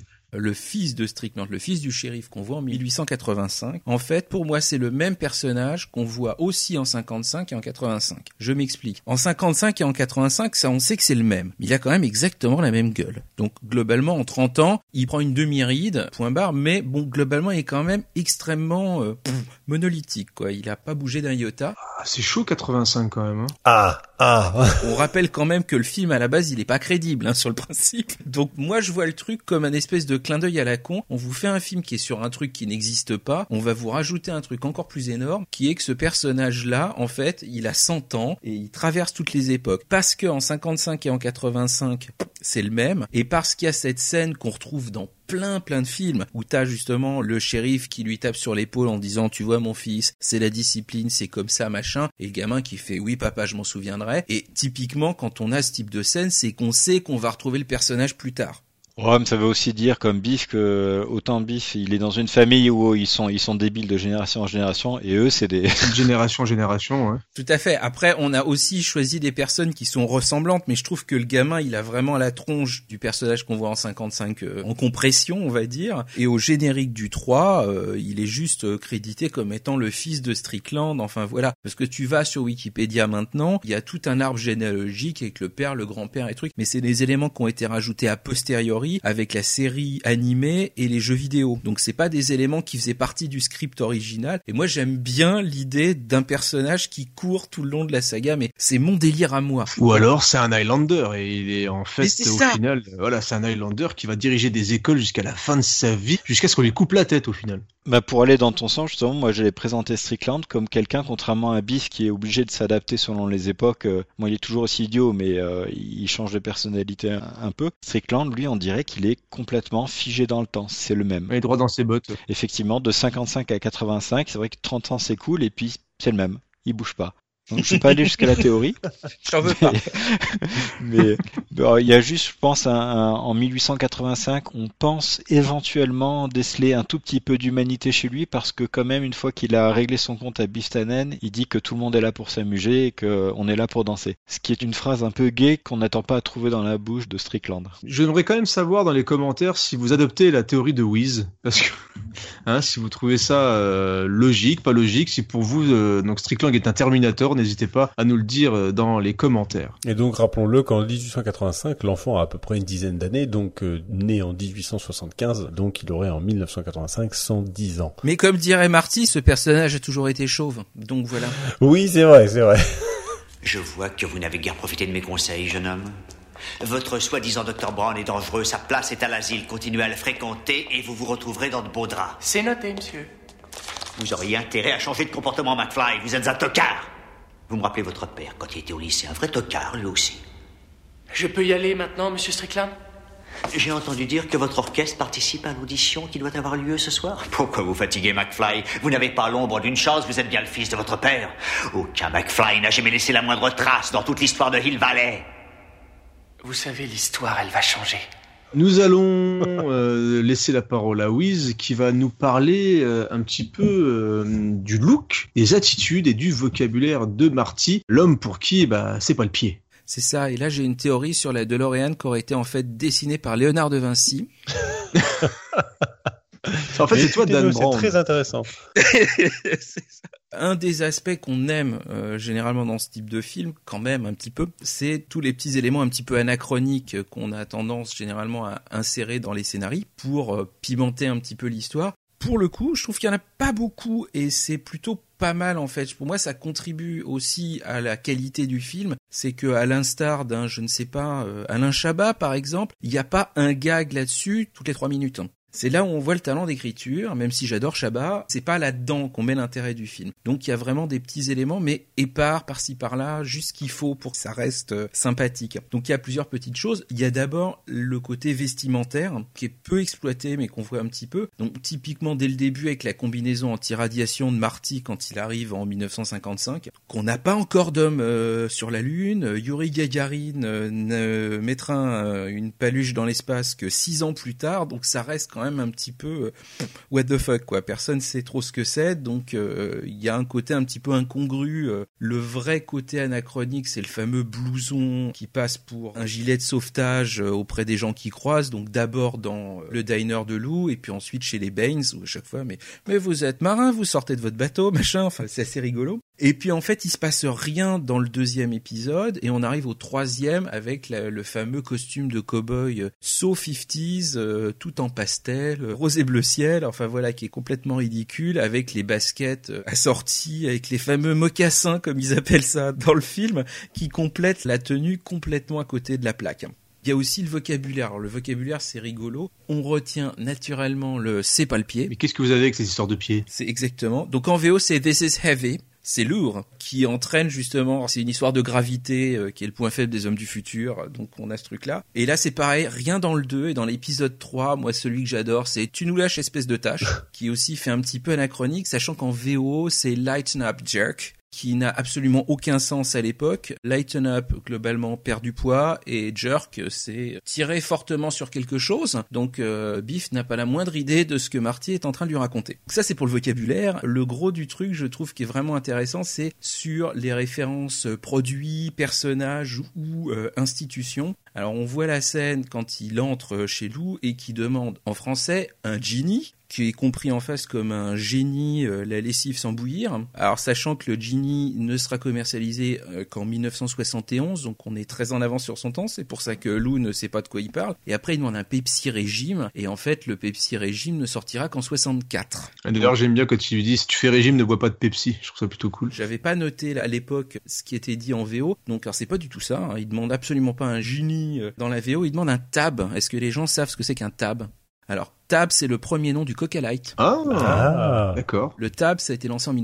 S2: Le fils de Strickland, le fils du shérif qu'on voit en 1885, en fait, pour moi, c'est le même personnage qu'on voit aussi en 55 et en 85. Je m'explique. En 55 et en 85, ça, on sait que c'est le même. Mais il a quand même exactement la même gueule. Donc, globalement, en 30 ans, il prend une demi-ride, point barre, mais bon, globalement, il est quand même extrêmement monolithique, quoi. Il a pas bougé d'un iota.
S1: C'est chaud 85 quand même.
S3: Ah,
S2: On rappelle quand même que le film à la base il est pas crédible sur le principe. Donc moi je vois le truc comme un espèce de clin d'œil à la con. On vous fait un film qui est sur un truc qui n'existe pas. On va vous rajouter un truc encore plus énorme qui est que ce personnage-là, en fait, il a 100 ans et il traverse toutes les époques. Parce que en 55 et en 85, c'est le même. Et parce qu'il y a cette scène qu'on retrouve dans plein de films où t'as justement le shérif qui lui tape sur l'épaule en disant tu vois mon fils, c'est la discipline, c'est comme ça machin, et le gamin qui fait oui papa je m'en souviendrai. Et typiquement quand on a ce type de scène, c'est qu'on sait qu'on va retrouver le personnage plus tard.
S4: Ouais, mais ça veut aussi dire, comme Biff, que autant Biff, il est dans une famille où ils sont débiles de génération en génération, et eux, c'est des...
S1: génération en génération, ouais.
S2: Tout à fait. Après, on a aussi choisi des personnes qui sont ressemblantes, mais je trouve que le gamin, il a vraiment la tronche du personnage qu'on voit en 55, en compression, on va dire. Et au générique du 3, il est juste crédité comme étant le fils de Strickland, enfin voilà. Parce que tu vas sur Wikipédia maintenant, il y a tout un arbre généalogique avec le père, le grand-père et trucs, mais c'est des éléments qui ont été rajoutés a posteriori avec la série animée et les jeux vidéo. Donc c'est pas des éléments qui faisaient partie du script original. Et moi j'aime bien l'idée d'un personnage qui court tout le long de la saga, mais c'est mon délire à moi.
S1: Ou alors c'est un Highlander et il est en fait au final, voilà, c'est un Highlander qui va diriger des écoles jusqu'à la fin de sa vie, jusqu'à ce qu'on lui coupe la tête au final.
S4: Bah pour aller dans ton sens, justement, moi j'allais présenter Strickland comme quelqu'un, contrairement à Biff, qui est obligé de s'adapter selon les époques. Moi il est toujours aussi idiot, mais il change de personnalité un peu. Strickland, lui, on dirait qu'il est complètement figé dans le temps. C'est le même.
S1: Il est droit dans ses bottes.
S4: Effectivement, de 55 à 85, c'est vrai que 30 ans c'est cool, et puis c'est le même. Il bouge pas. Donc je vais pas aller jusqu'à la théorie.
S2: J'en veux pas.
S4: Mais il y a juste, je pense, en 1885, on pense éventuellement déceler un tout petit peu d'humanité chez lui, parce que quand même, une fois qu'il a réglé son compte à Biff Tannen, il dit que tout le monde est là pour s'amuser et qu'on est là pour danser. Ce qui est une phrase un peu gay qu'on n'attend pas à trouver dans la bouche de Strickland.
S1: J'aimerais quand même savoir dans les commentaires si vous adoptez la théorie de Wiz, parce que si vous trouvez ça logique, pas logique, si pour vous donc Strickland est un Terminator, n'hésitez pas à nous le dire dans les commentaires.
S3: Et donc rappelons-le qu'en 1885, l'enfant a à peu près une dizaine d'années, donc né en 1875, donc il aurait en 1985 110 ans.
S2: Mais comme dirait Marty, ce personnage a toujours été chauve, donc voilà.
S3: Oui, c'est vrai.
S6: Je vois que vous n'avez guère profité de mes conseils, jeune homme. Votre soi-disant Dr Brown est dangereux, sa place est à l'asile, continuez à le fréquenter et vous vous retrouverez dans de beaux draps.
S10: C'est noté, monsieur.
S6: Vous auriez intérêt à changer de comportement, McFly, vous êtes un tocard. Vous me rappelez votre père, quand il était au lycée, un vrai tocard, lui aussi.
S10: Je peux y aller maintenant, monsieur Strickland ?
S6: J'ai entendu dire que votre orchestre participe à l'audition qui doit avoir lieu ce soir. Pourquoi vous fatiguez, McFly ? Vous n'avez pas l'ombre d'une chance, vous êtes bien le fils de votre père. Aucun McFly n'a jamais laissé la moindre trace dans toute l'histoire de Hill Valley.
S10: Vous savez, l'histoire, elle va changer.
S1: Nous allons laisser la parole à Wiz qui va nous parler un petit peu du look, des attitudes et du vocabulaire de Marty, l'homme pour qui c'est pas le pied.
S2: C'est ça, et là j'ai une théorie sur la DeLorean qui aurait été en fait dessinée par Léonard de Vinci.
S1: En fait, c'est toi, Dan Brown.
S3: C'est très intéressant.
S2: C'est ça. Un des aspects qu'on aime généralement dans ce type de film, quand même un petit peu, c'est tous les petits éléments un petit peu anachroniques qu'on a tendance généralement à insérer dans les scénarios pour pimenter un petit peu l'histoire. Pour le coup, je trouve qu'il y en a pas beaucoup et c'est plutôt pas mal en fait. Pour moi, ça contribue aussi à la qualité du film. C'est que à l'instar d'un, je ne sais pas, Alain Chabat par exemple, il n'y a pas un gag là-dessus toutes les 3 minutes. C'est là où on voit le talent d'écriture, même si j'adore Chabat, c'est pas là-dedans qu'on met l'intérêt du film. Donc il y a vraiment des petits éléments, mais épars par-ci par-là, juste ce qu'il faut pour que ça reste sympathique. Donc il y a plusieurs petites choses. Il y a d'abord le côté vestimentaire, qui est peu exploité, mais qu'on voit un petit peu. Donc typiquement dès le début avec la combinaison anti-radiation de Marty quand il arrive en 1955, qu'on n'a pas encore d'homme sur la Lune. Yuri Gagarin ne mettra une paluche dans l'espace que 6 ans plus tard, donc ça reste quand même un petit peu what the fuck quoi, personne sait trop ce que c'est, donc il y a un côté un petit peu incongru. Le vrai côté anachronique, c'est le fameux blouson qui passe pour un gilet de sauvetage auprès des gens qui croisent, donc d'abord dans le diner de Lou et puis ensuite chez les Baines où à chaque fois mais vous êtes marin, vous sortez de votre bateau machin, enfin c'est assez rigolo. Et puis en fait il se passe rien dans le 2e épisode et on arrive au 3e avec le fameux costume de cow-boy so 50s tout en pastel pastel, rose et bleu ciel, enfin voilà, qui est complètement ridicule, avec les baskets assorties, avec les fameux mocassins, comme ils appellent ça dans le film, qui complètent la tenue complètement à côté de la plaque. Il y a aussi le vocabulaire. Alors, le vocabulaire, c'est rigolo. On retient naturellement le « c'est pas le pied ».
S1: Mais qu'est-ce que vous avez avec ces histoires de pieds?
S2: C'est exactement. Donc en VO, c'est « this is heavy ». C'est lourd, qui entraîne justement, c'est une histoire de gravité qui est le point faible des hommes du futur, donc on a ce truc-là. Et là c'est pareil, rien dans le 2 et dans l'épisode 3, moi celui que j'adore c'est « tu nous lâches espèce de tâche », qui aussi fait un petit peu anachronique, sachant qu'en VO c'est « lighten up jerk », qui n'a absolument aucun sens à l'époque. Lighten up, globalement, perd du poids, et jerk, c'est tirer fortement sur quelque chose. Donc, Biff n'a pas la moindre idée de ce que Marty est en train de lui raconter. Donc ça, c'est pour le vocabulaire. Le gros du truc, je trouve, qui est vraiment intéressant, c'est sur les références produits, personnages ou institutions. Alors, on voit la scène quand il entre chez Lou et qui demande, en français, un genie, qui est compris en face comme un génie, la lessive sans bouillir. Alors, sachant que le Genie ne sera commercialisé qu'en 1971, donc on est très en avance sur son temps, c'est pour ça que Lou ne sait pas de quoi il parle. Et après, il demande un Pepsi Régime, et en fait, le Pepsi Régime ne sortira qu'en 64.
S1: D'ailleurs, j'aime bien quand il lui dit « si tu fais régime, ne bois pas de Pepsi », je trouve ça plutôt cool.
S2: J'avais pas noté à l'époque ce qui était dit en VO, donc alors c'est pas du tout ça, hein. Il demande absolument pas un Genie dans la VO, il demande un tab. Est-ce que les gens savent ce que c'est qu'un tab ? Alors, Tab, c'est le premier nom du Coca Light.
S1: D'accord.
S2: Le Tab, ça a été lancé en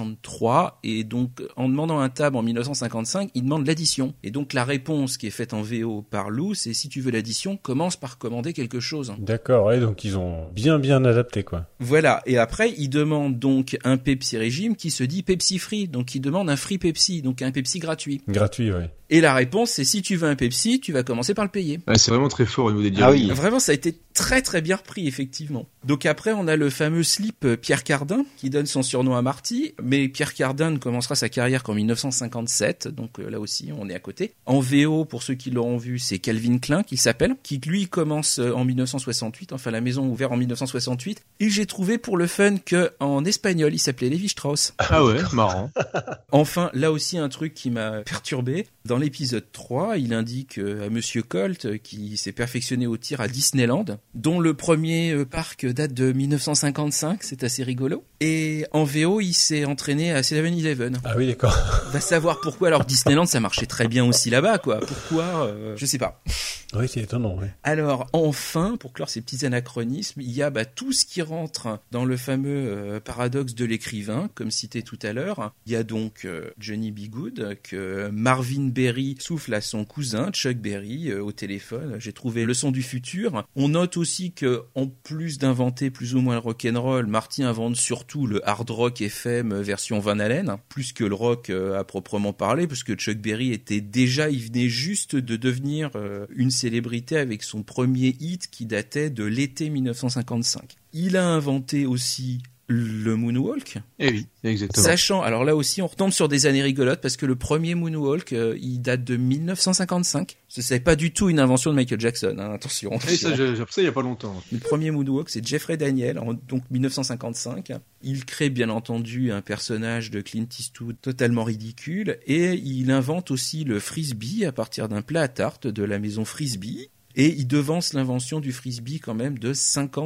S2: 1963, et donc, en demandant un Tab en 1955, il demande l'addition. Et donc, la réponse qui est faite en VO par Lou, c'est si tu veux l'addition, commence par commander quelque chose.
S3: D'accord, ouais, donc ils ont bien adapté, quoi.
S2: Voilà, et après, il demande donc un Pepsi Régime qui se dit Pepsi Free, donc il demande un Free Pepsi, donc un Pepsi gratuit.
S3: Gratuit, oui.
S2: Et la réponse, c'est si tu veux un Pepsi, tu vas commencer par le payer.
S1: Ouais, c'est vraiment très fort au niveau des dialogues.
S4: Ah oui.
S2: Vraiment, ça a été très très bien repris, effectivement. Donc après, on a le fameux slip Pierre Cardin, qui donne son surnom à Marty, mais Pierre Cardin ne commencera sa carrière qu'en 1957, donc là aussi, on est à côté. En VO, pour ceux qui l'auront vu, c'est Calvin Klein, qu'il s'appelle, qui lui commence en 1968, enfin la maison ouverte en 1968, et j'ai trouvé pour le fun que en espagnol, il s'appelait Lévi Strauss.
S1: Ah ouais, marrant.
S2: Enfin, là aussi, un truc qui m'a perturbé. Dans l'épisode 3, il indique à Monsieur Colt, qui s'est perfectionné au tir à Disneyland, dont le premier parc date de 1955, c'est assez rigolo. Et en VO, il s'est entraîné à 7-Eleven.
S3: Ah oui, d'accord.
S2: Va savoir pourquoi. Alors Disneyland, ça marchait très bien aussi là-bas, quoi. Pourquoi je sais pas.
S3: Oui, c'est étonnant, oui.
S2: Alors, enfin, pour clore ces petits anachronismes, il y a tout ce qui rentre dans le fameux paradoxe de l'écrivain, comme cité tout à l'heure. Il y a donc Johnny B. Goode, que Marvin Berry souffle à son cousin, Chuck Berry, au téléphone. J'ai trouvé le son du futur. On note aussi que, en plus d'inventer plus ou moins le rock'n'roll, Marty invente surtout le hard rock FM version Van Halen, plus que le rock à proprement parler, parce que Chuck Berry il venait juste de devenir une célébrité avec son premier hit qui datait de l'été 1955. Il a inventé aussi le moonwalk.
S1: Eh oui, exactement.
S2: Sachant, alors là aussi, on retombe sur des années rigolotes parce que le premier moonwalk, il date de 1955. C'est pas du tout une invention de Michael Jackson, hein, attention.
S1: Et ça, j'ai appris ça il y a pas longtemps.
S2: Le premier moonwalk, c'est Jeffrey Daniel, donc 1955. Il crée bien entendu un personnage de Clint Eastwood totalement ridicule et il invente aussi le frisbee à partir d'un plat à tarte de la maison Frisbee. Et il devance l'invention du frisbee quand même de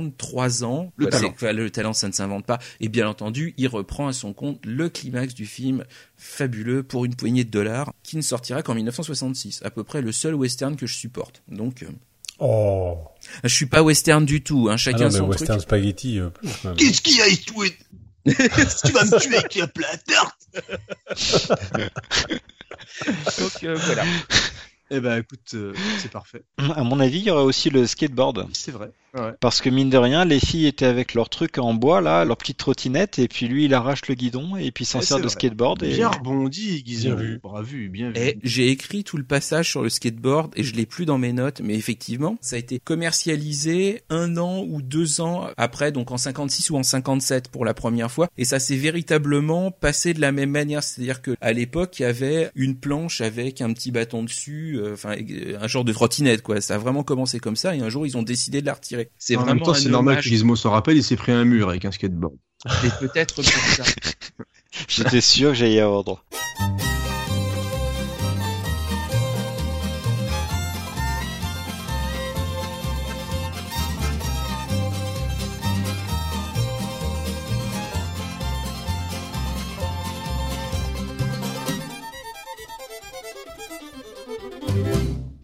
S2: 53 ans. Le talent, ça ne s'invente pas. Et bien entendu, il reprend à son compte le climax du film fabuleux pour une poignée de dollars qui ne sortira qu'en 1966. À peu près le seul western que je supporte. Donc, je suis pas western du tout. Hein. Chacun son
S3: western
S2: truc.
S3: Spaghetti.
S1: Qu'est-ce qu'il y a, Eastwood? Tu vas me tuer avec un plat à tarte.
S2: Donc voilà.
S1: Eh ben écoute, c'est parfait.
S4: À mon avis, il y aurait aussi le skateboard.
S1: C'est vrai. Ouais.
S4: Parce que mine de rien, les filles étaient avec leur truc en bois, là, leur petite trottinette, et puis lui, il arrache le guidon, et puis il s'en sert de skateboard.
S1: Bien rebondi, Guizot.
S3: Bien vu.
S1: Bien vu.
S2: Et j'ai écrit tout le passage sur le skateboard, et je l'ai plus dans mes notes, mais effectivement, ça a été commercialisé 1 an ou 2 ans après, donc en 56 ou en 57 pour la première fois, et ça s'est véritablement passé de la même manière, c'est-à-dire que à l'époque, il y avait une planche avec un petit bâton dessus, enfin un genre de trottinette, quoi. Ça a vraiment commencé comme ça, et un jour, ils ont décidé de la retirer. C'est
S1: en
S2: vraiment
S1: même temps, c'est normal que Gizmo s'en rappelle, il s'est pris un mur avec un skateboard.
S2: Et peut-être pour ça.
S4: J'étais sûr que j'allais y avoir droit.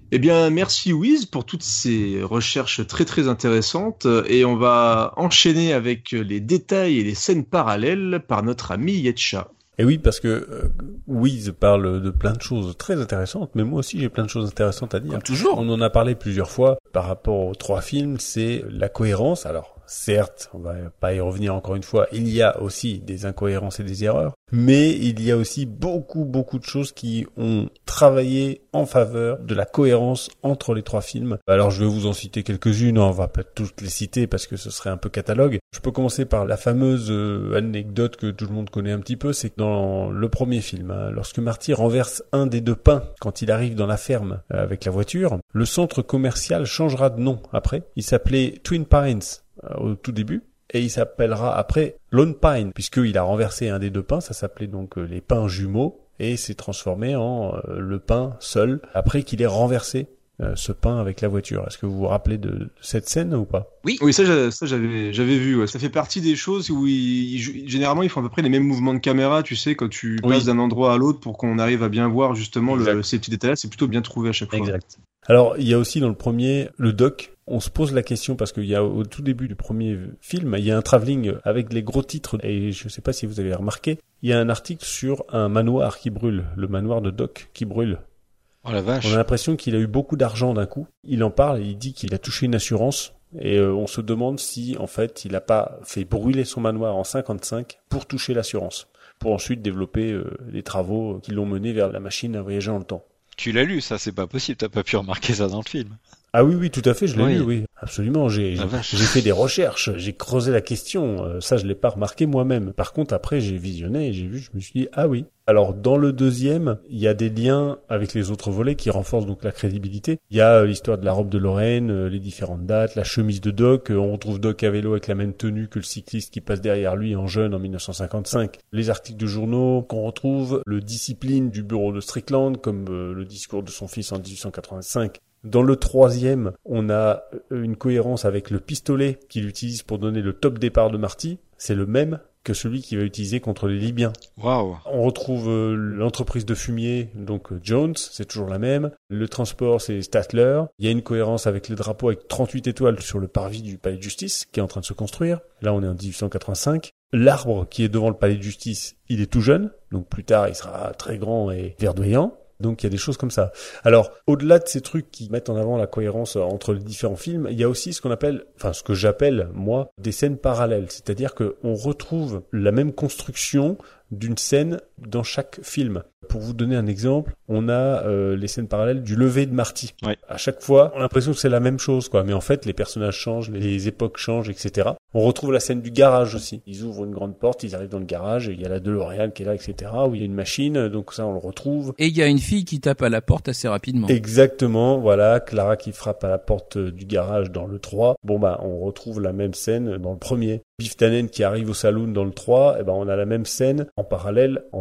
S1: Eh bien, merci Wiz pour toutes ces recherches très très intéressantes et on va enchaîner avec les détails et les scènes parallèles par notre ami Yetcha.
S3: Et oui, parce que Wiz parle de plein de choses très intéressantes, mais moi aussi j'ai plein de choses intéressantes à dire.
S2: Comme toujours.
S3: On en a parlé plusieurs fois par rapport aux 3 films, c'est la cohérence. Alors, certes, on va pas y revenir encore une fois, il y a aussi des incohérences et des erreurs, mais il y a aussi beaucoup de choses qui ont travaillé en faveur de la cohérence entre les 3 films. Alors je vais vous en citer quelques-unes, on va pas toutes les citer parce que ce serait un peu catalogue. Je peux commencer par la fameuse anecdote que tout le monde connaît un petit peu, c'est que dans le premier film, lorsque Marty renverse un des 2 pains quand il arrive dans la ferme avec la voiture, le centre commercial changera de nom après. Il s'appelait Twin Pines au tout début, et il s'appellera après Lone Pine, puisqu'il a renversé un des 2 pains, ça s'appelait donc les pains jumeaux, et s'est transformé en le pain seul, après qu'il ait renversé ce pain avec la voiture. Est-ce que vous vous rappelez de cette scène ou pas?
S1: Oui, ça j'avais vu. Ouais. Ça fait partie des choses où généralement ils font à peu près les mêmes mouvements de caméra, tu sais, quand tu passes d'un endroit à l'autre pour qu'on arrive à bien voir justement ces petits détails-là. C'est plutôt bien trouvé à chaque fois.
S3: Exact. Alors, il y a aussi dans le premier, le doc. On se pose la question parce qu'il y a au tout début du premier film, il y a un travelling avec les gros titres et je sais pas si vous avez remarqué, il y a un article sur un manoir qui brûle, le manoir de Doc qui brûle.
S4: Oh la vache.
S3: On a l'impression qu'il a eu beaucoup d'argent d'un coup. Il en parle et il dit qu'il a touché une assurance et on se demande si en fait il a pas fait brûler son manoir en 55 pour toucher l'assurance, pour ensuite développer les travaux qui l'ont mené vers la machine à voyager dans le temps.
S4: Tu l'as lu, ça, c'est pas possible, t'as pas pu remarquer ça dans le film.
S3: Ah oui, tout à fait, je l'ai lu, oui. Absolument, j'ai fait des recherches, j'ai creusé la question, ça je l'ai pas remarqué moi-même. Par contre, après, j'ai visionné et j'ai vu, je me suis dit, ah oui. Alors, dans le deuxième, il y a des liens avec les autres volets qui renforcent donc la crédibilité. Il y a l'histoire de la robe de Lorraine, les différentes dates, la chemise de Doc, on retrouve Doc à vélo avec la même tenue que le cycliste qui passe derrière lui en jeune en 1955. Les articles de journaux qu'on retrouve, le discipline du bureau de Strickland, comme le discours de son fils en 1885. Dans le troisième, on a une cohérence avec le pistolet qu'il utilise pour donner le top départ de Marty. C'est le même que celui qu'il va utiliser contre les Libyens.
S4: Waouh.
S3: On retrouve l'entreprise de fumier, donc Jones, c'est toujours la même. Le transport, c'est Statler. Il y a une cohérence avec le drapeau avec 38 étoiles sur le parvis du palais de justice qui est en train de se construire. Là, on est en 1885. L'arbre qui est devant le palais de justice, il est tout jeune. Donc plus tard, il sera très grand et verdoyant. Donc il y a des choses comme ça. Alors, au-delà de ces trucs qui mettent en avant la cohérence entre les différents films, il y a aussi ce que j'appelle, moi, des scènes parallèles. C'est-à-dire qu'on retrouve la même construction d'une scène dans chaque film. Pour vous donner un exemple, on a les scènes parallèles du lever de Marty.
S4: Ouais.
S3: À chaque fois, on a l'impression que c'est la même chose, quoi. Mais en fait, les personnages changent, les époques changent, etc. On retrouve la scène du garage aussi. Ils ouvrent une grande porte, ils arrivent dans le garage, et il y a la DeLorean qui est là, etc. Où il y a une machine, donc ça, on le retrouve.
S2: Et il y a une fille qui tape à la porte assez rapidement.
S3: Exactement, voilà, Clara qui frappe à la porte du garage dans le 3. Bon bah, on retrouve la même scène dans le premier. Biff Tannen qui arrive au saloon dans le 3, on a la même scène en parallèle en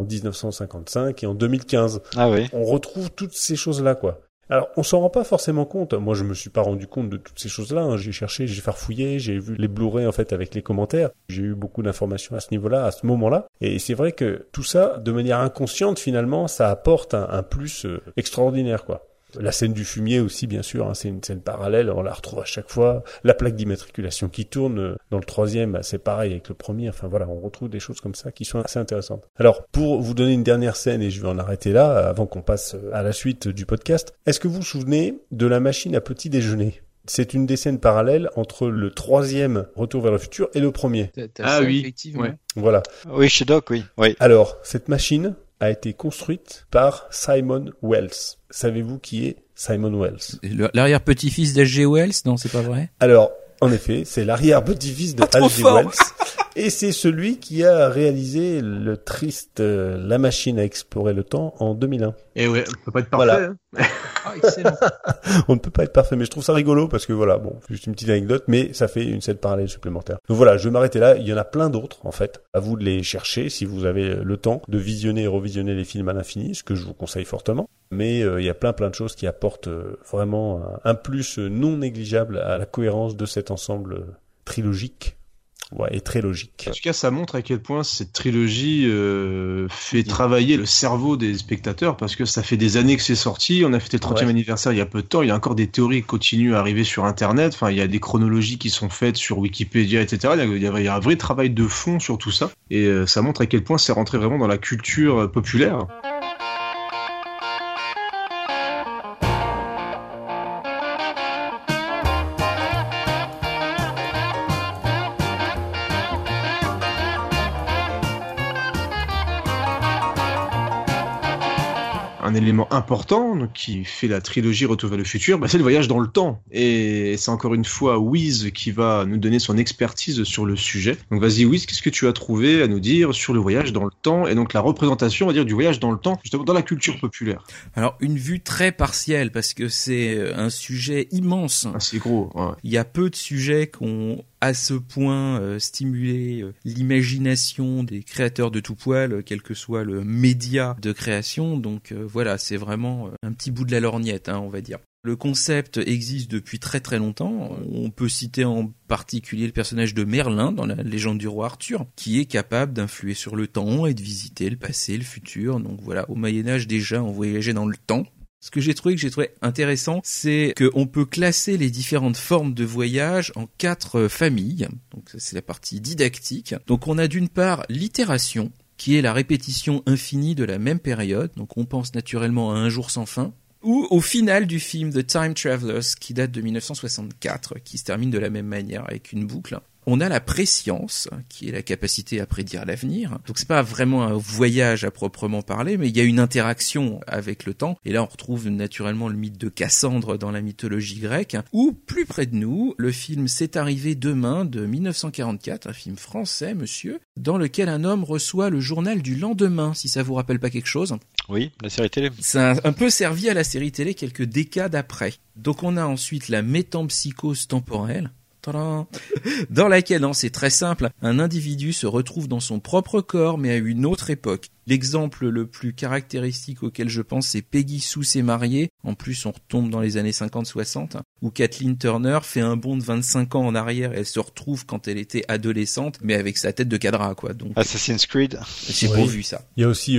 S3: 1955 et en 2015.
S4: Ah oui.
S3: On retrouve toutes ces choses-là, quoi. Alors, on s'en rend pas forcément compte. Moi, je me suis pas rendu compte de toutes ces choses-là. Hein. J'ai cherché, j'ai farfouillé, j'ai vu les Blu-ray, en fait, avec les commentaires. J'ai eu beaucoup d'informations à ce niveau-là, à ce moment-là. Et c'est vrai que tout ça, de manière inconsciente, finalement, ça apporte un plus extraordinaire, quoi. La scène du fumier aussi, bien sûr, hein, c'est une scène parallèle, on la retrouve à chaque fois. La plaque d'immatriculation qui tourne dans le troisième, c'est pareil avec le premier. Enfin voilà, on retrouve des choses comme ça qui sont assez intéressantes. Alors, pour vous donner une dernière scène, et je vais en arrêter là, avant qu'on passe à la suite du podcast, est-ce que vous vous souvenez de la machine à petit déjeuner ? C'est une des scènes parallèles entre le troisième Retour vers le futur et le premier.
S2: Ah oui, effectivement.
S1: Ouais.
S3: Voilà.
S4: Oui, chez Doc, oui.
S3: Alors, cette machine a été construite par Simon Wells. Savez-vous qui est Simon Wells ?
S2: L'arrière-petit-fils d'H.G. Wells ? Non, c'est pas vrai ?
S3: Alors, en effet, c'est l'arrière-petit-fils de H.G. Wells. Et c'est celui qui a réalisé le triste La machine à explorer le temps en 2001.
S1: Et ouais, on peut pas être parfait.
S3: Voilà.
S1: Hein.
S2: Ah, excellent.
S3: On ne peut pas être parfait, mais je trouve ça rigolo parce que voilà, bon, juste une petite anecdote, mais ça fait une scène parallèle supplémentaire. Donc voilà, je vais m'arrêter là. Il y en a plein d'autres, en fait. À vous de les chercher si vous avez le temps de visionner et revisionner les films à l'infini, ce que je vous conseille fortement. Mais il y a plein de choses qui apportent vraiment un plus non négligeable à la cohérence de cet ensemble trilogique. Ouais, et très logique.
S1: En tout cas, ça montre à quel point cette trilogie fait travailler le cerveau des spectateurs, parce que ça fait des années que c'est sorti, on a fêté le 30e anniversaire il y a peu de temps, il y a encore des théories qui continuent à arriver sur Internet, enfin, il y a des chronologies qui sont faites sur Wikipédia, etc. Il y a un vrai travail de fond sur tout ça, et ça montre à quel point c'est rentré vraiment dans la culture populaire. Un élément important donc, qui fait la trilogie Retour vers le futur, c'est le voyage dans le temps. Et c'est encore une fois Wiz qui va nous donner son expertise sur le sujet. Donc vas-y Wiz, qu'est-ce que tu as trouvé à nous dire sur le voyage dans le temps et donc la représentation, on va dire, du voyage dans le temps, justement dans la culture populaire?
S2: Alors une vue très partielle parce que c'est un sujet immense.
S1: Ah, c'est gros. Ouais.
S2: Il y a peu de sujets qu'on à ce point stimuler l'imagination des créateurs de tout poil, quel que soit le média de création. Donc voilà, c'est vraiment un petit bout de la lorgnette, on va dire. Le concept existe depuis très très longtemps. On peut citer en particulier le personnage de Merlin dans la légende du roi Arthur, qui est capable d'influer sur le temps et de visiter le passé, le futur. Donc voilà, au Moyen-Âge déjà, on voyageait dans le temps. Ce que j'ai trouvé intéressant, c'est qu'on peut classer les différentes formes de voyage en 4 familles. Donc ça, c'est la partie didactique. Donc on a d'une part l'itération, qui est la répétition infinie de la même période. Donc on pense naturellement à Un jour sans fin. Ou au final du film The Time Travelers, qui date de 1964, qui se termine de la même manière avec une boucle. On a la préscience, qui est la capacité à prédire l'avenir. Donc c'est pas vraiment un voyage à proprement parler, mais il y a une interaction avec le temps. Et là, on retrouve naturellement le mythe de Cassandre dans la mythologie grecque. Ou plus près de nous, le film C'est arrivé demain de 1944, un film français, monsieur, dans lequel un homme reçoit le journal du lendemain, si ça vous rappelle pas quelque chose.
S4: Oui, la série télé.
S2: Ça a un peu servi à la série télé quelques décades après. Donc on a ensuite la métempsychose temporelle, dans laquelle, c'est très simple, un individu se retrouve dans son propre corps mais à une autre époque. L'exemple le plus caractéristique auquel je pense, c'est Peggy Sue s'est mariée. En plus, on retombe dans les années 50-60, où Kathleen Turner fait un bond de 25 ans en arrière et elle se retrouve quand elle était adolescente, mais avec sa tête de cadra, quoi. Donc,
S4: Assassin's Creed.
S2: J'ai pas vu ça.
S3: Il y a aussi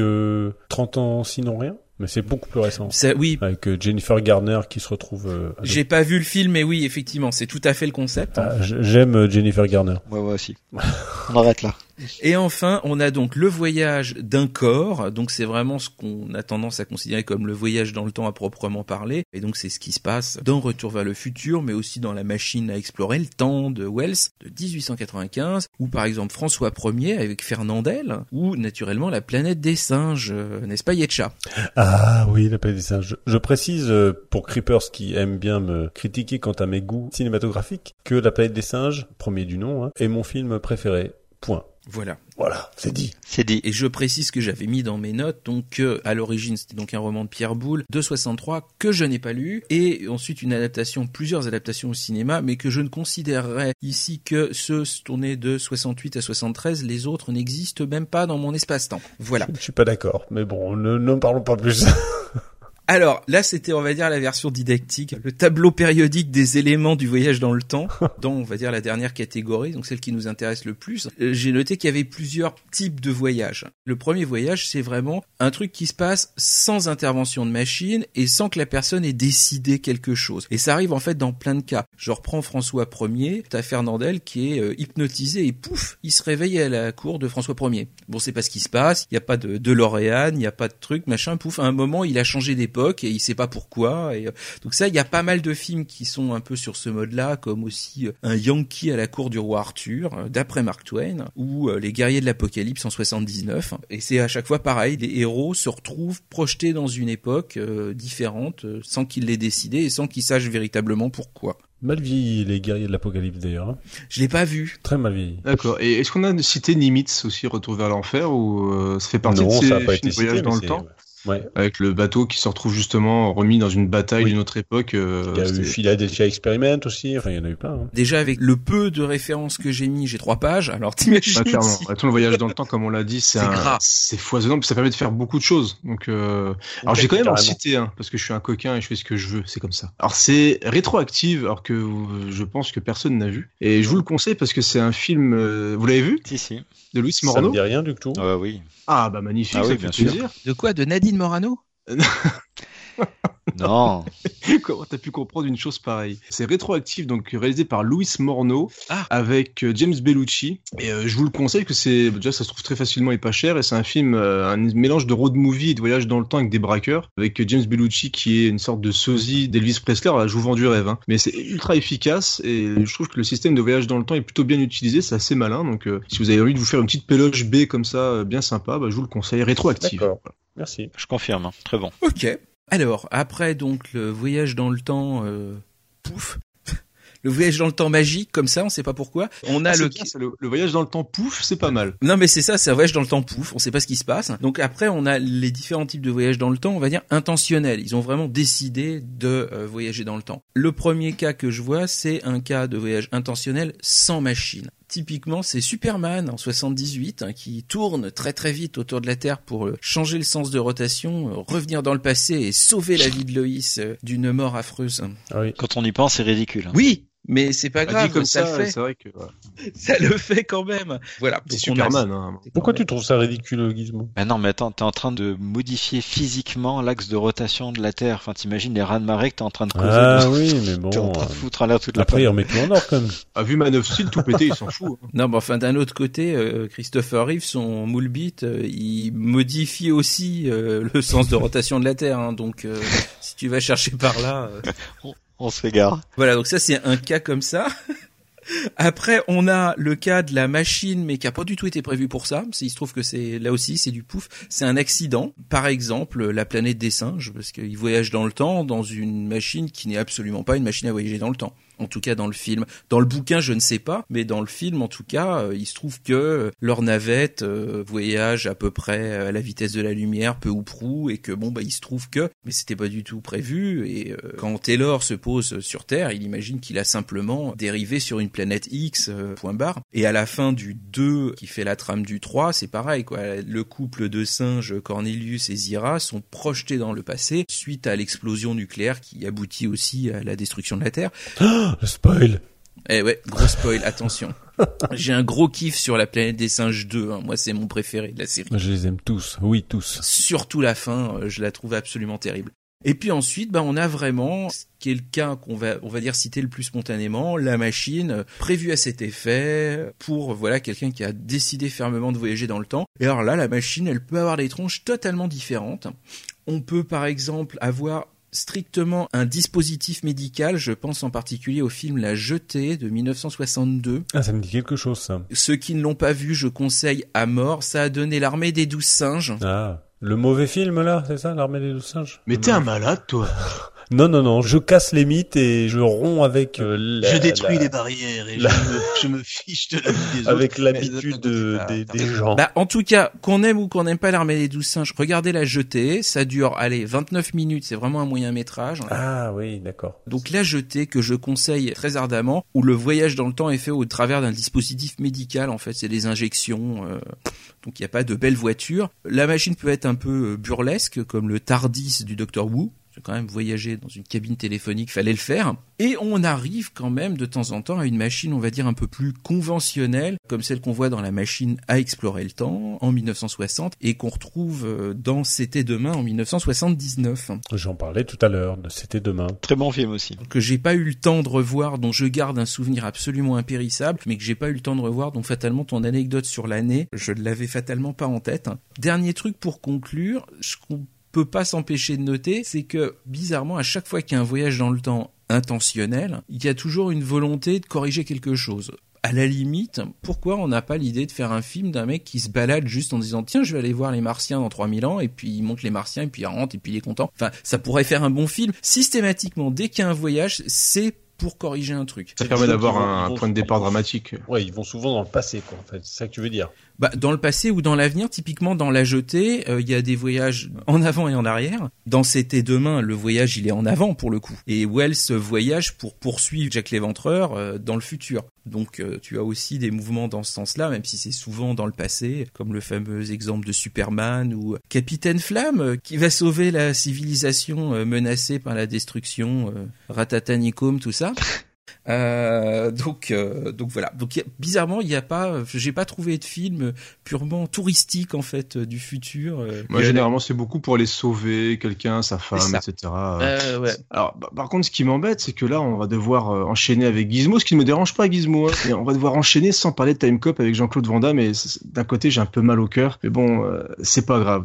S3: 30 ans sinon rien. Mais c'est beaucoup plus récent.
S2: Oui.
S3: Avec Jennifer Garner qui se retrouve...
S2: J'ai pas vu le film, mais oui, effectivement, c'est tout à fait le concept.
S3: J'aime Jennifer Garner.
S4: Ouais, moi aussi. On arrête là.
S2: Et enfin, on a donc le voyage d'un corps. Donc c'est vraiment ce qu'on a tendance à considérer comme le voyage dans le temps à proprement parler. Et donc c'est ce qui se passe dans Retour vers le futur, mais aussi dans La machine à explorer le temps de Wells de 1895, ou par exemple François Ier avec Fernandel, ou naturellement La planète des singes, n'est-ce pas Yetcha?
S3: Ah oui, La planète des singes. Je précise pour Creepers qui aime bien me critiquer quant à mes goûts cinématographiques que La planète des singes, premier du nom, est mon film préféré. Point.
S2: Voilà,
S3: c'est dit.
S4: C'est dit.
S2: Et je précise que j'avais mis dans mes notes, donc à l'origine c'était donc un roman de Pierre Boulle de 63 que je n'ai pas lu, et ensuite plusieurs adaptations au cinéma, mais que je ne considérerais ici que ceux tournés de 68 à 73, les autres n'existent même pas dans mon espace-temps. Voilà.
S3: Je suis pas d'accord, mais bon, n'en parlons pas plus.
S2: Alors, là, c'était, on va dire, la version didactique, le tableau périodique des éléments du voyage dans le temps, dans, on va dire, la dernière catégorie, donc celle qui nous intéresse le plus. J'ai noté qu'il y avait plusieurs types de voyages. Le premier voyage, c'est vraiment un truc qui se passe sans intervention de machine et sans que la personne ait décidé quelque chose. Et ça arrive, en fait, dans plein de cas. Je reprends François Ier, t'as Fernandel qui est hypnotisé et pouf, il se réveille à la cour de François Ier. Bon, c'est pas ce qui se passe, il n'y a pas de DeLorean, il n'y a pas de truc, machin, pouf, à un moment, il a changé d'époque et il sait pas pourquoi. Et donc ça, il y a pas mal de films qui sont un peu sur ce mode-là, comme aussi Un Yankee à la cour du roi Arthur, d'après Mark Twain, ou Les guerriers de l'Apocalypse en 79. Et c'est à chaque fois pareil, les héros se retrouvent projetés dans une époque différente, sans qu'ils l'aient décidé et sans qu'ils sachent véritablement pourquoi.
S3: Mal vieilli, Les guerriers de l'Apocalypse d'ailleurs.
S2: Je l'ai pas vu.
S3: Très mal vieilli.
S1: D'accord. Et est-ce qu'on a cité Nimitz aussi, Retour vers l'enfer, ou ça fait partie de ces voyages dans le temps? avec le bateau qui se retrouve justement remis dans une bataille d'une autre époque.
S3: Il y a eu Philadelphia Experiment aussi, enfin il y en a eu plein. Hein.
S2: Déjà avec le peu de références que j'ai mis, j'ai 3 pages, alors t'imagines.
S1: Clairement. Tout le voyage dans le temps, comme on l'a dit, c'est foisonnant, puis ça permet de faire beaucoup de choses. Donc, alors j'ai quand même en cité un, parce que je suis un coquin et je fais ce que je veux, c'est comme ça. Alors c'est Rétroactive, alors que je pense que personne n'a vu. Et je vous le conseille parce que c'est un film, vous l'avez vu ?
S4: Si.
S1: De Luis Morano.
S3: Ça me dit rien du tout.
S4: Oui.
S1: Ah bah magnifique, ça fait plaisir.
S11: De quoi ? De Nadine Morano ?
S4: Non.
S1: Comment t'as pu comprendre une chose pareille ? C'est Rétroactive, donc réalisé par Luis Morano, avec James Bellucci. Et je vous le conseille que déjà ça se trouve très facilement et pas cher. Et c'est un film, un mélange de road movie et de voyage dans le temps avec des braqueurs, avec James Bellucci qui est une sorte de sosie d'Elvis Presley. Alors là, je vous vends du rêve, hein. Mais c'est ultra efficace et je trouve que le système de voyage dans le temps est plutôt bien utilisé. C'est assez malin. Donc si vous avez envie de vous faire une petite péloche B comme ça, bien sympa, je vous le conseille. Rétroactive.
S3: D'accord. Merci.
S4: Je confirme. Très bon.
S2: Ok. Alors, après, donc, le voyage dans le temps, pouf. Le voyage dans le temps magique, comme ça, on sait pas pourquoi. On a
S1: le voyage dans le temps pouf, c'est pas mal.
S2: Non, mais c'est ça, c'est un voyage dans le temps pouf, on sait pas ce qui se passe. Donc après, on a les différents types de voyages dans le temps, on va dire intentionnels. Ils ont vraiment décidé de voyager dans le temps. Le premier cas que je vois, c'est un cas de voyage intentionnel sans machine. Typiquement, c'est Superman en 78 qui tourne très très vite autour de la Terre pour changer le sens de rotation, revenir dans le passé et sauver la vie de Loïs d'une mort affreuse.
S3: Ah oui.
S4: Quand on y pense, c'est ridicule.
S2: Oui, mais c'est pas grave,
S1: comme
S2: ça le fait.
S1: C'est vrai que
S2: ça le fait quand même. Voilà.
S1: C'est Superman.
S3: Pourquoi tu trouves ça ridicule, Gizmo ?
S4: Non, mais attends, t'es en train de modifier physiquement l'axe de rotation de la Terre. Enfin, t'imagines les raz-de-marée que t'es en train de causer.
S3: Ah oui, mais bon.
S4: T'es en train de foutre à l'air toute la
S3: Après, il remet tout en ordre, quand même.
S1: Vu Man of Steel, tout pété, il s'en fout. Hein.
S2: Non, mais enfin, d'un autre côté, Christopher Reeve, son moule bit, il modifie aussi le sens de rotation de la Terre. Hein, donc, si tu vas chercher par là...
S4: On se fait gare.
S2: Voilà, donc ça c'est un cas comme ça. Après, on a le cas de la machine, mais qui a pas du tout été prévu pour ça. Il se trouve que c'est là aussi, c'est du pouf. C'est un accident. Par exemple, la planète des singes, parce qu'ils voyagent dans le temps dans une machine qui n'est absolument pas une machine à voyager dans le temps. En tout cas dans le film. Dans le bouquin, je ne sais pas, mais dans le film, en tout cas, il se trouve que leur navette voyage à peu près à la vitesse de la lumière, peu ou prou, et que il se trouve que, mais c'était pas du tout prévu, et quand Taylor se pose sur Terre, il imagine qu'il a simplement dérivé sur une planète X, point barre. Et à la fin du 2, qui fait la trame du 3, c'est pareil, quoi. Le couple de singes, Cornelius et Zira, sont projetés dans le passé, suite à l'explosion nucléaire qui aboutit aussi à la destruction de la Terre.
S3: Le spoil.
S2: Eh ouais, gros spoil, attention. J'ai un gros kiff sur la planète des singes 2, hein. Moi c'est mon préféré de la série.
S3: Je les aime tous, oui tous.
S2: Surtout la fin, je la trouve absolument terrible. Et puis ensuite, on a vraiment ce qui est le cas qu'on va dire citer le plus spontanément, la machine prévue à cet effet pour quelqu'un qui a décidé fermement de voyager dans le temps. Et alors là, la machine, elle peut avoir des tronches totalement différentes. On peut par exemple avoir strictement un dispositif médical, je pense en particulier au film La Jetée de 1962.
S3: Ah, ça me dit quelque chose, ça.
S2: Ceux qui ne l'ont pas vu, je conseille à mort. Ça a donné l'Armée des 12 singes.
S3: Ah, le mauvais film, là, c'est ça, l'Armée des 12 singes?
S1: Mais t'es un malade, toi.
S3: Non, je casse les mythes et je romps avec
S1: je détruis les barrières et je me fiche de la vie des autres.
S3: Avec l'habitude des gens.
S2: En tout cas, qu'on aime ou qu'on n'aime pas l'Armée des 12 singes, regardez La Jetée, ça dure 29 minutes, c'est vraiment un moyen métrage.
S3: Ah oui, d'accord.
S2: Donc La Jetée que je conseille très ardemment, où le voyage dans le temps est fait au travers d'un dispositif médical, en fait, c'est des injections, donc il n'y a pas de belle voiture. La machine peut être un peu burlesque, comme le TARDIS du Dr Who. Quand même voyager dans une cabine téléphonique, fallait le faire. Et on arrive quand même de temps en temps à une machine, on va dire un peu plus conventionnelle, comme celle qu'on voit dans La Machine à explorer le temps en 1960 et qu'on retrouve dans C'était demain en 1979.
S3: J'en parlais tout à l'heure de C'était demain.
S4: Très bon film aussi.
S2: Que j'ai pas eu le temps de revoir, dont je garde un souvenir absolument impérissable, mais que j'ai pas eu le temps de revoir, donc fatalement ton anecdote sur l'année, je ne l'avais fatalement pas en tête. Dernier truc pour conclure, ce qu'on peut pas s'empêcher de noter, c'est que bizarrement à chaque fois qu'il y a un voyage dans le temps intentionnel, il y a toujours une volonté de corriger quelque chose. À la limite, pourquoi on n'a pas l'idée de faire un film d'un mec qui se balade juste en disant tiens, je vais aller voir les Martiens dans 3000 ans, et puis il monte les Martiens, et puis il rentre, et puis il est content. Enfin, ça pourrait faire un bon film. Systématiquement, dès qu'il y a un voyage, c'est pour corriger un truc.
S1: Ça permet d'avoir un point de départ dramatique.
S3: Ouais, ils vont souvent dans le passé, quoi. En fait, c'est ça que tu veux dire.
S2: Bah, dans le passé ou dans l'avenir, typiquement dans La Jetée, il y a des voyages en avant et en arrière. Dans C'était demain, le voyage il est en avant pour le coup. Et Wells voyage pour poursuivre Jack l'Éventreur dans le futur. Donc tu as aussi des mouvements dans ce sens-là, même si c'est souvent dans le passé, comme le fameux exemple de Superman ou Capitaine Flamme qui va sauver la civilisation menacée par la destruction, Ratatanicoum, tout ça. Donc voilà. Donc bizarrement, j'ai pas trouvé de film purement touristique en fait du futur.
S1: Moi, généralement, c'est beaucoup pour aller sauver quelqu'un, sa femme, etc.
S2: Ouais.
S1: Alors, par contre, ce qui m'embête, c'est que là, on va devoir enchaîner avec Gizmo, ce qui ne me dérange pas, Gizmo. Hein. Et on va devoir enchaîner sans parler de Time Cop avec Jean-Claude Van Damme. Et d'un côté, j'ai un peu mal au cœur, mais bon, c'est pas grave.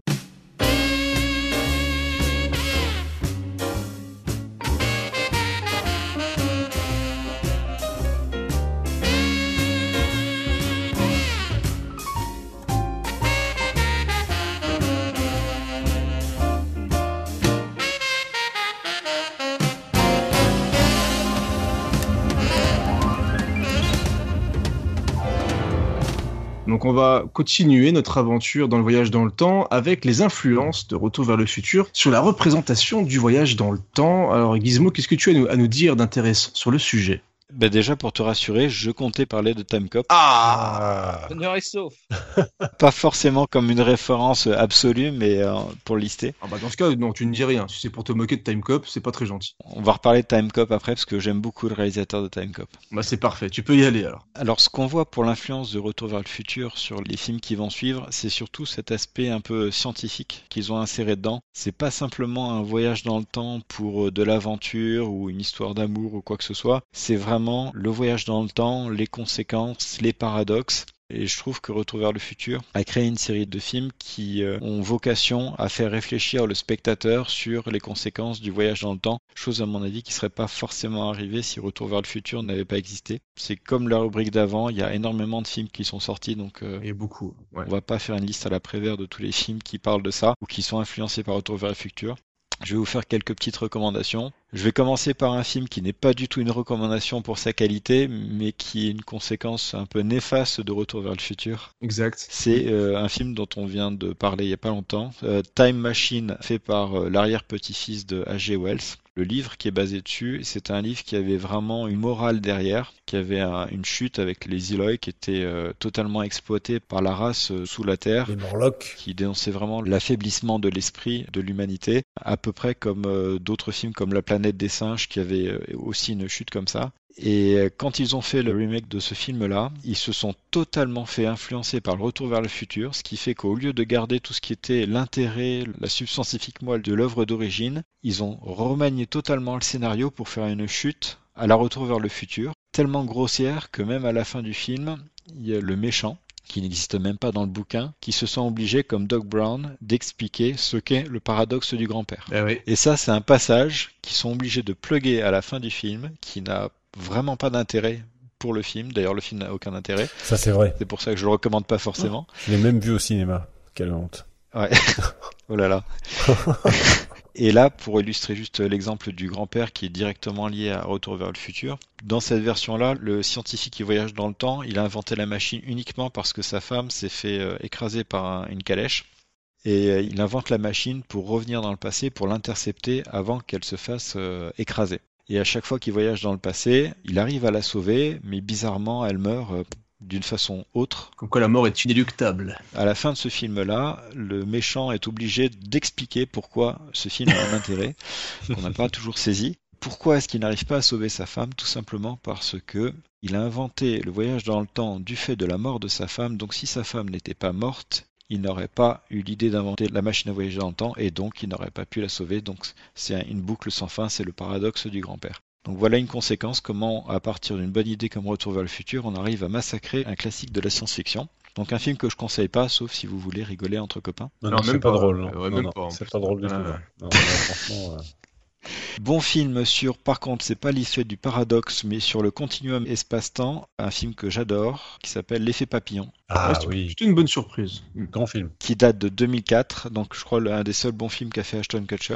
S1: Donc on va continuer notre aventure dans le voyage dans le temps avec les influences de Retour vers le futur sur la représentation du voyage dans le temps. Alors Gizmo, qu'est-ce que tu as à nous dire d'intéressant sur le sujet ?
S4: Ben déjà, pour te rassurer, je comptais parler de Time Cop.
S11: Honneur et sauf.
S4: Pas forcément comme une référence absolue, mais pour lister.
S1: Ah bah dans ce cas, non, tu ne dis rien. Si c'est pour te moquer de Time Cop, c'est pas très gentil.
S4: On va reparler de Time Cop après, parce que j'aime beaucoup le réalisateur de Time Cop.
S1: Bah c'est parfait, tu peux y aller alors.
S4: Alors, ce qu'on voit pour l'influence de Retour vers le futur sur les films qui vont suivre, c'est surtout cet aspect un peu scientifique qu'ils ont inséré dedans. C'est pas simplement un voyage dans le temps pour de l'aventure ou une histoire d'amour ou quoi que ce soit. C'est vraiment le voyage dans le temps, les conséquences, les paradoxes. Et je trouve que Retour vers le futur a créé une série de films qui ont vocation à faire réfléchir le spectateur sur les conséquences du voyage dans le temps, chose à mon avis qui serait pas forcément arrivée si Retour vers le futur n'avait pas existé. C'est comme la rubrique d'avant, il y a énormément de films qui sont sortis, donc
S1: et beaucoup. Ouais.
S4: On va pas faire une liste à la Prévert de tous les films qui parlent de ça ou qui sont influencés par Retour vers le futur. Je vais vous faire quelques petites recommandations. Je vais commencer par un film qui n'est pas du tout une recommandation pour sa qualité, mais qui est une conséquence un peu néfaste de Retour vers le futur.
S1: Exact.
S4: C'est un film dont on vient de parler il y a pas longtemps, Time Machine, fait par l'arrière-petit-fils de H.G. Wells. Le livre qui est basé dessus, c'est un livre qui avait vraiment une morale derrière, qui avait une chute avec les Eloy qui étaient totalement exploités par la race sous la Terre.
S3: Les Morlocks.
S4: Qui dénonçait vraiment l'affaiblissement de l'esprit de l'humanité, à peu près comme d'autres films comme La planète des singes qui avait aussi une chute comme ça. Et quand ils ont fait le remake de ce film-là, ils se sont totalement fait influencer par le Retour vers le futur, ce qui fait qu'au lieu de garder tout ce qui était l'intérêt, la substance scientifique moelle de l'œuvre d'origine, ils ont remanié totalement le scénario pour faire une chute à la Retour vers le futur, tellement grossière que même à la fin du film, il y a le méchant, qui n'existe même pas dans le bouquin, qui se sent obligé, comme Doc Brown, d'expliquer ce qu'est le paradoxe du grand-père.
S1: Oui.
S4: Et ça, c'est un passage qu'ils sont obligés de plugger à la fin du film, qui n'a vraiment pas d'intérêt pour le film. D'ailleurs, le film n'a aucun intérêt.
S3: Ça, c'est vrai.
S4: C'est pour ça que je le recommande pas forcément.
S3: Je l'ai même vu au cinéma. Quelle honte.
S4: Ouais. Oh là là. Et là, pour illustrer juste l'exemple du grand-père qui est directement lié à Retour vers le futur, dans cette version-là, le scientifique qui voyage dans le temps, il a inventé la machine uniquement parce que sa femme s'est fait écraser par une calèche. Et il invente la machine pour revenir dans le passé, pour l'intercepter avant qu'elle se fasse écraser. Et à chaque fois qu'il voyage dans le passé, il arrive à la sauver, mais bizarrement, elle meurt d'une façon autre.
S1: Comme quoi la mort est inéluctable.
S4: À la fin de ce film-là, le méchant est obligé d'expliquer pourquoi ce film a un intérêt, qu'on n'a pas toujours saisi. Pourquoi est-ce qu'il n'arrive pas à sauver sa femme? Tout simplement parce que il a inventé le voyage dans le temps du fait de la mort de sa femme, donc si sa femme n'était pas morte, il n'aurait pas eu l'idée d'inventer la machine à voyager dans le temps et donc il n'aurait pas pu la sauver. Donc c'est une boucle sans fin, c'est le paradoxe du grand-père. Donc voilà une conséquence, comment à partir d'une bonne idée comme Retour vers le futur, on arrive à massacrer un classique de la science-fiction. Donc un film que je conseille pas, sauf si vous voulez rigoler entre copains.
S3: Non, c'est pas drôle.
S1: Ouais, même pas.
S3: C'est pas drôle du tout. Non, franchement...
S4: Bon film sur, par contre, c'est pas l'issue du paradoxe, mais sur le continuum espace-temps, un film que j'adore, qui s'appelle L'effet papillon.
S3: Ah oui.
S1: C'était une bonne surprise.
S3: Grand film.
S4: Qui date de 2004, donc je crois l'un des seuls bons films qu'a fait Ashton Kutcher.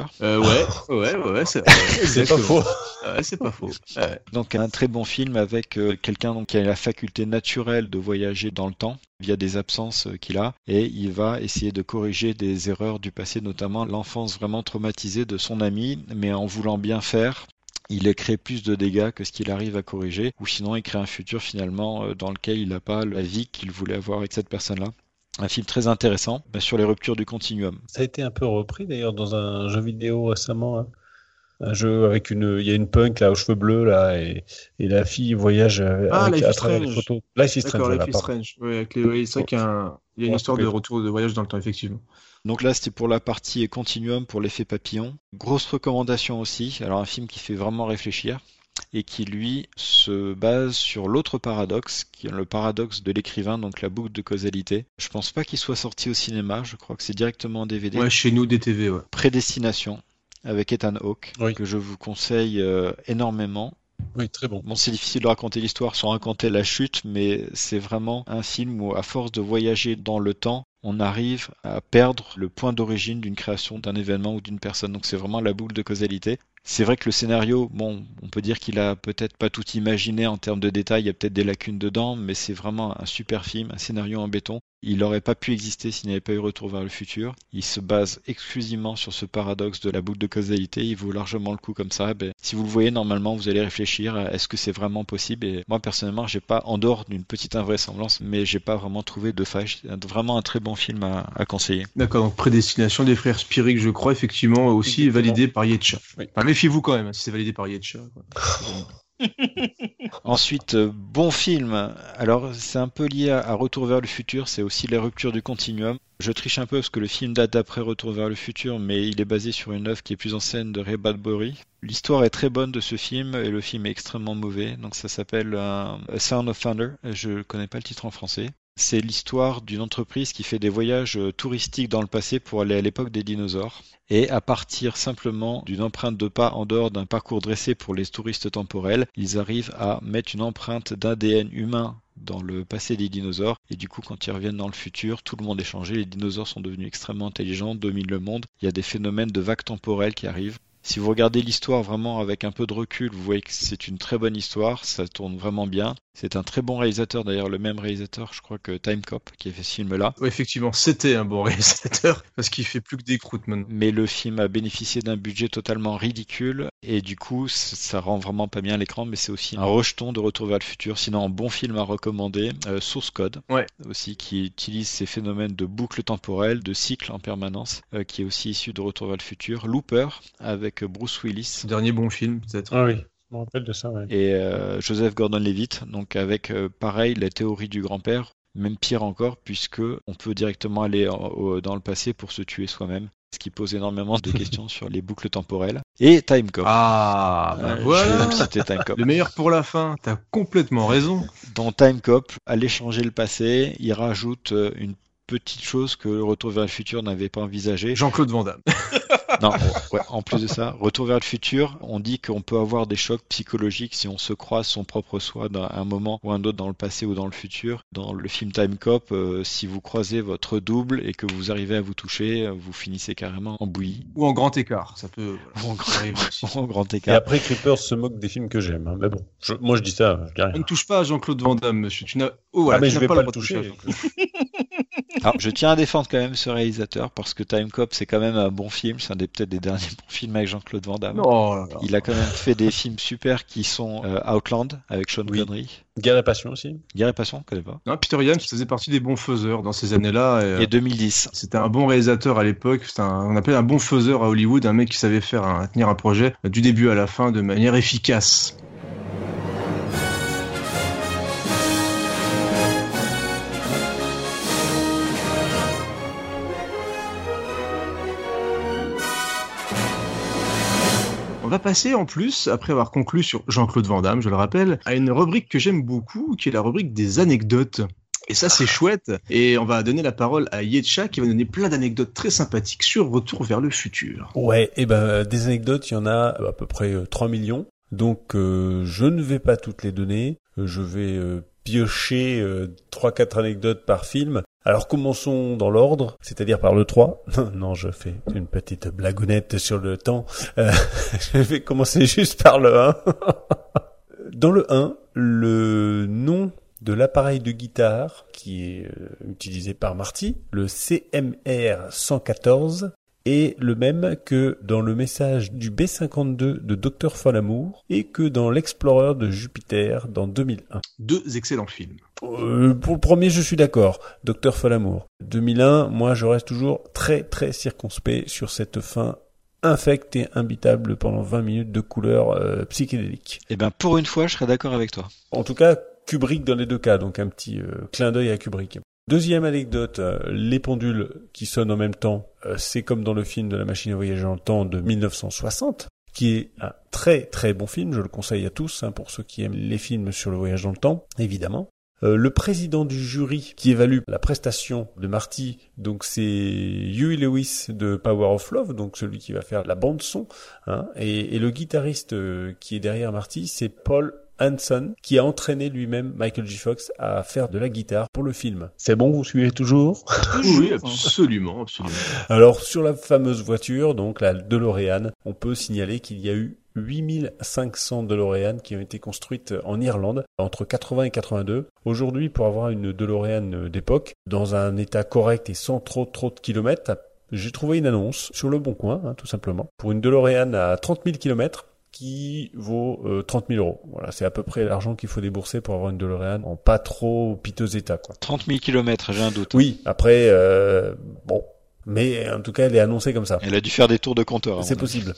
S1: Ouais,
S3: c'est pas faux.
S1: Ouais, c'est pas faux. Ouais.
S4: Donc un très bon film avec quelqu'un donc, qui a la faculté naturelle de voyager dans le temps via des absences qu'il a, et il va essayer de corriger des erreurs du passé, notamment l'enfance vraiment traumatisée de son ami, mais en voulant bien faire. Il crée plus de dégâts que ce qu'il arrive à corriger, ou sinon il crée un futur finalement dans lequel il n'a pas la vie qu'il voulait avoir avec cette personne-là. Un film très intéressant sur les ruptures du continuum.
S3: Ça a été un peu repris d'ailleurs dans un jeu vidéo récemment. Hein. Un jeu avec il y a une punk là aux cheveux bleus là et la fille voyage à travers les photos. Life is Strange.
S1: Life is Strange. Oui, c'est vrai qu'il y a une histoire de retour de voyage dans le temps effectivement.
S4: Donc là, c'était pour la partie continuum, pour l'effet papillon. Grosse recommandation aussi. Alors un film qui fait vraiment réfléchir et qui, lui, se base sur l'autre paradoxe, qui est le paradoxe de l'écrivain, donc la boucle de causalité. Je pense pas qu'il soit sorti au cinéma, je crois que c'est directement en DVD.
S1: Ouais, chez nous, DTV, ouais.
S4: Prédestination, avec Ethan Hawke, que je vous conseille énormément.
S3: Oui, très bon.
S4: Bon, c'est difficile de raconter l'histoire sans raconter la chute, mais c'est vraiment un film où, à force de voyager dans le temps, on arrive à perdre le point d'origine d'une création, d'un événement ou d'une personne. Donc c'est vraiment la boucle de causalité. C'est vrai que le scénario, bon, on peut dire qu'il a peut-être pas tout imaginé en termes de détails, il y a peut-être des lacunes dedans, mais c'est vraiment un super film, un scénario en béton. Il n'aurait pas pu exister s'il n'y avait pas eu Retour vers le futur. Il se base exclusivement sur ce paradoxe de la boucle de causalité. Il vaut largement le coup comme ça. Si vous le voyez, normalement, vous allez réfléchir à est-ce que c'est vraiment possible. Et moi, personnellement, j'ai pas, en dehors d'une petite invraisemblance, mais j'ai pas vraiment trouvé de faille. C'est vraiment un très bon film à conseiller.
S1: D'accord, donc Prédestination des frères Spirig, je crois, effectivement, aussi validé par Yetcha. Oui. Enfin, méfiez-vous quand même, si c'est validé par Yetcha.
S4: Ensuite, bon film. Alors, c'est un peu lié à Retour vers le futur, c'est aussi les ruptures du continuum. Je triche un peu parce que le film date d'après Retour vers le futur, mais il est basé sur une œuvre qui est plus ancienne de Ray Bradbury. L'histoire est très bonne de ce film et le film est extrêmement mauvais. Donc ça s'appelle A Sound of Thunder. Je connais pas le titre en français. C'est l'histoire d'une entreprise qui fait des voyages touristiques dans le passé pour aller à l'époque des dinosaures. Et à partir simplement d'une empreinte de pas en dehors d'un parcours dressé pour les touristes temporels, ils arrivent à mettre une empreinte d'ADN humain dans le passé des dinosaures. Et du coup, quand ils reviennent dans le futur, tout le monde est changé. Les dinosaures sont devenus extrêmement intelligents, dominent le monde. Il y a des phénomènes de vagues temporelles qui arrivent. Si vous regardez l'histoire vraiment avec un peu de recul, vous voyez que c'est une très bonne histoire, ça tourne vraiment bien. C'est un très bon réalisateur, d'ailleurs le même réalisateur, je crois que Time Cop, qui a fait ce film-là.
S1: Oui, effectivement, c'était un bon réalisateur, parce qu'il fait plus que des croûtes maintenant.
S4: Mais le film a bénéficié d'un budget totalement ridicule, et du coup, ça rend vraiment pas bien à l'écran, mais c'est aussi un rejeton de Retour vers le futur. Sinon, un bon film à recommander, Source Code, aussi, qui utilise ces phénomènes de boucle temporelle, de cycle en permanence, qui est aussi issu de Retour vers le futur. Looper, avec Bruce Willis.
S1: Dernier bon film, peut-être.
S3: Ah oui. Je me rappelle de ça, ouais.
S4: Et Joseph Gordon-Levitt, donc avec pareil la théorie du grand-père, même pire encore, puisque on peut directement aller dans le passé pour se tuer soi-même, ce qui pose énormément de questions sur les boucles temporelles. Et Time Cop.
S1: Voilà.
S4: C'était Time Cop.
S1: Le meilleur pour la fin, t'as complètement raison.
S4: Dans Time Cop, aller changer le passé, il rajoute une petite chose que le Retour vers le futur n'avait pas envisagé.
S1: Jean-Claude Van Damme.
S4: Non, ouais, en plus de ça, Retour vers le futur, on dit qu'on peut avoir des chocs psychologiques si on se croise son propre soi dans un moment ou un autre dans le passé ou dans le futur. Dans le film Time Cop, si vous croisez votre double et que vous arrivez à vous toucher, vous finissez carrément en bouillie.
S1: Ou en grand écart, ça peut
S4: arriver aussi. En grand écart.
S3: Et après, Creepers se moque des films que j'aime. Hein. Mais bon, moi je dis ça, je dis rien.
S1: On ne touche pas à Jean-Claude Van Damme, monsieur. Tu n'as... Oh, voilà,
S3: mais je vais pas le toucher.
S4: Alors, je tiens à défendre quand même ce réalisateur parce que Time Cop, c'est quand même un bon film. C'est peut-être des derniers bons films avec Jean-Claude Van Damme. Il a quand même fait des films super qui sont Outland avec Sean Connery.
S3: Guerre et Passion aussi.
S4: Guerre et Passion, je connais pas.
S1: Non, Peter Ian faisait partie des bons faiseurs dans ces années-là.
S4: Et 2010.
S1: C'était un bon réalisateur à l'époque. On appelait un bon faiseur à Hollywood, un mec qui savait tenir un projet du début à la fin de manière efficace. On va passer en plus, après avoir conclu sur Jean-Claude Van Damme, je le rappelle, à une rubrique que j'aime beaucoup, qui est la rubrique des anecdotes. Et ça, c'est chouette. Et on va donner la parole à Yetcha qui va donner plein d'anecdotes très sympathiques sur Retour vers le futur.
S3: Ouais, et des anecdotes, il y en a à peu près 3 millions. Donc je ne vais pas toutes les donner. Je vais piocher 3-4 anecdotes par film. Alors commençons dans l'ordre, c'est-à-dire par le 3. Non, je fais une petite blagounette sur le temps. Je vais commencer juste par le 1. Dans le 1, le nom de l'appareil de guitare qui est utilisé par Marty, le CMR 114, est le même que dans le message du B-52 de Dr. Folamour et que dans l'Explorer de Jupiter dans 2001.
S1: 2 excellents films.
S3: Pour le premier, je suis d'accord. Dr. Folamour. 2001, moi, je reste toujours très, très circonspect sur cette fin infecte et imbitable pendant 20 minutes de couleur psychédélique.
S4: Eh ben, pour une fois, je serais d'accord avec toi.
S3: En tout cas, Kubrick dans les deux cas, donc un petit clin d'œil à Kubrick. Deuxième anecdote, les pendules qui sonnent en même temps, c'est comme dans le film de la machine à voyager dans le temps de 1960, qui est un très très bon film, je le conseille à tous, pour ceux qui aiment les films sur le voyage dans le temps, évidemment. Le président du jury qui évalue la prestation de Marty, donc c'est Huey Lewis de Power of Love, donc celui qui va faire la bande son, et le guitariste qui est derrière Marty, c'est Paul Hanson, qui a entraîné lui-même Michael J. Fox à faire de la guitare pour le film. C'est bon, vous suivez toujours?
S1: Oui, absolument, absolument.
S3: Alors, sur la fameuse voiture, donc la DeLorean, on peut signaler qu'il y a eu 8500 DeLorean qui ont été construites en Irlande entre 80 et 82. Aujourd'hui, pour avoir une DeLorean d'époque, dans un état correct et sans trop de kilomètres, j'ai trouvé une annonce sur Le Bon Coin, tout simplement, pour une DeLorean à 30 000 kilomètres, qui vaut 30 000 euros. Voilà, c'est à peu près l'argent qu'il faut débourser pour avoir une DeLorean en pas trop piteux état, quoi.
S4: 30 000 kilomètres, j'ai un doute.
S3: Oui, après, bon. Mais en tout cas, elle est annoncée comme ça.
S4: Elle a dû faire des tours de compteur.
S3: C'est possible.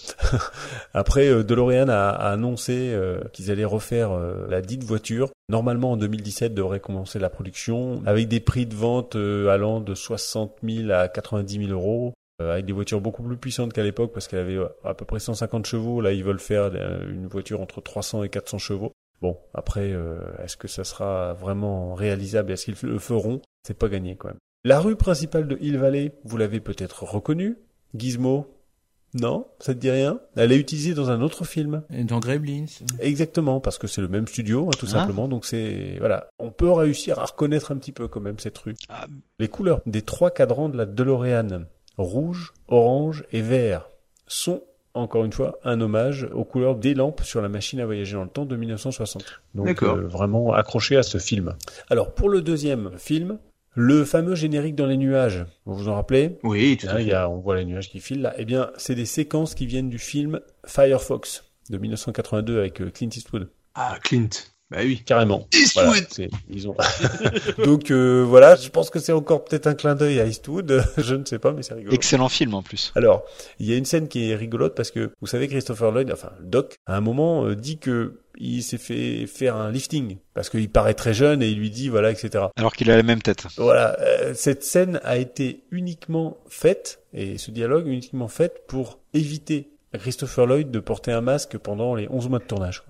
S3: Après, DeLorean a annoncé qu'ils allaient refaire la dite voiture. Normalement, en 2017, devrait commencer la production avec des prix de vente allant de 60 000 à 90 000 euros. Avec des voitures beaucoup plus puissantes qu'à l'époque parce qu'elle avait à peu près 150 chevaux. Là, ils veulent faire une voiture entre 300 et 400 chevaux. Bon, après, est-ce que ça sera vraiment réalisable? Est-ce qu'ils le feront? C'est pas gagné quand même. La rue principale de Hill Valley, vous l'avez peut-être reconnue. Gizmo? Non? Ça te dit rien? Elle est utilisée dans un autre film.
S2: Dans Gremlins.
S3: Exactement, parce que c'est le même studio, tout simplement. Donc c'est, voilà. On peut réussir à reconnaître un petit peu quand même cette rue. Les couleurs des 3 cadrans de la DeLorean, rouge, orange et vert, sont, encore une fois, un hommage aux couleurs des lampes sur la machine à voyager dans le temps de 1960. Donc vraiment accroché à ce film. Alors pour le deuxième film, le fameux générique dans les nuages, vous vous en rappelez?
S1: Oui, tout à fait.
S3: On voit les nuages qui filent là. Eh bien, c'est des séquences qui viennent du film Firefox de 1982 avec Clint Eastwood.
S1: Ah, Clint. Bah oui.
S3: Carrément.
S1: Eastwood.
S3: Voilà, ils ont... Donc voilà, je pense que c'est encore peut-être un clin d'œil à Eastwood, je ne sais pas, mais c'est rigolo.
S4: Excellent film en plus.
S3: Alors, il y a une scène qui est rigolote parce que, vous savez, Christopher Lloyd, enfin le Doc, à un moment dit que il s'est fait faire un lifting parce qu'il paraît très jeune et il lui dit voilà, etc.
S4: Alors qu'il a la même tête.
S3: Voilà, cette scène a été uniquement faite, et ce dialogue uniquement fait pour éviter à Christopher Lloyd de porter un masque pendant les 11 mois de tournage.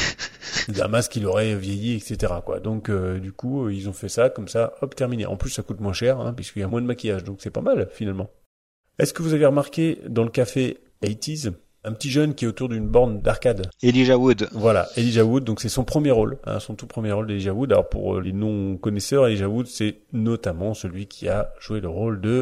S3: Un masque qui l'aurait vieilli, etc., quoi. Donc, du coup, ils ont fait ça, comme ça, hop, terminé. En plus, ça coûte moins cher, puisqu'il y a moins de maquillage, donc c'est pas mal, finalement. Est-ce que vous avez remarqué, dans le café 80s, un petit jeune qui est autour d'une borne d'arcade?
S4: Elijah Wood.
S3: Voilà, Elijah Wood, donc c'est son premier rôle, son tout premier rôle d'Elijah Wood. Alors, pour les non-connaisseurs, Elijah Wood, c'est notamment celui qui a joué le rôle de...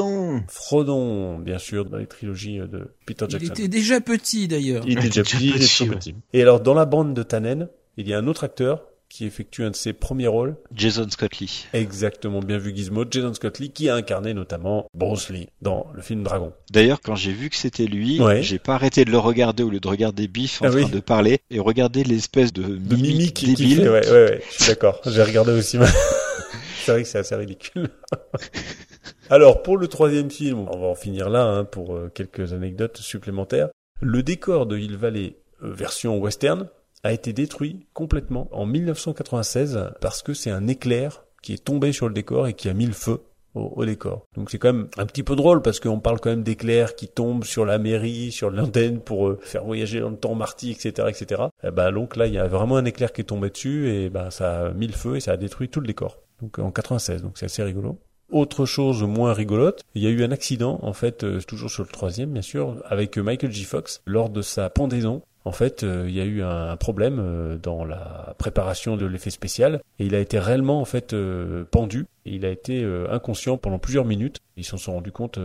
S3: Frodon, bien sûr, dans les trilogies de Peter Jackson.
S2: Il était déjà petit, d'ailleurs.
S3: Il était déjà petit. Et alors, dans la bande de Tannen, il y a un autre acteur qui effectue un de ses premiers rôles.
S4: Jason Scott Lee.
S3: Exactement, bien vu Gizmo. Jason Scott Lee, qui a incarné notamment Bruce Lee dans le film Dragon.
S4: D'ailleurs, quand j'ai vu que c'était lui, j'ai pas arrêté de le regarder au lieu de regarder Biff en train de parler et regarder l'espèce de mimique débile.
S3: Ouais, je suis d'accord. J'ai regardé aussi. C'est vrai que c'est assez ridicule. Alors, pour le troisième film, on va en finir là, pour quelques anecdotes supplémentaires. Le décor de Hill Valley, version western, a été détruit complètement en 1996 parce que c'est un éclair qui est tombé sur le décor et qui a mis le feu au décor. Donc c'est quand même un petit peu drôle parce qu'on parle quand même d'éclairs qui tombent sur la mairie, sur l'antenne pour faire voyager dans le temps Marty, etc., etc. Et donc là, il y a vraiment un éclair qui est tombé dessus et ça a mis le feu et ça a détruit tout le décor. donc en 96, donc c'est assez rigolo. Autre chose moins rigolote, il y a eu un accident, en fait, toujours sur le 3e, bien sûr, avec Michael J. Fox, lors de sa pendaison. En fait, il y a eu un problème dans la préparation de l'effet spécial, et il a été réellement, en fait, pendu, et il a été inconscient pendant plusieurs minutes. Ils s'en sont rendus compte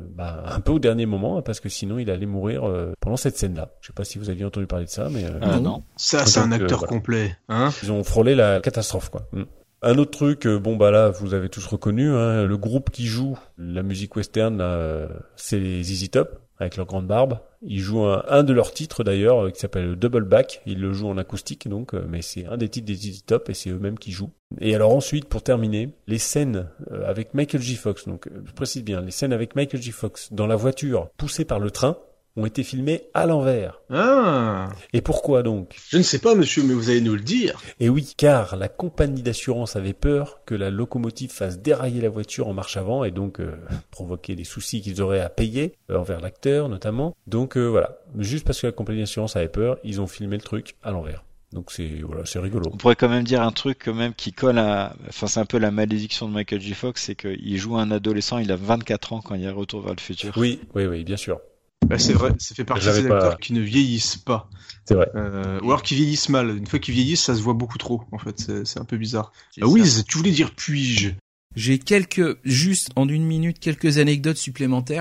S3: un peu au dernier moment, parce que sinon il allait mourir pendant cette scène-là. Je sais pas si vous aviez entendu parler de ça, mais...
S4: non.
S1: Ça, c'est un acteur complet, hein.
S3: Ils ont frôlé la catastrophe, quoi. Un autre truc, là, vous avez tous reconnu, hein, le groupe qui joue la musique western, là, c'est les ZZ Top, avec leur grande barbe. Ils jouent un de leurs titres, d'ailleurs, qui s'appelle Double Back. Ils le jouent en acoustique, donc, mais c'est un des titres des ZZ Top, et c'est eux-mêmes qui jouent. Et alors ensuite, pour terminer, les scènes avec Michael J. Fox, donc, je précise bien, les scènes avec Michael J. Fox dans la voiture, poussée par le train, ont été filmés à l'envers.
S1: Ah.
S3: Et pourquoi donc?
S1: Je ne sais pas, monsieur, mais vous allez nous le dire.
S3: Et oui, car la compagnie d'assurance avait peur que la locomotive fasse dérailler la voiture en marche avant et donc provoquer des soucis qu'ils auraient à payer envers l'acteur notamment. Donc voilà, juste parce que la compagnie d'assurance avait peur, ils ont filmé le truc à l'envers. Donc c'est rigolo.
S4: On pourrait quand même dire un truc quand même qui colle c'est un peu la malédiction de Michael J. Fox, c'est qu'il joue un adolescent, il a 24 ans quand il y a Retour vers le futur.
S3: Oui, bien sûr.
S1: Bah, c'est vrai, ça fait partie des acteurs qui ne vieillissent pas.
S3: C'est vrai.
S1: Ou alors qui vieillissent mal. Une fois qu'ils vieillissent, ça se voit beaucoup trop, en fait. C'est un peu bizarre. Wiz, tu voulais dire puis-je?
S2: J'ai juste en une minute, quelques anecdotes supplémentaires.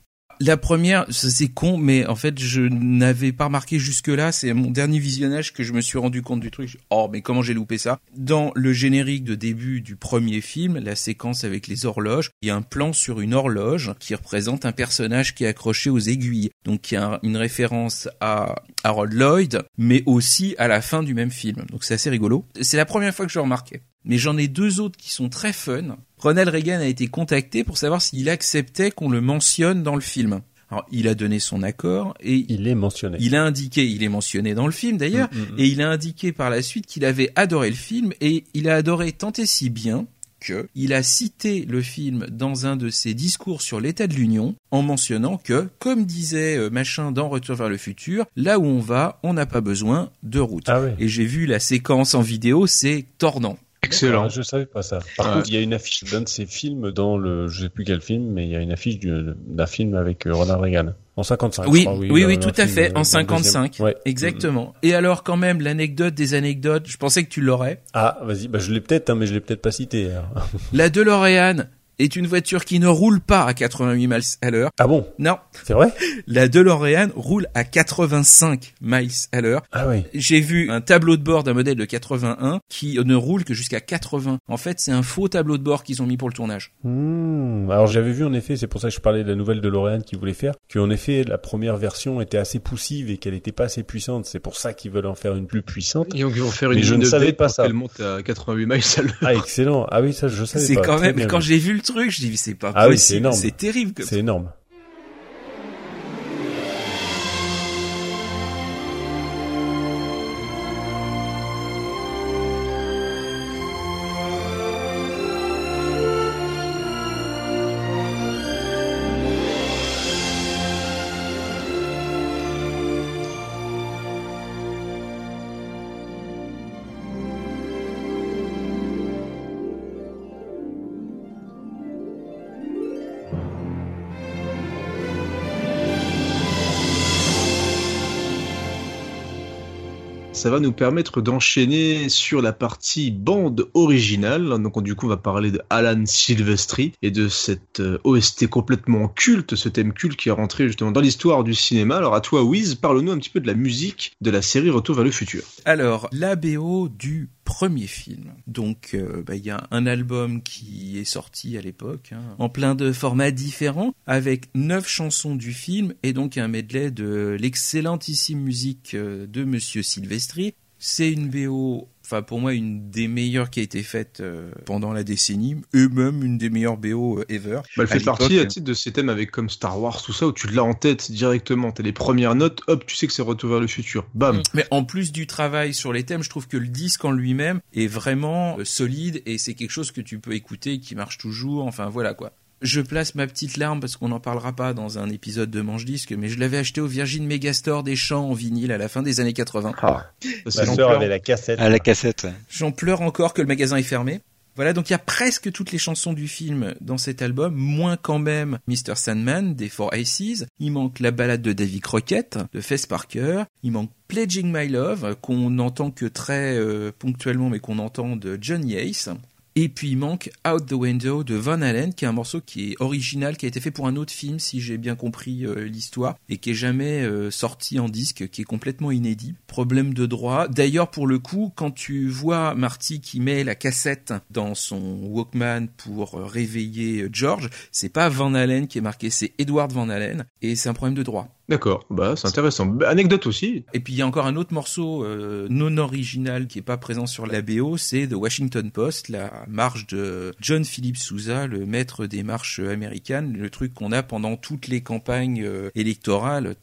S2: La première, c'est con, mais en fait, je n'avais pas remarqué jusque-là. C'est mon dernier visionnage que je me suis rendu compte du truc. Oh, mais comment j'ai loupé ça? Dans le générique de début du premier film, la séquence avec les horloges, il y a un plan sur une horloge qui représente un personnage qui est accroché aux aiguilles. Donc, il y a une référence à Harold Lloyd, mais aussi à la fin du même film. Donc, c'est assez rigolo. C'est la première fois que je le remarquais. Mais j'en ai deux autres qui sont très fun. Ronald Reagan a été contacté pour savoir s'il acceptait qu'on le mentionne dans le film. Alors, il a donné son accord et
S3: il est mentionné.
S2: Il est mentionné dans le film d'ailleurs, et il a indiqué par la suite qu'il avait adoré le film et il a adoré tant et si bien que il a cité le film dans un de ses discours sur l'état de l'Union en mentionnant que, comme disait machin dans Retour vers le futur, là où on va, on n'a pas besoin de route.
S3: Ah oui.
S2: Et j'ai vu la séquence en vidéo, c'est tordant.
S1: Excellent.
S3: Je savais pas ça. Par contre, il y a une affiche d'un de ces films je sais plus quel film, mais il y a une affiche d'un film avec Ronald Reagan. En 55.
S2: Oui,
S3: je crois,
S2: oui, tout à fait. En 55.
S3: Ouais.
S2: Exactement. Et alors, quand même, l'anecdote des anecdotes, je pensais que tu l'aurais.
S3: Ah, vas-y. Je l'ai peut-être, mais je l'ai peut-être pas cité. Alors.
S2: La DeLorean est une voiture qui ne roule pas à 88 miles à l'heure.
S3: Ah bon?
S2: Non.
S3: C'est vrai?
S2: La DeLorean roule à 85 miles à l'heure.
S3: Ah oui.
S2: J'ai vu un tableau de bord d'un modèle de 81 qui ne roule que jusqu'à 80. En fait, c'est un faux tableau de bord qu'ils ont mis pour le tournage.
S3: Alors j'avais vu en effet, c'est pour ça que je parlais de la nouvelle DeLorean qu'ils voulaient faire, qu'en effet la première version était assez poussive et qu'elle n'était pas assez puissante. C'est pour ça qu'ils veulent en faire une plus puissante.
S1: Et donc ils vont faire une
S3: je ne savais pas ça.
S1: Elle monte à 88 miles à l'heure.
S3: Ah excellent. Ah oui, ça je savais
S2: c'est
S3: pas.
S2: C'est quand même,
S3: bien,
S2: quand j'ai vu le truc, je dis c'est pas
S3: possible.
S2: Oui,
S3: c'est énorme.
S2: C'est terrible.
S3: C'est énorme.
S1: Ça va nous permettre d'enchaîner sur la partie bande originale. Donc du coup, on va parler de Alan Silvestri et de cette OST complètement culte, ce thème culte qui est rentré justement dans l'histoire du cinéma. Alors à toi, Wiz, parle-nous un petit peu de la musique de la série Retour vers le futur.
S2: Alors, la BO du premier film. Donc, y a un album qui est sorti à l'époque, en plein de formats différents, avec 9 chansons du film et donc un medley de l'excellentissime musique de Monsieur Silvestri. C'est une BO, pour moi, une des meilleures qui a été faite pendant la décennie, et même une des meilleures BO ever.
S1: Elle fait partie à titre de ces thèmes avec comme Star Wars, tout ça, où tu l'as en tête directement. T'as les premières notes, hop, tu sais que c'est Retour vers le futur. Bam.
S2: Mais en plus du travail sur les thèmes, je trouve que le disque en lui-même est vraiment solide et c'est quelque chose que tu peux écouter, qui marche toujours. Enfin, voilà quoi. Je place ma petite larme parce qu'on n'en parlera pas dans un épisode de Manche Disque, mais je l'avais acheté au Virgin Megastore des Champs en vinyle à la fin des années 80.
S3: Ma sœur avait la cassette.
S4: À la cassette.
S2: J'en pleure encore que le magasin est fermé. Voilà, donc il y a presque toutes les chansons du film dans cet album, moins quand même Mr. Sandman des Four Aces. Il manque la ballade de Davy Crockett de Fess Parker. Il manque Pledging My Love, qu'on n'entend que très ponctuellement, mais qu'on entend de John Yates. Et puis il manque Out the Window de Van Halen, qui est un morceau qui est original, qui a été fait pour un autre film, si j'ai bien compris l'histoire, et qui est jamais sorti en disque, qui est complètement inédit. Problème de droit. D'ailleurs, pour le coup, quand tu vois Marty qui met la cassette dans son Walkman pour réveiller George, c'est pas Van Halen qui est marqué, c'est Edward Van Halen, et c'est un problème de droit.
S1: D'accord, bah c'est intéressant. Anecdote aussi.
S2: Et puis il y a encore un autre morceau non original qui est pas présent sur la BO, c'est The Washington Post, la marche de John Philip Sousa, le maître des marches américaines, le truc qu'on a pendant toutes les campagnes électorales.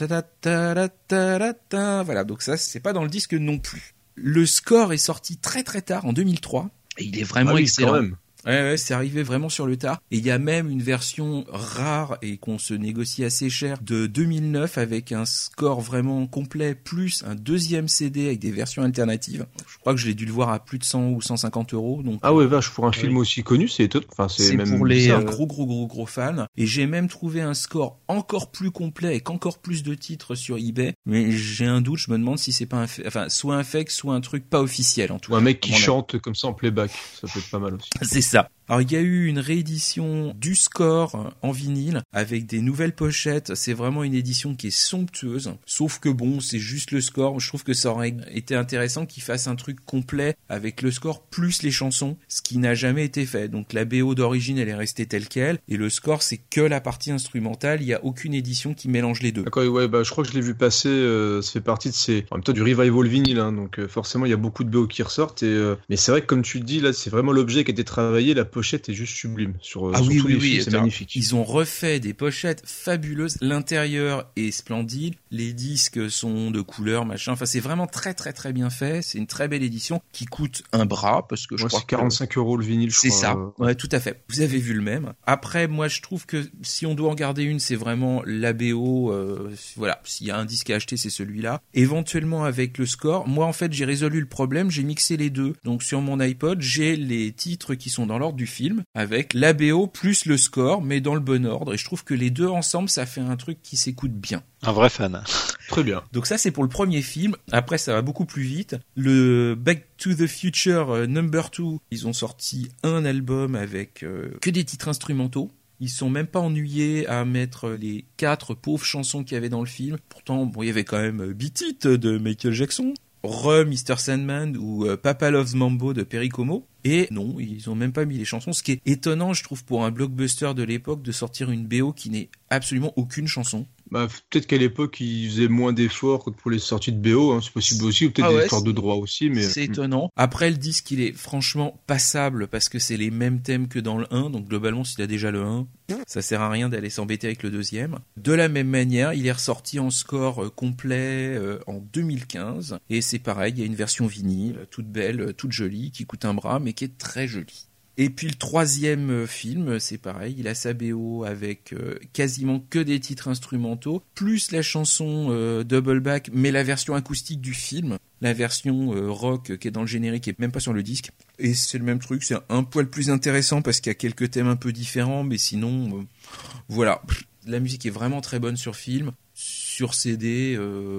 S2: Voilà, donc ça c'est pas dans le disque non plus. Le score est sorti très très tard en 2003 et il est vraiment excellent. Quand même. Ouais, c'est arrivé vraiment sur le tard. Et il y a même une version rare et qu'on se négocie assez cher de 2009 avec un score vraiment complet plus un deuxième CD avec des versions alternatives. Je crois que je l'ai dû le voir à plus de 100 ou 150 €. Donc,
S1: ah ouais, vache, pour un film aussi connu, c'est étonnant. Enfin, c'est même
S2: pour les gros fans. Et j'ai même trouvé un score encore plus complet avec encore plus de titres sur eBay. Mais j'ai un doute, je me demande si c'est pas soit un fake, soit un truc pas officiel en tout cas.
S1: Ou un mec qui chante comme ça en playback. Ça peut être pas mal aussi.
S2: C'est ça. Alors il y a eu une réédition du score en vinyle avec des nouvelles pochettes. C'est vraiment une édition qui est somptueuse. Sauf que bon, c'est juste le score. Je trouve que ça aurait été intéressant qu'ils fassent un truc complet avec le score plus les chansons, ce qui n'a jamais été fait. Donc la BO d'origine, elle est restée telle quelle. Et le score, c'est que la partie instrumentale. Il n'y a aucune édition qui mélange les deux.
S1: D'accord, ouais, bah je crois que je l'ai vu passer. Ça fait partie de ces, en même temps, du revival vinyle. Hein, donc forcément, il y a beaucoup de BO qui ressortent. Mais c'est vrai que comme tu le dis, là, c'est vraiment l'objet qui a été travaillé. La pochette est juste sublime sur tous les films, c'est magnifique.
S2: Ils ont refait des pochettes fabuleuses, l'intérieur est splendide, les disques sont de couleur, machin, enfin c'est vraiment très très très bien fait, c'est une très belle édition qui coûte un bras parce que je crois
S1: c'est 45 € le vinyle, je
S2: crois. C'est ça,
S1: ouais,
S2: tout à fait. Vous avez vu le même. Après, moi je trouve que si on doit en garder une, c'est vraiment la BO, voilà, s'il y a un disque à acheter, c'est celui-là. Éventuellement avec le score, moi en fait j'ai résolu le problème, j'ai mixé les deux. Donc sur mon iPod, j'ai les titres qui sont dans l'ordre du film, avec la BO plus le score, mais dans le bon ordre. Et je trouve que les deux ensemble, ça fait un truc qui s'écoute bien.
S4: Un vrai fan.
S1: Très bien.
S2: Donc ça, c'est pour le premier film. Après, ça va beaucoup plus vite. Le Back to the Future number 2, ils ont sorti un album avec que des titres instrumentaux. Ils sont même pas ennuyés à mettre les 4 pauvres chansons qu'il y avait dans le film. Pourtant, bon, il y avait quand même Beat It de Michael Jackson, Mr. Sandman ou Papa Loves Mambo de Perry Como. Et non, ils ont même pas mis les chansons, ce qui est étonnant, je trouve, pour un blockbuster de l'époque, de sortir une BO qui n'est absolument aucune chanson.
S1: Bah, peut-être qu'à l'époque, ils faisaient moins d'efforts que pour les sorties de BO, hein, c'est possible aussi, ou peut-être des efforts de droit aussi, mais...
S2: C'est étonnant. Après, le disque, il est franchement passable, parce que c'est les mêmes thèmes que dans le 1, donc globalement, s'il a déjà le 1, ça sert à rien d'aller s'embêter avec le deuxième. De la même manière, il est ressorti en score complet en 2015, et c'est pareil, il y a une version vinyle, toute belle, toute jolie, qui coûte un bras, mais qui est très jolie. Et puis le troisième film, c'est pareil, il a sa BO avec quasiment que des titres instrumentaux, plus la chanson Double Back, mais la version acoustique du film, la version rock qui est dans le générique et même pas sur le disque. Et c'est le même truc, c'est un poil plus intéressant parce qu'il y a quelques thèmes un peu différents, mais sinon, voilà, la musique est vraiment très bonne sur film, sur CD...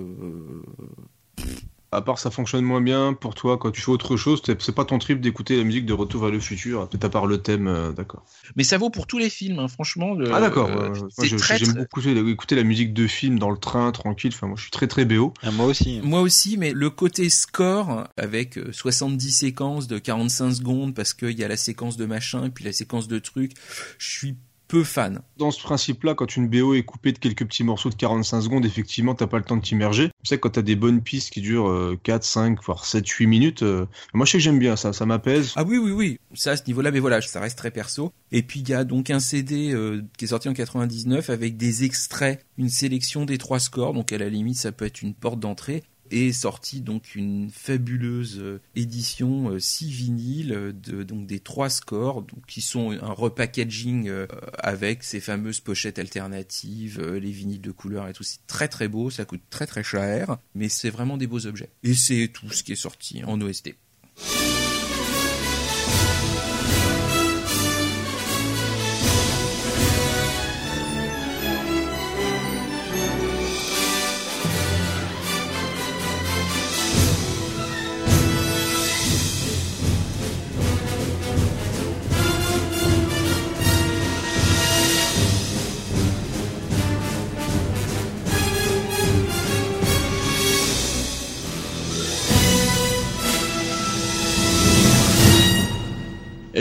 S1: À part ça fonctionne moins bien pour toi quand tu fais autre chose, c'est pas ton trip d'écouter la musique de Retour vers le futur, peut-être à part le thème, d'accord.
S2: Mais ça vaut pour tous les films, hein, franchement.
S1: Ah d'accord, moi, j'aime beaucoup écouter la musique de film dans le train, tranquille, enfin moi je suis très très BO.
S4: Ah, moi aussi.
S2: Moi aussi, mais le côté score, avec 70 séquences de 45 secondes, parce qu'il y a la séquence de machin et puis la séquence de trucs, je suis peu fan.
S1: Dans ce principe-là, quand une BO est coupée de quelques petits morceaux de 45 secondes, effectivement, t'as pas le temps de t'immerger. Tu sais, quand t'as des bonnes pistes qui durent 4, 5, voire 7, 8 minutes, moi je sais que j'aime bien ça m'apaise.
S2: Ah oui, ça à ce niveau-là, mais voilà, ça reste très perso. Et puis il y a donc un CD qui est sorti en 99 avec des extraits, une sélection des 3 scores, donc à la limite ça peut être une porte d'entrée. Et sorti donc une fabuleuse édition 6 vinyles donc des 3 scores, donc qui sont un repackaging avec ces fameuses pochettes alternatives, les vinyles de couleur et tout. C'est très très beau, ça coûte très très cher, mais c'est vraiment des beaux objets. Et c'est tout ce qui est sorti en OST.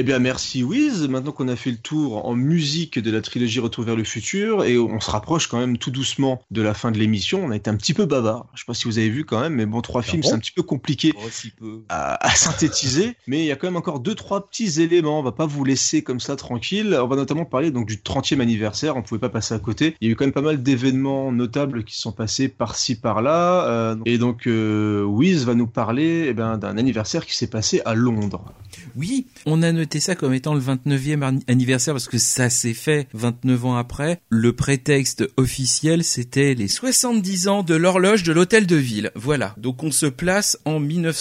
S1: Eh bien, merci Wiz. Maintenant qu'on a fait le tour en musique de la trilogie Retour vers le futur, et on se rapproche quand même tout doucement de la fin de l'émission, on a été un petit peu bavard. Je sais pas si vous avez vu quand même, mais bon, 3 films, c'est un petit peu compliqué à synthétiser. Mais il y a quand même encore 2-3 petits éléments. On va pas vous laisser comme ça tranquille. On va notamment parler donc du 30e anniversaire. On pouvait pas passer à côté. Il y a eu quand même pas mal d'événements notables qui sont passés par-ci par-là. Et donc, Wiz va nous parler d'un anniversaire qui s'est passé à Londres.
S2: Oui, on a noté ça comme étant le 29e anniversaire parce que ça s'est fait 29 ans après. Le prétexte officiel, c'était les 70 ans de l'horloge de l'Hôtel de Ville. Voilà. Donc on se place en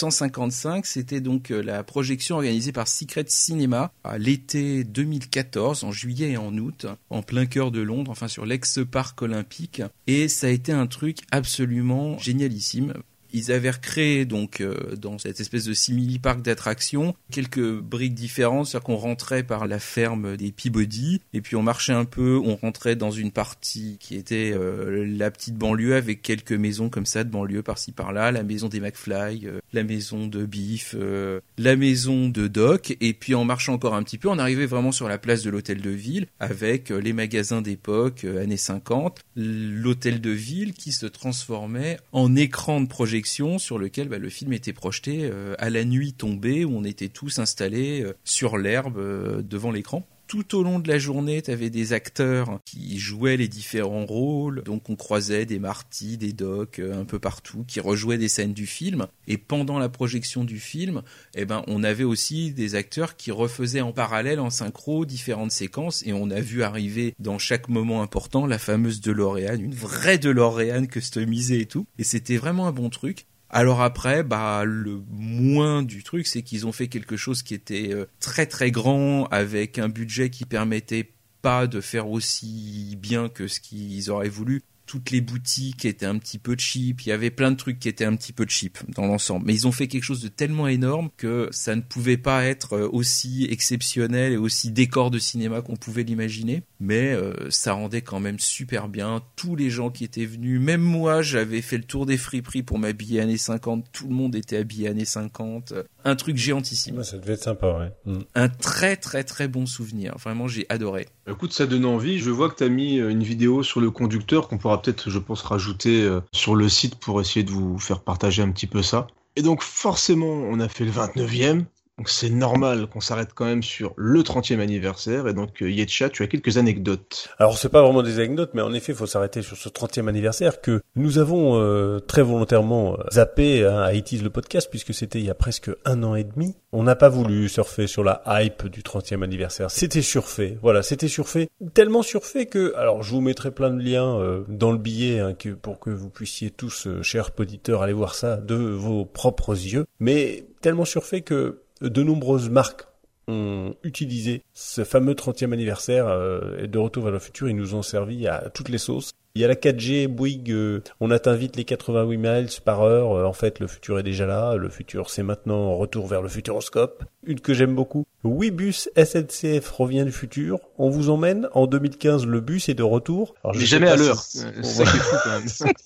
S2: 1955. C'était donc la projection organisée par Secret Cinema à l'été 2014, en juillet et en août, en plein cœur de Londres, enfin sur l'ex-parc olympique. Et ça a été un truc absolument génialissime. Ils avaient recréé donc dans cette espèce de simili-parc d'attractions quelques briques différentes, c'est-à-dire qu'on rentrait par la ferme des Peabody et puis on marchait un peu, on rentrait dans une partie qui était la petite banlieue avec quelques maisons comme ça de banlieue par-ci par-là, la maison des McFly, la maison de Biff, la maison de Doc, et puis en marchant encore un petit peu, on arrivait vraiment sur la place de l'Hôtel de Ville avec les magasins d'époque années 50, l'Hôtel de Ville qui se transformait en écran de projection sur lequel le film était projeté à la nuit tombée où on était tous installés sur l'herbe devant l'écran. Tout au long de la journée, tu avais des acteurs qui jouaient les différents rôles. Donc on croisait des Marty, des Doc, un peu partout, qui rejouaient des scènes du film. Et pendant la projection du film, on avait aussi des acteurs qui refaisaient en parallèle, en synchro, différentes séquences. Et on a vu arriver dans chaque moment important la fameuse DeLorean, une vraie DeLorean customisée et tout. Et c'était vraiment un bon truc. Alors après, le moins du truc, c'est qu'ils ont fait quelque chose qui était très très grand, avec un budget qui permettait pas de faire aussi bien que ce qu'ils auraient voulu. Toutes les boutiques étaient un petit peu cheap, il y avait plein de trucs qui étaient un petit peu cheap dans l'ensemble. Mais ils ont fait quelque chose de tellement énorme que ça ne pouvait pas être aussi exceptionnel et aussi décor de cinéma qu'on pouvait l'imaginer. Mais ça rendait quand même super bien. Tous les gens qui étaient venus, même moi, j'avais fait le tour des friperies pour m'habiller années 50. Tout le monde était habillé années 50. Un truc géantissime.
S3: Ouais, ça devait être sympa, ouais.
S2: Un très très très bon souvenir. Vraiment, j'ai adoré.
S1: Écoute, ça donne envie. Je vois que tu as mis une vidéo sur le conducteur qu'on pourra peut-être, je pense, rajouter sur le site pour essayer de vous faire partager un petit peu ça. Et donc forcément, on a fait le 29e. Donc c'est normal qu'on s'arrête quand même sur le 30e anniversaire. Et donc Yetcha, tu as quelques anecdotes.
S3: Alors c'est pas vraiment des anecdotes, mais en effet, il faut s'arrêter sur ce 30e anniversaire que nous avons très volontairement zappé à It Is le podcast, puisque c'était il y a presque 1 an et demi. On n'a pas voulu surfer sur la hype du 30e anniversaire. C'était surfait. Voilà, c'était surfait. Tellement surfait que, alors je vous mettrai plein de liens dans le billet pour que vous puissiez tous, chers auditeurs, aller voir ça de vos propres yeux. Mais tellement surfait que de nombreuses marques ont utilisé ce fameux 30e anniversaire de Retour vers le futur. Ils nous ont servi à toutes les sauces. Il y a la 4G, Bouygues, on atteint vite les 88 miles par heure. En fait, le futur est déjà là. Le futur, c'est maintenant Retour vers le futuroscope. Une que j'aime beaucoup. Ouibus SNCF revient du futur. On vous emmène. En 2015, le bus est de retour.
S1: Alors, mais jamais à l'heure. C'est ça qui est fou quand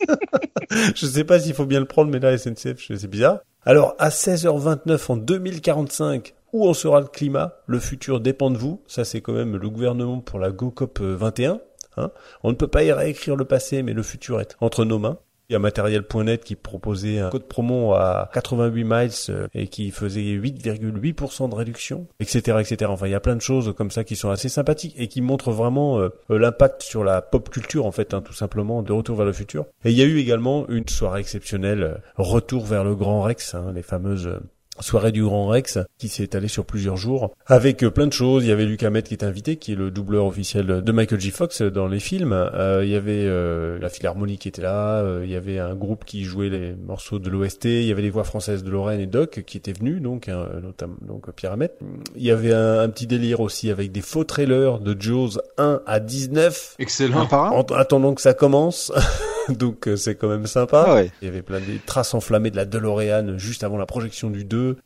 S1: même.
S3: Je sais pas s'il faut bien le prendre, mais là, SNCF, c'est bizarre. Alors, à 16h29 en 2045, où en sera le climat? Le futur dépend de vous. Ça, c'est quand même le gouvernement pour la GoCop 21. On ne peut pas y réécrire le passé, mais le futur est entre nos mains. Il y a Matériel.net qui proposait un code promo à 88 miles et qui faisait 8,8% de réduction, etc., etc. Enfin, il y a plein de choses comme ça qui sont assez sympathiques et qui montrent vraiment l'impact sur la pop culture, en fait, tout simplement, de Retour vers le futur. Et il y a eu également une soirée exceptionnelle, Retour vers le Grand Rex, les fameuses soirée du Grand Rex qui s'est étalée sur plusieurs jours avec plein de choses. Il y avait Luc Hamet qui était invité, qui est le doubleur officiel de Michael J. Fox dans les films. Il y avait la Philharmonie qui était là. Il y avait un groupe qui jouait les morceaux de l'OST. Il y avait les voix françaises de Lorraine et Doc qui étaient venus, notamment Pierre Hamet. Il y avait un petit délire aussi avec des faux trailers de Jaws 1 à 19.
S1: Excellent.
S3: En attendant que ça commence. Donc c'est quand même sympa.
S4: Ah ouais.
S3: Il y avait plein de traces enflammées de la DeLorean juste avant la projection du 2.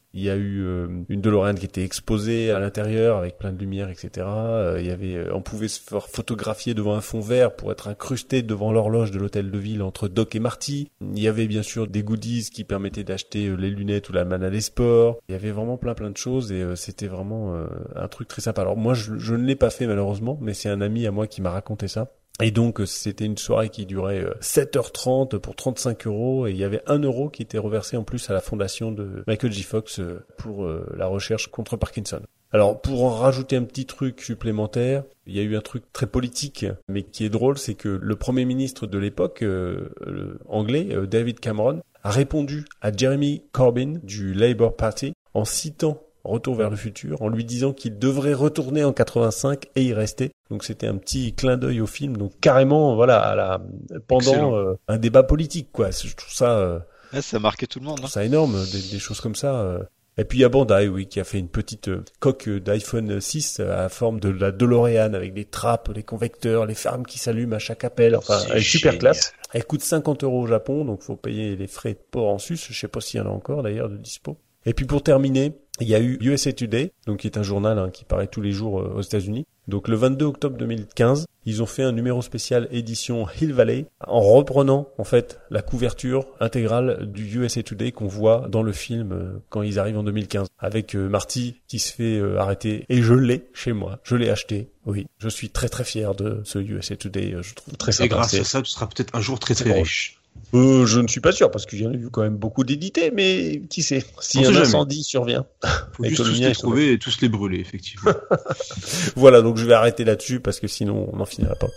S3: Il y a eu une DeLorean qui était exposée à l'intérieur avec plein de lumière, etc. On pouvait se faire photographier devant un fond vert pour être incrusté devant l'horloge de l'hôtel de ville entre Doc et Marty. Il y avait bien sûr des goodies qui permettaient d'acheter les lunettes ou la manne à des sports. Il y avait vraiment plein de choses et c'était vraiment un truc très sympa. Alors moi je ne l'ai pas fait malheureusement, mais c'est un ami à moi qui m'a raconté ça. Et donc, c'était une soirée qui durait 7h30 pour 35 € et il y avait 1 € qui était reversé en plus à la fondation de Michael J. Fox pour la recherche contre Parkinson. Alors, pour en rajouter un petit truc supplémentaire, il y a eu un truc très politique, mais qui est drôle, c'est que le premier ministre de l'époque, anglais, David Cameron, a répondu à Jeremy Corbyn du Labour Party en citant Retour vers le futur, en lui disant qu'il devrait retourner en 85 et y rester. Donc c'était un petit clin d'œil au film, donc carrément voilà pendant un débat politique quoi. Je trouve ça
S4: ça a marqué tout le monde.
S3: Je trouve ça énorme des choses comme ça. Et puis il y a Bandai qui a fait une petite coque d'iPhone 6 à forme de la DeLorean avec des trappes, les convecteurs, les phares qui s'allument à chaque appel. Enfin, elle est super classe. Elle coûte 50 € au Japon, donc faut payer les frais de port en sus. Je sais pas s'il y en a encore d'ailleurs de dispo. Et puis pour terminer, il y a eu USA Today, donc qui est un journal qui paraît tous les jours aux États-Unis. Donc le 22 octobre 2015, ils ont fait un numéro spécial édition Hill Valley en reprenant en fait la couverture intégrale du USA Today qu'on voit dans le film quand ils arrivent en 2015 avec Marty qui se fait arrêter et je l'ai chez moi, je l'ai acheté. Oui, je suis très très fier de ce USA Today, je trouve très sympa.
S1: Et grâce à ça, tu seras peut-être un jour très très riche.
S3: Je ne suis pas sûr parce que j'en ai vu quand même beaucoup d'édités, mais qui sait si un incendie survient.
S1: Faut juste tous les trouver et tous les brûler, effectivement.
S3: Voilà, donc je vais arrêter là-dessus parce que sinon on n'en finira pas.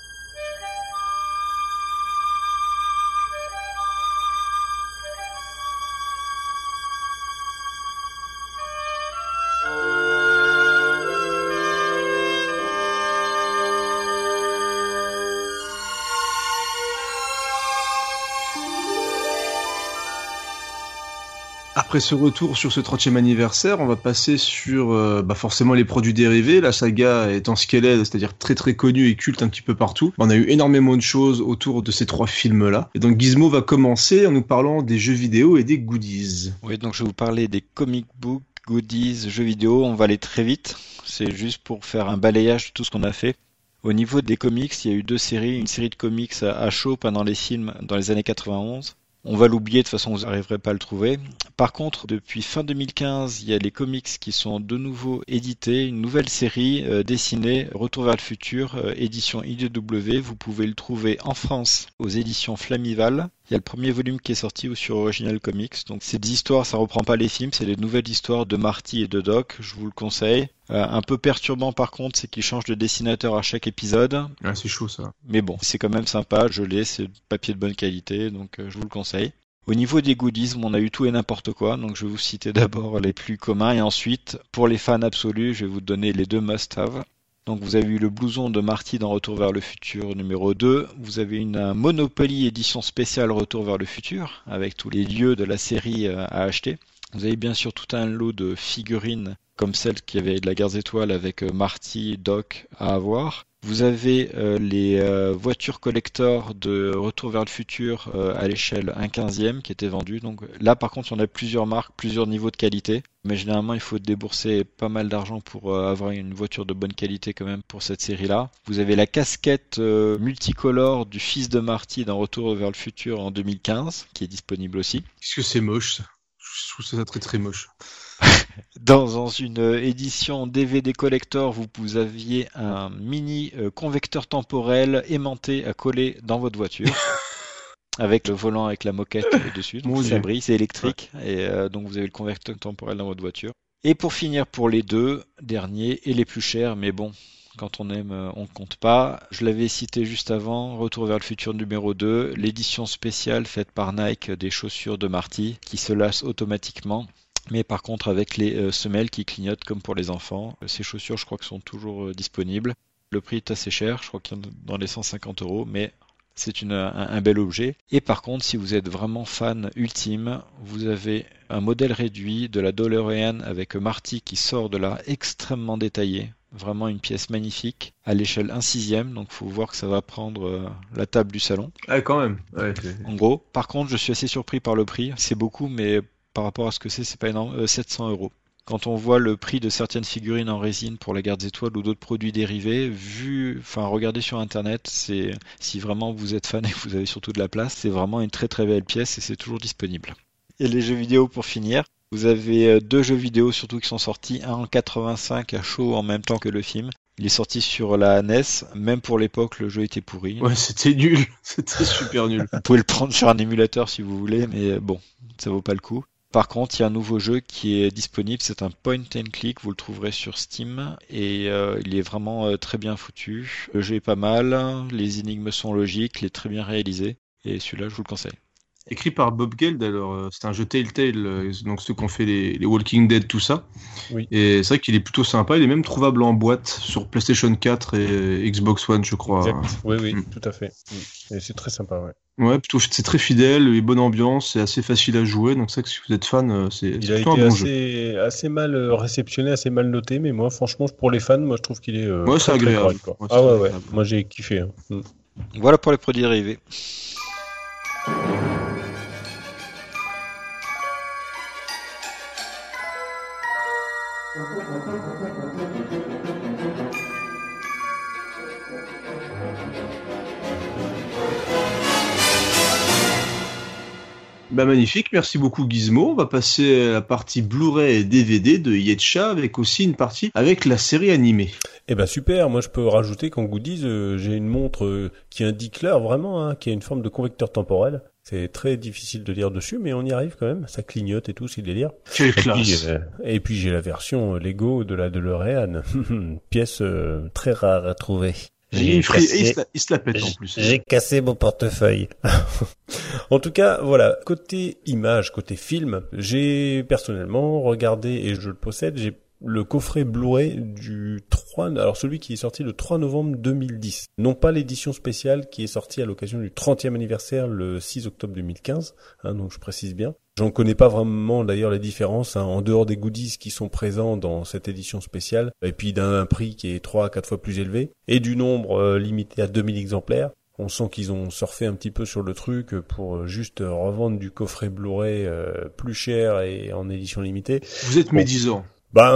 S1: Après ce retour sur ce 30e anniversaire, on va passer sur forcément les produits dérivés. La saga étant ce qu'elle est, c'est-à-dire très très connue et culte un petit peu partout. On a eu énormément de choses autour de ces 3 films-là. Et donc Gizmo va commencer en nous parlant des jeux vidéo et des goodies.
S4: Oui, donc je vais vous parler des comic books, goodies, jeux vidéo. On va aller très vite. C'est juste pour faire un balayage de tout ce qu'on a fait. Au niveau des comics, il y a eu 2 séries. Une série de comics à chaud pendant les films dans les années 91. On va l'oublier, de toute façon vous n'arriverez pas à le trouver. Par contre, depuis fin 2015, il y a les comics qui sont de nouveau édités, une nouvelle série dessinée, Retour vers le futur, édition IDW. Vous pouvez le trouver en France aux éditions Flamival. Il y a le premier volume qui est sorti sur Original Comics. Donc c'est des histoires, ça reprend pas les films, c'est des nouvelles histoires de Marty et de Doc, je vous le conseille. Un peu perturbant par contre, c'est qu'ils changent de dessinateur à chaque épisode.
S1: Ah, c'est chaud ça.
S4: Mais bon, c'est quand même sympa, je l'ai, c'est papier de bonne qualité, donc je vous le conseille. Au niveau des goodies, on a eu tout et n'importe quoi, donc je vais vous citer d'abord les plus communs et ensuite, pour les fans absolus, je vais vous donner les 2 must-have. Donc vous avez eu le blouson de Marty dans Retour vers le futur numéro 2, vous avez une Monopoly édition spéciale Retour vers le futur, avec tous les lieux de la série à acheter. Vous avez bien sûr tout un lot de figurines, comme celle qui avait de la Guerre des Étoiles avec Marty, Doc à avoir. Vous avez les voitures collector de Retour vers le futur à l'échelle 1/15 qui étaient vendues. Donc là par contre on a plusieurs marques, plusieurs niveaux de qualité. Mais généralement il faut débourser pas mal d'argent pour avoir une voiture de bonne qualité quand même pour cette série-là. Vous avez la casquette multicolore du fils de Marty dans Retour vers le futur en 2015 qui est disponible aussi.
S1: Qu'est-ce que c'est moche ça? Je trouve ça très très moche.
S4: Dans une édition DVD collector, vous aviez un mini convecteur temporel aimanté à coller dans votre voiture. Avec le volant avec la moquette dessus, donc ça brille, c'est électrique, et donc vous avez le convecteur temporel dans votre voiture. Et pour finir, pour les 2 derniers et les plus chers, mais bon, quand on aime, on compte pas. Je l'avais cité juste avant, Retour vers le futur numéro 2, l'édition spéciale faite par Nike des chaussures de Marty, qui se lassent automatiquement. Mais par contre avec les semelles qui clignotent comme pour les enfants. Ces chaussures je crois que sont toujours disponibles. Le prix est assez cher, je crois qu'il y en a dans les 150 €, mais c'est un bel objet. Et par contre si vous êtes vraiment fan ultime, vous avez un modèle réduit de la DeLorean avec Marty qui sort de là extrêmement détaillé. Vraiment une pièce magnifique à l'échelle 1/6, donc faut voir que ça va prendre la table du salon.
S1: Ah quand même. Ouais,
S4: en gros, par contre je suis assez surpris par le prix, c'est beaucoup mais par rapport à ce que c'est pas énorme, 700 €. Quand on voit le prix de certaines figurines en résine pour la Guerre des Étoiles ou d'autres produits dérivés, regardez sur internet, si vraiment vous êtes fan et que vous avez surtout de la place, c'est vraiment une très très belle pièce et c'est toujours disponible. Et les jeux vidéo pour finir, vous avez 2 jeux vidéo surtout qui sont sortis, un en 85 à chaud en même temps que le film. Il est sorti sur la NES, même pour l'époque le jeu était pourri.
S1: Ouais, c'était nul, c'était super nul.
S4: Vous pouvez le prendre sur un émulateur si vous voulez, mais bon, ça vaut pas le coup. Par contre, il y a un nouveau jeu qui est disponible, c'est un point and click, vous le trouverez sur Steam et il est vraiment très bien foutu. Le jeu est pas mal, les énigmes sont logiques, il est très bien réalisé et celui-là je vous le conseille.
S1: Écrit par Bob Geld, alors c'est un jeu Telltale, donc ceux qui ont fait les Walking Dead, tout ça.
S3: Oui.
S1: Et c'est vrai qu'il est plutôt sympa, il est même trouvable en boîte sur PlayStation 4 et Xbox One, je crois.
S3: Exact. Oui, tout à fait. Et c'est très sympa, ouais.
S1: Ouais, plutôt, c'est très fidèle, et bonne ambiance, c'est assez facile à jouer, donc c'est vrai que si vous êtes fan, c'est plutôt un bon jeu.
S3: assez mal réceptionné, assez mal noté, mais moi, franchement, pour les fans, moi, je trouve qu'il est
S1: ouais, c'est agréable.
S3: Très correct, ouais. Moi, j'ai kiffé. Hein.
S4: Voilà pour les produits dérivés.
S1: Bah magnifique, merci beaucoup Gizmo. On va passer à la partie Blu-ray et DVD de Yetcha avec aussi une partie avec la série animée.
S3: Eh ben super, moi je peux rajouter qu'en goodies, j'ai une montre qui indique l'heure vraiment, hein, qui a une forme de convecteur temporel. C'est très difficile de lire dessus, mais on y arrive quand même. Ça clignote et tout, c'est délire.
S1: Quelle classe.
S3: Et puis j'ai la version Lego de la DeLorean. Pièce très rare à trouver.
S1: Il se la pète en plus.
S3: J'ai cassé mon portefeuille. En tout cas, voilà. Côté image, côté film, j'ai personnellement regardé, et je le possède, j'ai le coffret Blu-ray du 3, alors celui qui est sorti le 3 novembre 2010. Non pas l'édition spéciale qui est sortie à l'occasion du 30e anniversaire le 6 octobre 2015, hein, donc je précise bien. J'en connais pas vraiment d'ailleurs les différences, hein, en dehors des goodies qui sont présents dans cette édition spéciale, et puis d'un prix qui est 3 à 4 fois plus élevé, et du nombre limité à 2000 exemplaires. On sent qu'ils ont surfé un petit peu sur le truc pour juste revendre du coffret Blu-ray plus cher et en édition limitée.
S1: Vous êtes médisant.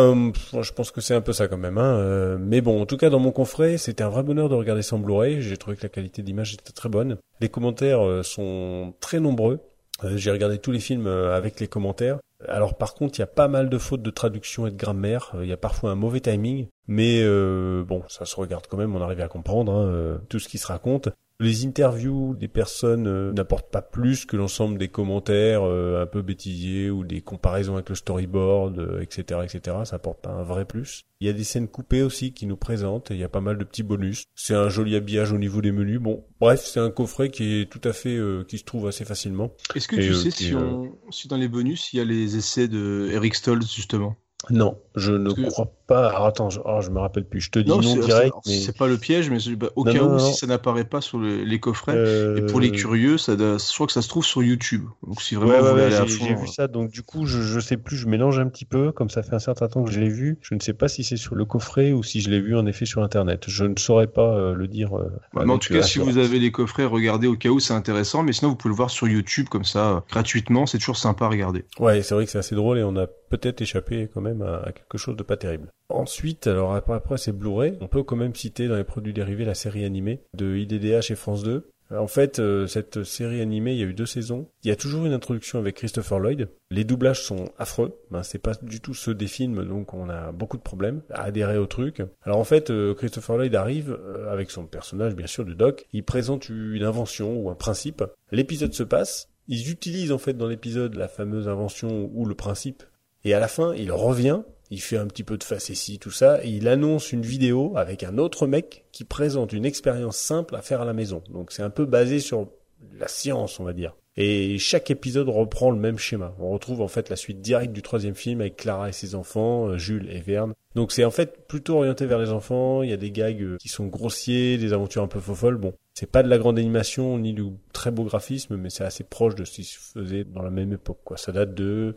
S3: Je pense que c'est un peu ça quand même. Hein. Mais bon, en tout cas, dans mon coffret, c'était un vrai bonheur de regarder ça en Blu-ray. J'ai trouvé que la qualité d'image était très bonne. Les commentaires sont très nombreux. J'ai regardé tous les films avec les commentaires. Alors par contre, il y a pas mal de fautes de traduction et de grammaire. Il y a parfois un mauvais timing. Mais bon, ça se regarde quand même. On arrive à comprendre tout ce qui se raconte. Les interviews des personnes n'apportent pas plus que l'ensemble des commentaires un peu bêtisiers ou des comparaisons avec le storyboard, etc., etc. Ça apporte pas un vrai plus. Il y a des scènes coupées aussi qui nous présentent et il y a pas mal de petits bonus. C'est un joli habillage au niveau des menus. Bon, bref, c'est un coffret qui est tout à fait, qui se trouve assez facilement.
S1: Est-ce que tu sais si dans les bonus il y a les essais de Eric Stoltz justement?
S3: Non, je ne crois pas. Alors, attends, je me rappelle plus. Je te dis non direct.
S1: C'est pas le piège, mais au cas où si ça n'apparaît pas sur les coffrets. Et pour les curieux, je crois que ça se trouve sur YouTube. Donc si vraiment vous voulez aller à fond.
S3: J'ai vu ça. Donc du coup, je sais plus. Je mélange un petit peu. Comme ça fait un certain temps que je l'ai vu. Je ne sais pas si c'est sur le coffret ou si je l'ai vu en effet sur Internet. Je ne saurais pas le dire.
S1: Mais en tout cas, si vous avez les coffrets, regardez au cas où c'est intéressant. Mais sinon, vous pouvez le voir sur YouTube comme ça gratuitement. C'est toujours sympa à regarder.
S3: Ouais, c'est vrai que c'est assez drôle et on a peut-être échappé quand même à quelque chose de pas terrible. Ensuite, alors après c'est Blu-ray, on peut quand même citer dans les produits dérivés la série animée de IDDH et France 2. En fait, cette série animée, il y a eu 2 saisons. Il y a toujours une introduction avec Christopher Lloyd. Les doublages sont affreux. C'est pas du tout ceux des films, donc on a beaucoup de problèmes à adhérer au truc. Alors en fait, Christopher Lloyd arrive avec son personnage, bien sûr, de Doc. Il présente une invention ou un principe. L'épisode se passe. Ils utilisent en fait dans l'épisode la fameuse invention ou le principe. Et à la fin, il revient, il fait un petit peu de facétie, tout ça, et il annonce une vidéo avec un autre mec qui présente une expérience simple à faire à la maison. Donc c'est un peu basé sur la science, on va dire. Et chaque épisode reprend le même schéma. On retrouve en fait la suite directe du 3e film avec Clara et ses enfants, Jules et Verne. Donc c'est en fait plutôt orienté vers les enfants, il y a des gags qui sont grossiers, des aventures un peu folles. Bon, c'est pas de la grande animation ni du très beau graphisme, mais c'est assez proche de ce qui se faisait dans la même époque, quoi. Ça date de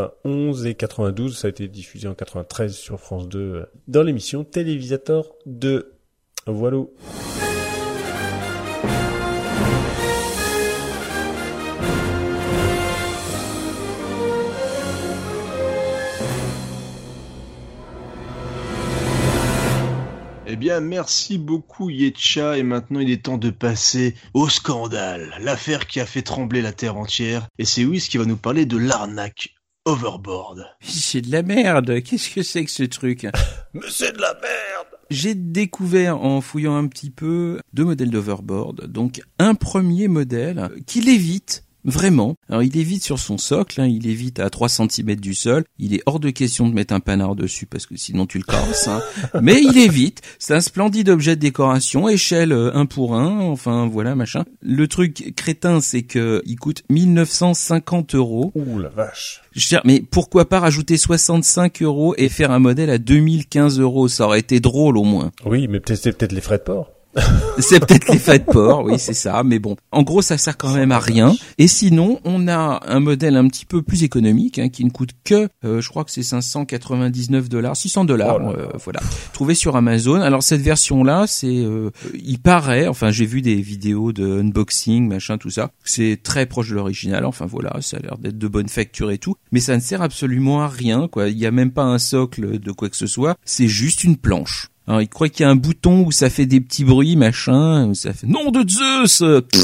S3: 91 et 92, ça a été diffusé en 93 sur France 2 dans l'émission Télévisateur 2. Voilà.
S1: bien, merci beaucoup Yetcha, et maintenant il est temps de passer au scandale, l'affaire qui a fait trembler la terre entière, et c'est Wiz qui va nous parler de l'arnaque Overboard.
S2: C'est de la merde, qu'est-ce que c'est que ce truc?
S3: Mais c'est de la merde!
S2: J'ai découvert en fouillant un petit peu 2 modèles d'Overboard, donc un premier modèle qui l'évite. Vraiment. Alors il évite sur son socle, il évite à 3 cm du sol. Il est hors de question de mettre un panard dessus parce que sinon tu le casses. Mais il évite. C'est un splendide objet de décoration, échelle 1 pour 1, enfin voilà machin. Le truc crétin, c'est que il coûte 1950 €.
S3: Ouh la vache.
S2: Mais pourquoi pas rajouter 65 € et faire un modèle à 2015 €? Ça aurait été drôle au moins.
S3: Oui, mais c'est peut-être les frais de port.
S2: C'est peut-être les frais de port, oui, c'est ça, mais bon. En gros, ça sert quand même à rien. Et sinon, on a un modèle un petit peu plus économique, qui ne coûte que, je crois que c'est $599, $600, voilà. Trouvé sur Amazon. Alors, cette version-là, c'est, il paraît, enfin, j'ai vu des vidéos de unboxing, machin, tout ça. C'est très proche de l'original, enfin, voilà, ça a l'air d'être de bonne facture et tout. Mais ça ne sert absolument à rien, quoi. Il y a même pas un socle de quoi que ce soit. C'est juste une planche. Alors, il croit qu'il y a un bouton où ça fait des petits bruits, machin, où ça fait « Nom de Zeus !»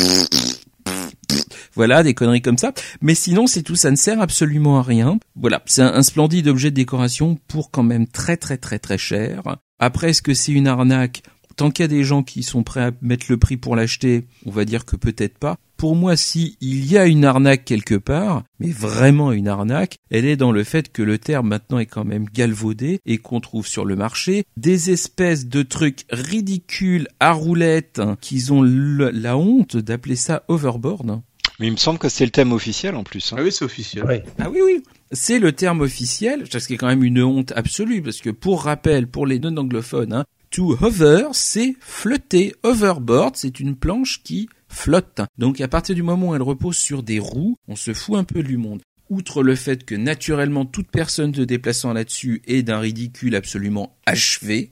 S2: Voilà, des conneries comme ça. Mais sinon, c'est tout, ça ne sert absolument à rien. Voilà, c'est un splendide objet de décoration pour quand même très très très très cher. Après, est-ce que c'est une arnaque ? Tant qu'il y a des gens qui sont prêts à mettre le prix pour l'acheter, on va dire que peut-être pas. Pour moi, si il y a une arnaque quelque part, mais vraiment une arnaque, elle est dans le fait que le terme maintenant est quand même galvaudé et qu'on trouve sur le marché des espèces de trucs ridicules à roulettes qu'ils ont la honte d'appeler ça overboard.
S4: Mais il me semble que c'est le thème officiel en plus.
S1: Ah oui, c'est officiel.
S3: Oui.
S2: Ah oui. C'est le terme officiel, ce qui est quand même une honte absolue, parce que pour rappel, pour les non-anglophones, to hover, c'est flotter. Overboard, c'est une planche qui flotte. Donc à partir du moment où elle repose sur des roues, on se fout un peu du monde. Outre le fait que naturellement toute personne se déplaçant là-dessus est d'un ridicule absolument achevé,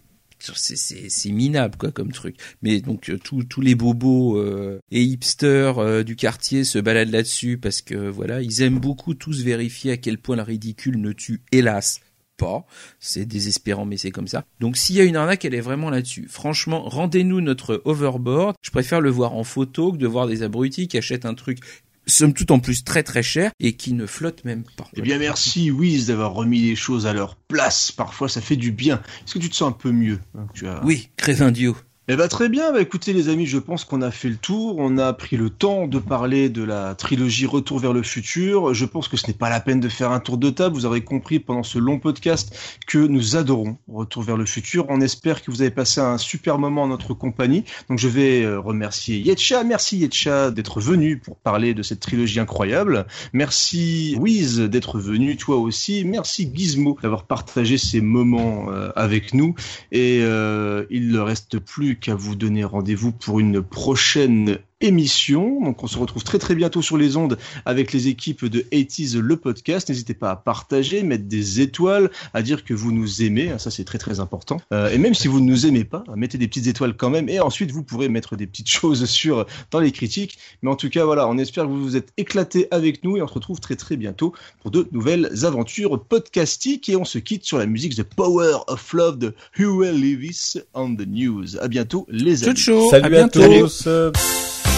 S2: c'est minable quoi comme truc. Mais donc tous les bobos et hipsters du quartier se baladent là-dessus parce que voilà, ils aiment beaucoup tous vérifier à quel point le ridicule ne tue hélas pas. C'est désespérant, mais c'est comme ça. Donc s'il y a une arnaque, elle est vraiment là-dessus. Franchement, rendez-nous notre overboard. Je préfère le voir en photo que de voir des abrutis qui achètent un truc somme toute en plus très très cher et qui ne flotte même pas.
S1: Eh bien merci Wiz d'avoir remis les choses à leur place. Parfois ça fait du bien. Est-ce que tu te sens un peu mieux
S2: Oui, Crévindio.
S1: Eh ben très bien, écoutez les amis, je pense qu'on a fait le tour, on a pris le temps de parler de la trilogie Retour vers le futur. Je pense que ce n'est pas la peine de faire un tour de table, vous aurez compris pendant ce long podcast que nous adorons Retour vers le futur. On espère que vous avez passé un super moment en notre compagnie. Donc je vais remercier Yetcha, merci Yetcha d'être venu pour parler de cette trilogie incroyable. Merci Wiz d'être venu, toi aussi. Merci Gizmo d'avoir partagé ces moments avec nous. Et il ne reste plus qu'à vous donner rendez-vous pour une prochaine émission. Donc on se retrouve très très bientôt sur les ondes avec les équipes de 80s le podcast. N'hésitez pas à partager, mettre des étoiles, à dire que vous nous aimez, ça c'est très très important. Et même si vous ne nous aimez pas, mettez des petites étoiles quand même et ensuite vous pourrez mettre des petites choses dans les critiques. Mais en tout cas voilà, on espère que vous vous êtes éclatés avec nous et on se retrouve très très bientôt pour de nouvelles aventures podcastiques et on se quitte sur la musique The Power of Love de Huey Lewis on the News. À bientôt les amis.
S2: Ciao,
S3: salut à tous.